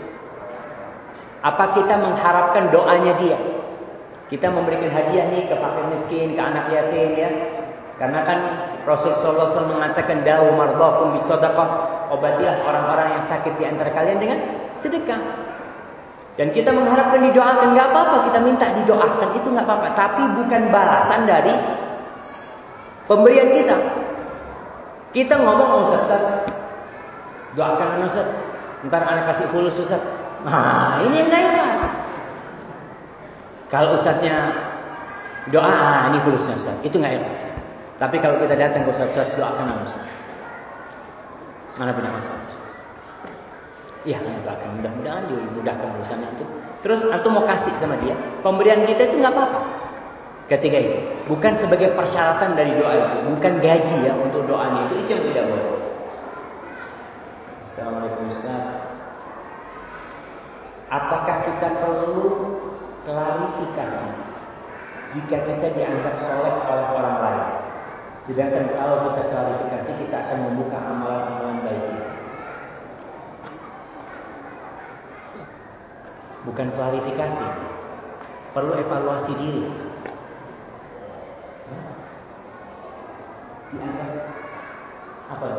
Apa kita mengharapkan doanya dia? Kita memberikan hadiah nih ke fakir miskin, ke anak yatim ya. Karena kan Rasul sallallahu alaihi wasallam mengatakan da'u mardhakum bisadaqah, obatilah orang-orang yang sakit di antara kalian dengan sedekah. Dan kita mengharapkan didoakan, enggak apa-apa kita minta didoakan, itu enggak apa-apa, tapi bukan balasan dari pemberian kita. Kita ngomong, oh Ustaz, doakan anak Ustaz, ntar anak kasih fulus Ustaz. Nah, ini yang enggak ikhlas. Kalau Ustaznya doa, ah, ini fulusnya Ustaz, itu enggak ikhlas. Tapi kalau kita datang ke Ustaz-Ustaz, doakan anak Ustaz. Anak punya masalah. Ya, doakan, mudah-mudahan dimudahkan urusannya itu. Terus antum mau kasih sama dia, pemberian kita itu enggak apa-apa. Ketiga itu, bukan sebagai persyaratan dari doa itu, bukan gaji ya untuk doanya itu, itu yang tidak boleh. Assalamualaikum Ustaz. Apakah kita perlu klarifikasi jika kita dianggap soleh oleh orang lain? Sedangkan kalau kita klarifikasi, kita akan membuka amalan-amalan baik kita. Bukan klarifikasi, perlu evaluasi diri. Dianggap apa ya?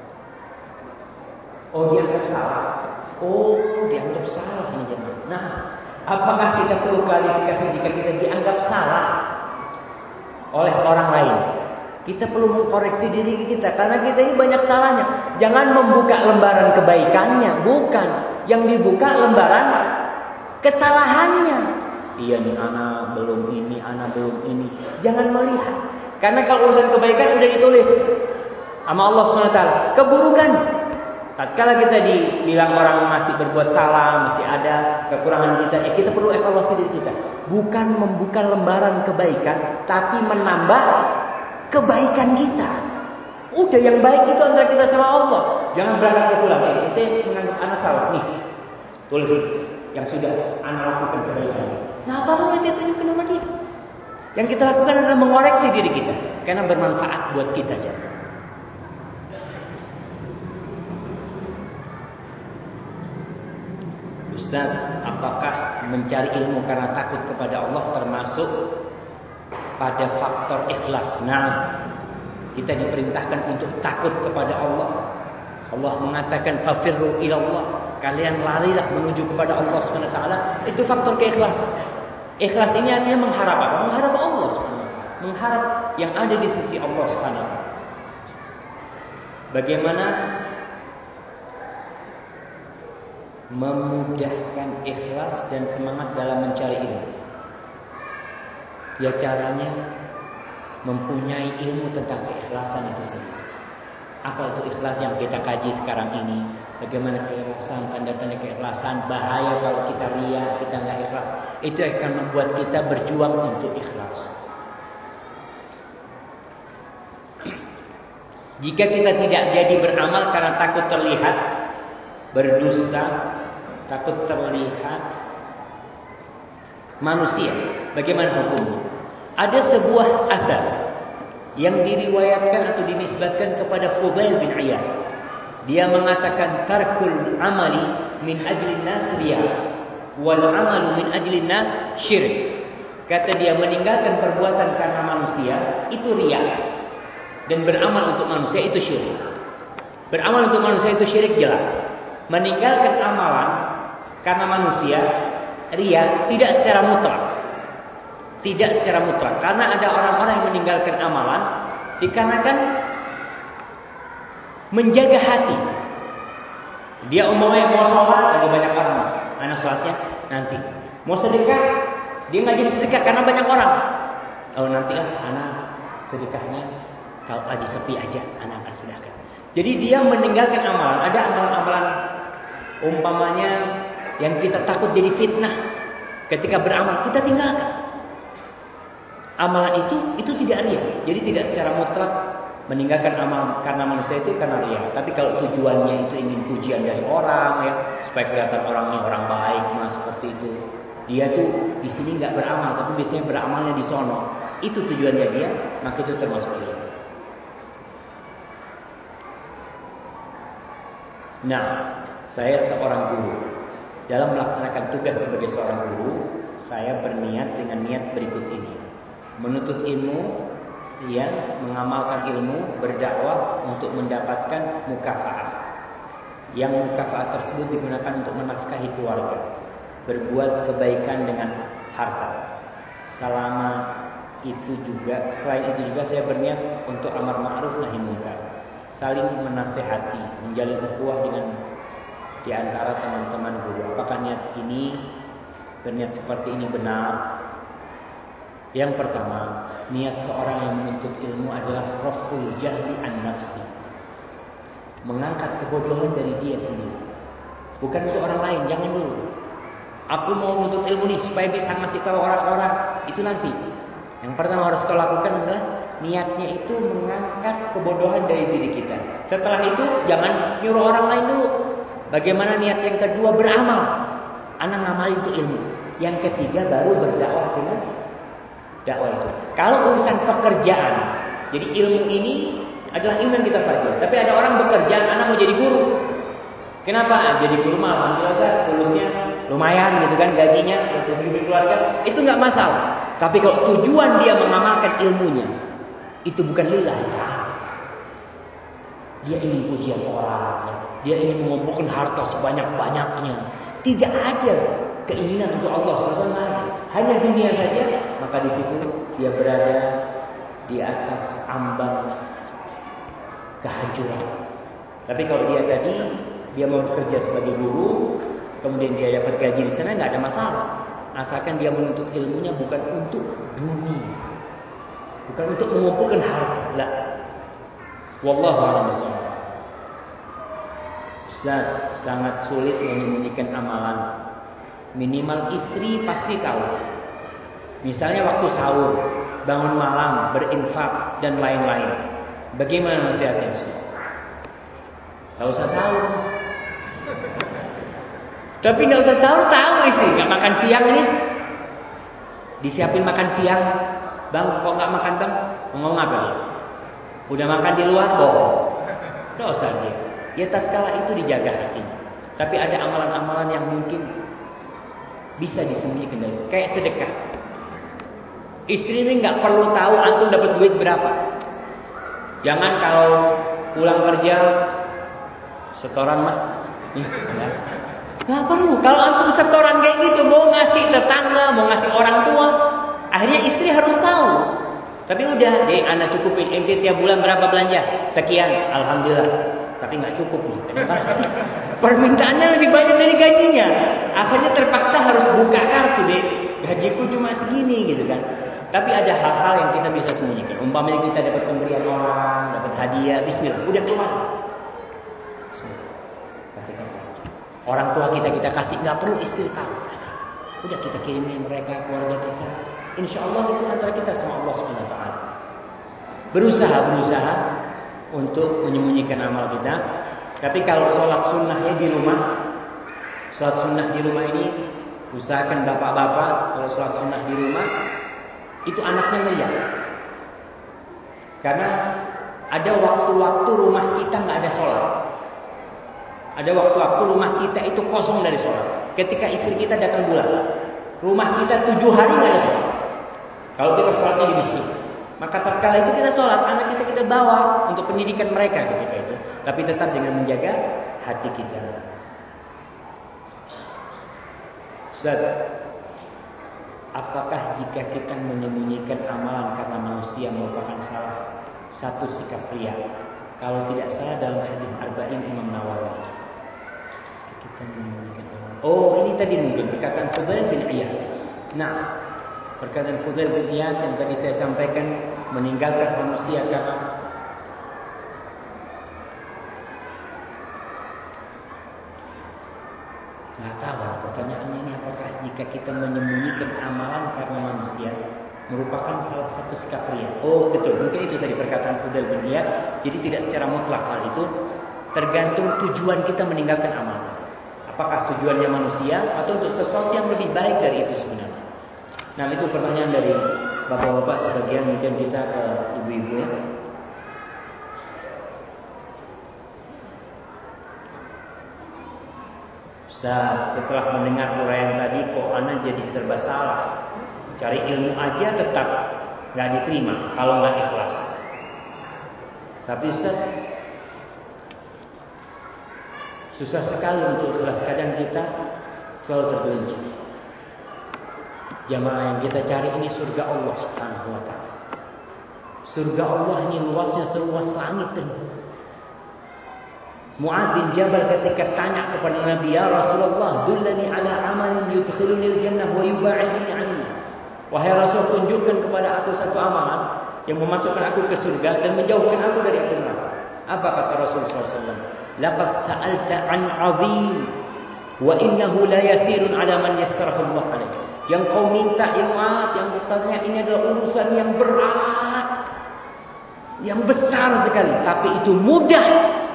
Oh, dianggap salah. Oh, dianggap salah ini jemaah. Nah, apakah kita perlu klarifikasi jika kita dianggap salah oleh orang lain? Kita perlu mengkoreksi diri kita karena kita ini banyak salahnya. Jangan membuka lembaran kebaikannya, bukan. Yang dibuka lembaran kesalahannya. Iya nih, anak belum ini, anak belum ini. Jangan melihat. Karena kalau urusan kebaikan udah ditulis sama Allah subhanahu wa taala, keburukan. Tatkala kita dibilang orang masih berbuat salah, masih ada kekurangan kita, ya kita perlu evaluasi diri kita. Bukan membuka lembaran kebaikan, tapi menambah kebaikan kita. Udah yang baik itu antara kita sama Allah. Jangan berangkat ke pulang. Eh, kita menganggap anak salah nih. Tulis yang sudah anak lakukan kebaikan. Nah, baru nanti tunjukin sama dia. Yang kita lakukan adalah mengoreksi diri kita karena bermanfaat buat kita aja. Ustaz, apakah mencari ilmu karena takut kepada Allah termasuk pada faktor ikhlas? Nah, kita diperintahkan untuk takut kepada Allah. Allah mengatakan fafirru ilallah, kalian larilah menuju kepada Allah subhanahu wa taala. Itu faktor keikhlasan. Ikhlas ini artinya mengharap apa? Mengharap Allah subhanahu wa taala, mengharap yang ada di sisi Allah subhanahu wa taala. Bagaimana memudahkan ikhlas dan semangat dalam mencari ilmu? Ya caranya mempunyai ilmu tentang keikhlasan itu sendiri. Apa itu ikhlas yang kita kaji sekarang ini? Bagaimana keikhlasan, tanda-tanda keikhlasan, bahaya kalau kita riya, kita nggak ikhlas. Itu akan membuat kita berjuang untuk ikhlas. Jika kita tidak jadi beramal karena takut terlihat berdusta, takut terlihat manusia, bagaimana hukumnya? Ada sebuah athar yang diriwayatkan atau dinisbatkan kepada Fudail bin Iyad. Dia mengatakan tarkul amali min ajli nas riya wal amalu min ajli nas syirik. Kata dia, meninggalkan perbuatan karena manusia itu riya, dan beramal untuk manusia itu syirik. Beramal untuk manusia itu syirik jelas. meninggalkan amalan karena manusia, ria, tidak secara mutlak. Tidak secara mutlak. Karena ada orang-orang yang meninggalkan amalan dikarenakan menjaga hati. Dia umumnya mau sholat, lagi banyak orang. Anak sholatnya nanti. Mau sedekah, dia nggak jadi sedekah karena banyak orang. Oh nanti lah anak sedekahnya kalau lagi sepi aja, anak akan sedekah. Jadi dia meninggalkan amalan. Ada amalan-amalan umpamanya yang kita takut jadi fitnah ketika beramal, kita tinggalkan. Amalan itu itu tidak ria. Jadi tidak secara mutlak meninggalkan amal karena manusia itu karena ria. Tapi kalau tujuannya itu ingin pujian dari orang ya, supaya kelihatan orangnya orang baik, mas seperti itu. Dia tuh di sini nggak beramal, tapi biasanya beramalnya di sono. Itu tujuannya dia, maka itu termasuk ria. Nah, saya seorang guru. Dalam melaksanakan tugas sebagai seorang guru, saya berniat dengan niat berikut ini. Menuntut ilmu, ya, mengamalkan ilmu, berdakwah untuk mendapatkan mukafaat. Yang mukafaat tersebut digunakan untuk menafkahi keluarga, berbuat kebaikan dengan harta. Selama itu juga, selain itu juga saya berniat untuk amar ma'ruf nahi munkar, saling menasehati, menjalin ukhuwah dengan di antara teman-teman guru. Apakah niat ini, berniat seperti ini benar? Yang pertama, niat seorang yang menuntut ilmu adalah raf'ul jahli an nafsi, mengangkat kebodohan dari dia sendiri, bukan untuk orang lain. Jangan dulu, aku mau menuntut ilmu nih supaya bisa ngasih tahu orang-orang, itu nanti. Yang pertama harus kau lakukan adalah niatnya itu mengangkat kebodohan dari diri kita. Setelah itu jangan nyuruh orang lain dulu. Bagaimana niat yang kedua? Beramal. Anak ngamal itu ilmu. Yang ketiga baru berdakwah dengan dakwah itu. Kalau urusan pekerjaan, jadi ilmu ini adalah ilmu yang kita pelajari. Tapi ada orang bekerja, anak mau jadi guru. Kenapa? Jadi guru mah alhamdulillah lulusnya lumayan gitu kan, gajinya untuk hidup keluarga, itu nggak masalah. Tapi kalau tujuan dia mengamalkan ilmunya, itu bukan lillah. Dia ingin pujian orang, dia ingin mengumpulkan harta sebanyak-banyaknya. Tidak ada keinginan untuk Allah subhanahu wa taala, hanya dunia saja. Maka di situ dia berada di atas ambang kehancuran. Tapi kalau dia tadi dia mau bekerja sebagai guru, kemudian dia dapat gaji di sana, nggak ada masalah. Asalkan dia menuntut ilmunya bukan untuk dunia, bukan untuk mengumpulkan harta. Lah, wallahu a'lam bishawab. Ustaz, sangat sulit menyembunyikan amalan. Minimal istri pasti tahu. Misalnya waktu sahur, bangun malam, berinfak dan lain-lain. Bagaimana nasihatnya Ustaz? Gak usah sahur. Tapi gak usah sahur, tahu istri gak makan siang nih. Disiapin makan siang. Bang, kok gak makan bang? Mau ngomong apa dia? Udah makan di luar, bohong. Dosa dia. Ya tatkala itu dijaga hatinya. Tapi ada amalan-amalan yang mungkin bisa disembunyikan dari, kayak sedekah. Istri ini nggak perlu tahu antum dapat duit berapa. Jangan kalau pulang kerja setoran mah, ya. Nggak perlu. Kalau antum setoran kayak gitu, mau ngasih tetangga, mau ngasih orang tua, akhirnya istri harus tahu. Tapi udah, deh anak cukupin ente tiap bulan berapa belanja? Sekian, alhamdulillah. Tapi nggak cukup nih. Kenapa? Permintaannya lebih banyak dari gajinya. Akhirnya terpaksa harus buka kartu deh. Gajiku cuma segini gitu kan. Tapi ada hal-hal yang kita bisa sembunyikan. Umpamanya kita dapat pemberian orang, dapat hadiah, bismillah, udah keluar. Bismillah. Kasihkan orang tua kita kita kasih, nggak perlu istri tahu. Udah kita kirimin mereka, keluarga kita. Insya Allah itu antara kita sama Allah subhanahu wa taala. Berusaha, berusaha untuk menyembunyikan amal kita. Tapi kalau sholat sunnahnya di rumah, sholat sunnah di rumah ini, usahakan bapak-bapak kalau sholat sunnah di rumah itu anaknya melihat. Karena ada waktu-waktu rumah kita nggak ada sholat. Ada waktu-waktu rumah kita itu kosong dari sholat. Ketika istri kita datang bulan, rumah kita tujuh hari nggak ada sholat. Kalau kita sholatnya di masjid, maka tatkala itu kita sholat, anak kita kita bawa untuk pendidikan mereka ketika itu. Tapi tetap dengan menjaga hati kita. Ustaz, apakah jika kita menyembunyikan amalan karena manusia merupakan salah satu sikap pria? Kalau tidak salah dalam hadis Arba'in Imam Nawawi. Kita menyembunyikan amalan. Oh, ini tadi mungkin perkataan Fudail bin Iyad. Nah, perkataan Fudail bin Iyad yang tadi saya sampaikan, meninggalkan manusia karena nggak tahu. Pertanyaannya ini, apakah jika kita menyembunyikan amalan karena manusia merupakan salah satu sikap pria? Oh betul, mungkin itu tadi perkataan Fudail bin Iyad. Jadi tidak secara mutlak hal itu, tergantung tujuan kita meninggalkan amalan. Apakah tujuannya manusia atau untuk sesuatu yang lebih baik dari itu sebenarnya? Nah, itu pertanyaan dari bapak-bapak sebagian, mungkin kita ke ibu-ibu ya. Ustaz, setelah mendengar uraian tadi kok ana jadi serba salah. Cari ilmu aja tetap nggak diterima kalau nggak ikhlas. Tapi Ustaz, susah sekali untuk ikhlas. Kadang kita selalu tergelincir. Jamaah yang kita cari ini surga Allah Subhanahu wa ta'ala. Surga Allah ini luasnya seluas langit dan bumi. Mu'adz bin Jabal ketika tanya kepada Nabi, ya Rasulullah, dullani ala amalin yudkhilunil jannah wa yuba'idni 'anil. Wahai Rasul, tunjukkan kepada aku satu amalan yang memasukkan aku ke surga dan menjauhkan aku dari api neraka. Apa kata Rasul sallallahu alaihi wasallam? Laqad sa'alta 'an 'azim wa innahu la yasirun 'ala man yassarahu Allah 'alaihi. Yang kau minta, ya Mu'adz, yang bertanya ini adalah urusan yang berat, yang besar sekali, tapi itu mudah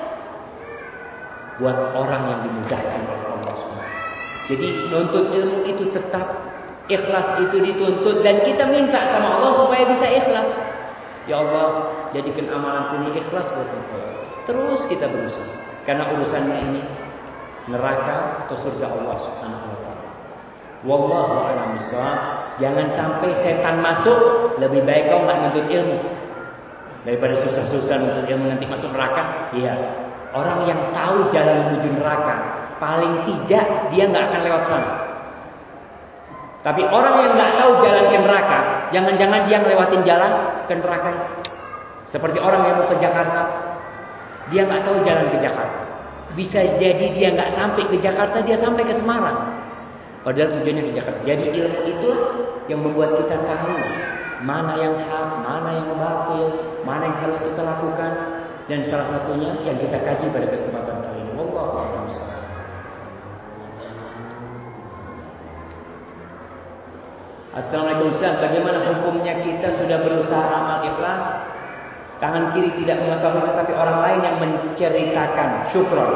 buat orang yang dimudahkan oleh Allah subhanahu wa taala. Jadi menuntut ilmu itu tetap ikhlas, itu dituntut, dan kita minta sama Allah supaya bisa ikhlas. Ya Allah, jadikan amalanku ini ikhlas buat Engkau. Terus kita berusaha, karena urusannya ini neraka atau surga Allah subhanahu wa taala. Wallahu a'lam bishawab. Jangan sampai setan masuk. Lebih baik kau nggak nuntut ilmu daripada susah-susah nuntut ilmu nanti masuk neraka. Iya. Orang yang tahu jalan menuju neraka, paling tidak dia nggak akan lewat sana. Tapi orang yang nggak tahu jalan ke neraka, jangan-jangan dia ngelewatin jalan ke neraka itu. Seperti orang yang mau ke Jakarta, dia nggak tahu jalan ke Jakarta. Bisa jadi dia nggak sampai ke Jakarta, dia sampai ke Semarang. Padahal tujuannya ke Jakarta. Jadi ilmu itu yang membuat kita tahu mana yang hak, mana yang batil, mana yang harus kita lakukan. Dan salah satunya yang kita kaji pada kesempatan kali ini. Wallahu a'lam bishawab. Assalamualaikum Ustaz, bagaimana hukumnya kita sudah berusaha amal ikhlas, tangan kiri tidak mengetahui tetapi orang lain yang menceritakan? Syukron.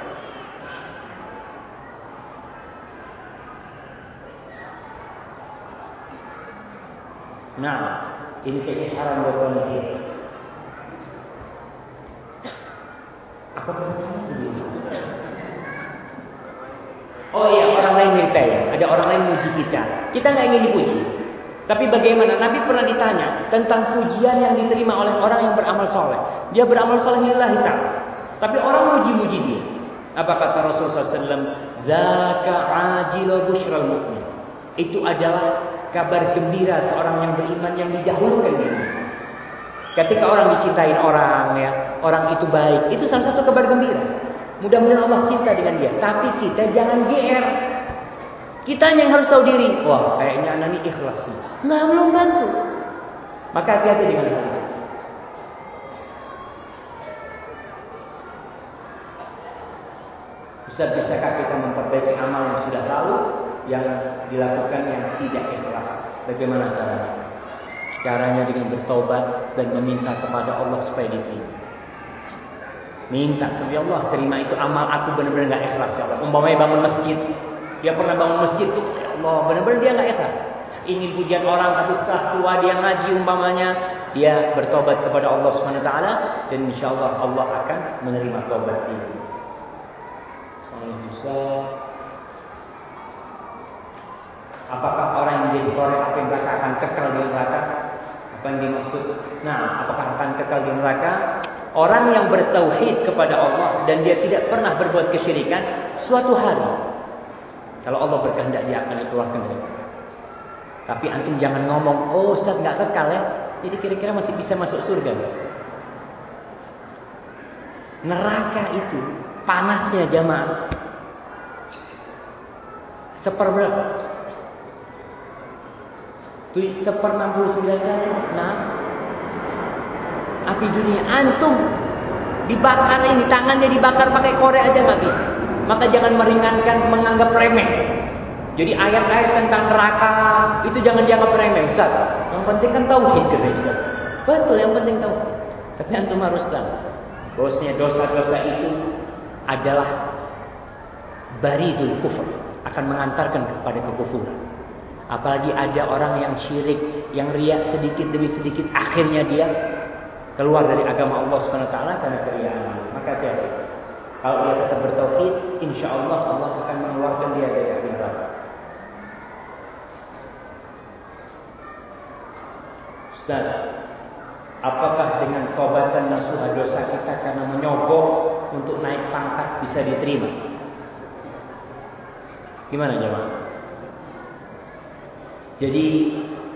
Nah, ini kayaknya saran buat panitia. Apa pertanyaannya begini? Oh iya, orang lain nyeritain. Ada orang lain muji kita. Kita nggak ingin dipuji. Tapi bagaimana? Nabi pernah ditanya tentang pujian yang diterima oleh orang yang beramal soleh. Dia beramal soleh lillahi ta'ala, tapi orang muji-muji dia. Apa kata Rasulullah sallallahu alaihi wasallam? Dzaka ajilu busyral mu'min. Itu adalah kabar gembira seorang yang beriman yang didahulukan diri. Ketika orang dicintain orang, ya, orang itu baik, itu salah satu kabar gembira. Mudah-mudahan Allah cinta dengan dia. Tapi kita jangan G R. Kita yang harus tahu diri. Wah, kayaknya anak ini ikhlas sih. Nggak, belum tentu. Maka hati-hati dengan hal itu. Ustaz, bisakah kita memperbaiki amal yang sudah lalu, yang dilakukan yang tidak ikhlas? Bagaimana caranya? Caranya dengan bertobat dan meminta kepada Allah supaya diterima. Minta sama Allah, terima itu amal aku benar-benar nggak ikhlas ya Allah. Umpamanya bangun masjid, dia pernah bangun masjid tuh, ya Allah, benar-benar dia nggak ikhlas. Ingin pujian orang, tapi setelah tua dia ngaji umpamanya, dia bertobat kepada Allah subhanahu wa taala, dan insya Allah Allah akan menerima tobat ini. Soalnya bisa. Apakah orang yang jadi korek api neraka akan kekal di neraka? Apa yang dimaksud? Nah, apakah akan kekal di neraka? Orang yang bertauhid kepada Allah dan dia tidak pernah berbuat kesyirikan, suatu hari Kalau Allah berkehendak dia akan dikeluarkan dari neraka. Tapi antum jangan ngomong, oh Ustaz nggak kekal ya. Jadi kira-kira masih bisa masuk surga. Neraka itu panasnya jamaah seperberapa? Tuh seper enam puluh sembilan kali. Nah, api dunia antum dibakar ini, tangannya dibakar pakai korek aja nggak bisa. Maka jangan meringankan, menganggap remeh. Jadi ayat-ayat tentang neraka itu jangan dianggap remeh, Ustaz. Yang penting kan tauhid, kata Ustaz. Betul, yang penting tauhid. Tapi antum harus tahu bahwasanya dosa-dosa itu adalah baridul kufur, akan mengantarkan kepada kekufuran. Apalagi ada orang yang syirik, yang riak sedikit demi sedikit, akhirnya dia keluar dari agama Allah subhanahu wa taala karena keriaan. Maka saya, kalau dia tetap bertauhid, insya Allah Allah akan mengeluarkan dia dari api neraka. Ustaz, apakah dengan tobatan nasuha dosa kita karena menyogok untuk naik pangkat bisa diterima? Gimana jemaah? Jadi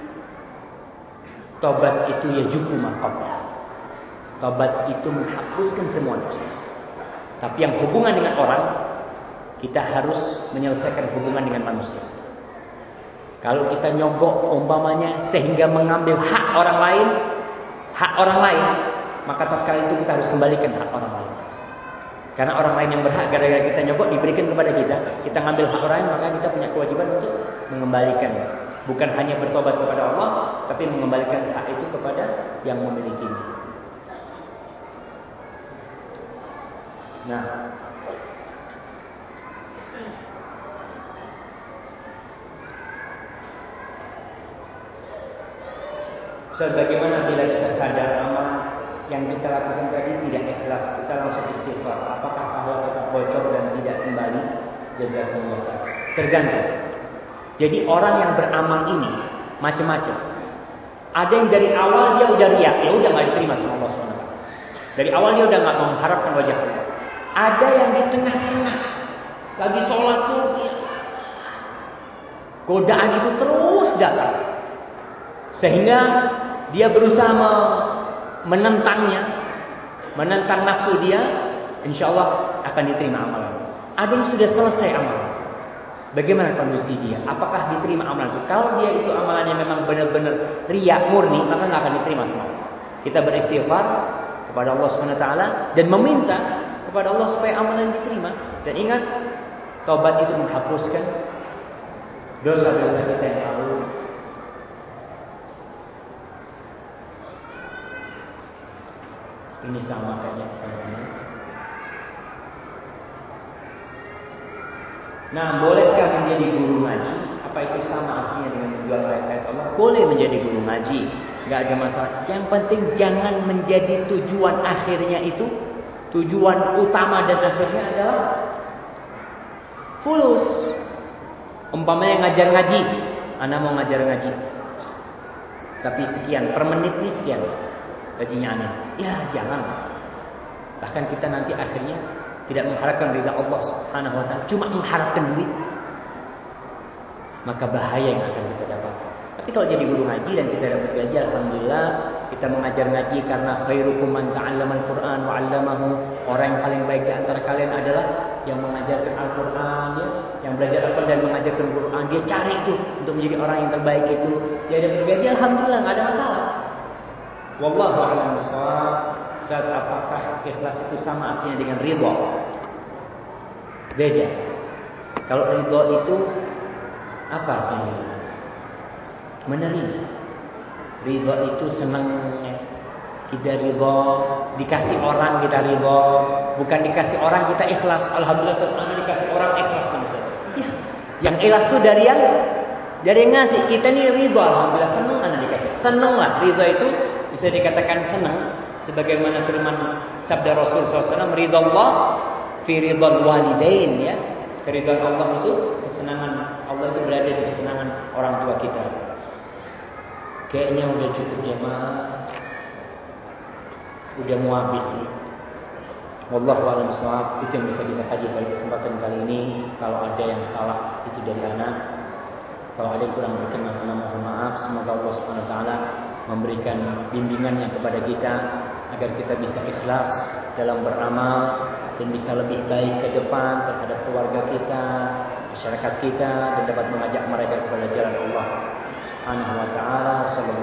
tobat itu ya juku makoblah. Tobat itu menghapuskan semua dosa. Tapi yang hubungan dengan orang, kita harus menyelesaikan hubungan dengan manusia. Kalau kita nyogok umpamanya sehingga mengambil hak orang lain, hak orang lain, maka tatkala itu kita harus kembalikan hak orang lain. Karena orang lain yang berhak gara-gara kita nyogok diberikan kepada kita, kita ngambil hak orang lain, maka kita punya kewajiban untuk mengembalikan. Bukan hanya bertobat kepada Allah, tapi mengembalikan hak itu kepada yang memilikinya. Nah, Ustaz, bagaimana bila kita sadar amal yang kita lakukan tadi tidak ikhlas, kita langsung istighfar, apakah pahala tetap bocor dan tidak kembali? Jazakumullah khair. Tergantung. Jadi orang yang beramal ini macam-macam. Ada yang dari awal dia udah riak, ya udah nggak diterima sama Allah subhanahu wa taala. Dari awal dia udah nggak mengharapkan wajah Allah. Ada yang di tengah-tengah lagi sholat tuh dia, godaan itu terus datang, sehingga dia berusaha menentangnya, menentang nafsu dia, insya Allah akan diterima amalan. Ada yang sudah selesai amalan. Bagaimana kondisi dia? Apakah diterima amalan itu? Kalau dia itu amalannya memang benar-benar riya murni, maka nggak akan diterima semua. Kita beristighfar kepada Allah subhanahu wa taala dan meminta kepada Allah supaya amalan diterima. Dan ingat, taubat itu menghapuskan dosa-dosa kita yang lalu. Ini sama kayaknya teman-teman. Nah, bolehkah menjadi guru ngaji? Apa itu sama artinya dengan menjual ayat-ayat Allah? Boleh menjadi guru ngaji, nggak ada masalah. Yang penting jangan menjadi tujuan akhirnya itu, tujuan utama dan akhirnya adalah fulus. Umpamanya ngajar ngaji, anak mau ngajar ngaji, tapi sekian per menit nih sekian gajinya anak. Ya jangan. Bahkan kita nanti akhirnya tidak mengharapkan ridha Allah subhanahu wa ta'ala, cuma mengharapkan duit, maka bahaya yang akan kita dapatkan. Tapi kalau jadi guru ngaji dan kita dapat gaji, alhamdulillah. Kita mengajar ngaji karena khairukum man ta'allama al-Qur'an wa 'allamahu. Orang yang paling baik di antara kalian adalah yang mengajarkan Al-Qur'an, ya, yang belajar Al-Qur'an dan mengajarkan Qur'an. Dia cari itu untuk menjadi orang yang terbaik itu. Dia dapat gaji, alhamdulillah, enggak ada masalah. Wallahu a'lam bishawab. Saat apakah ikhlas itu sama artinya dengan ridha? Beda. Kalau ridha itu apa artinya? Menerima. Ridha itu senang, kita ridha, dikasih orang kita ridha, bukan dikasih orang kita ikhlas. Alhamdulillah sebenarnya dikasih orang ikhlas sama saya. Ya. Yang ikhlas itu dari yang dari yang ngasih. Kita nih ridha, alhamdulillah senang anak dikasih. Senang lah, ridha itu bisa dikatakan senang. Sebagaimana firman sabda Rasul shallallahu alaihi wasallam, ridha Allah fi ridhal walidain, ya. Keridhaan Allah itu, kesenangan Allah itu berada di kesenangan orang tua kita. Kayaknya udah cukup jemaah, udah mau habis sih. Wallahu a'lam bishawab. Itu yang bisa kita kaji pada kesempatan kali ini. Kalau ada yang salah itu dari anak. Kalau ada yang kurang berkenan, anak mohon maaf. Semoga Allah Subhanahu wa taala memberikan bimbingannya kepada kita agar kita bisa ikhlas dalam beramal dan bisa lebih baik ke depan terhadap keluarga kita, masyarakat kita, dan dapat mengajak mereka kepada jalan Allah Subhanahu wa taala.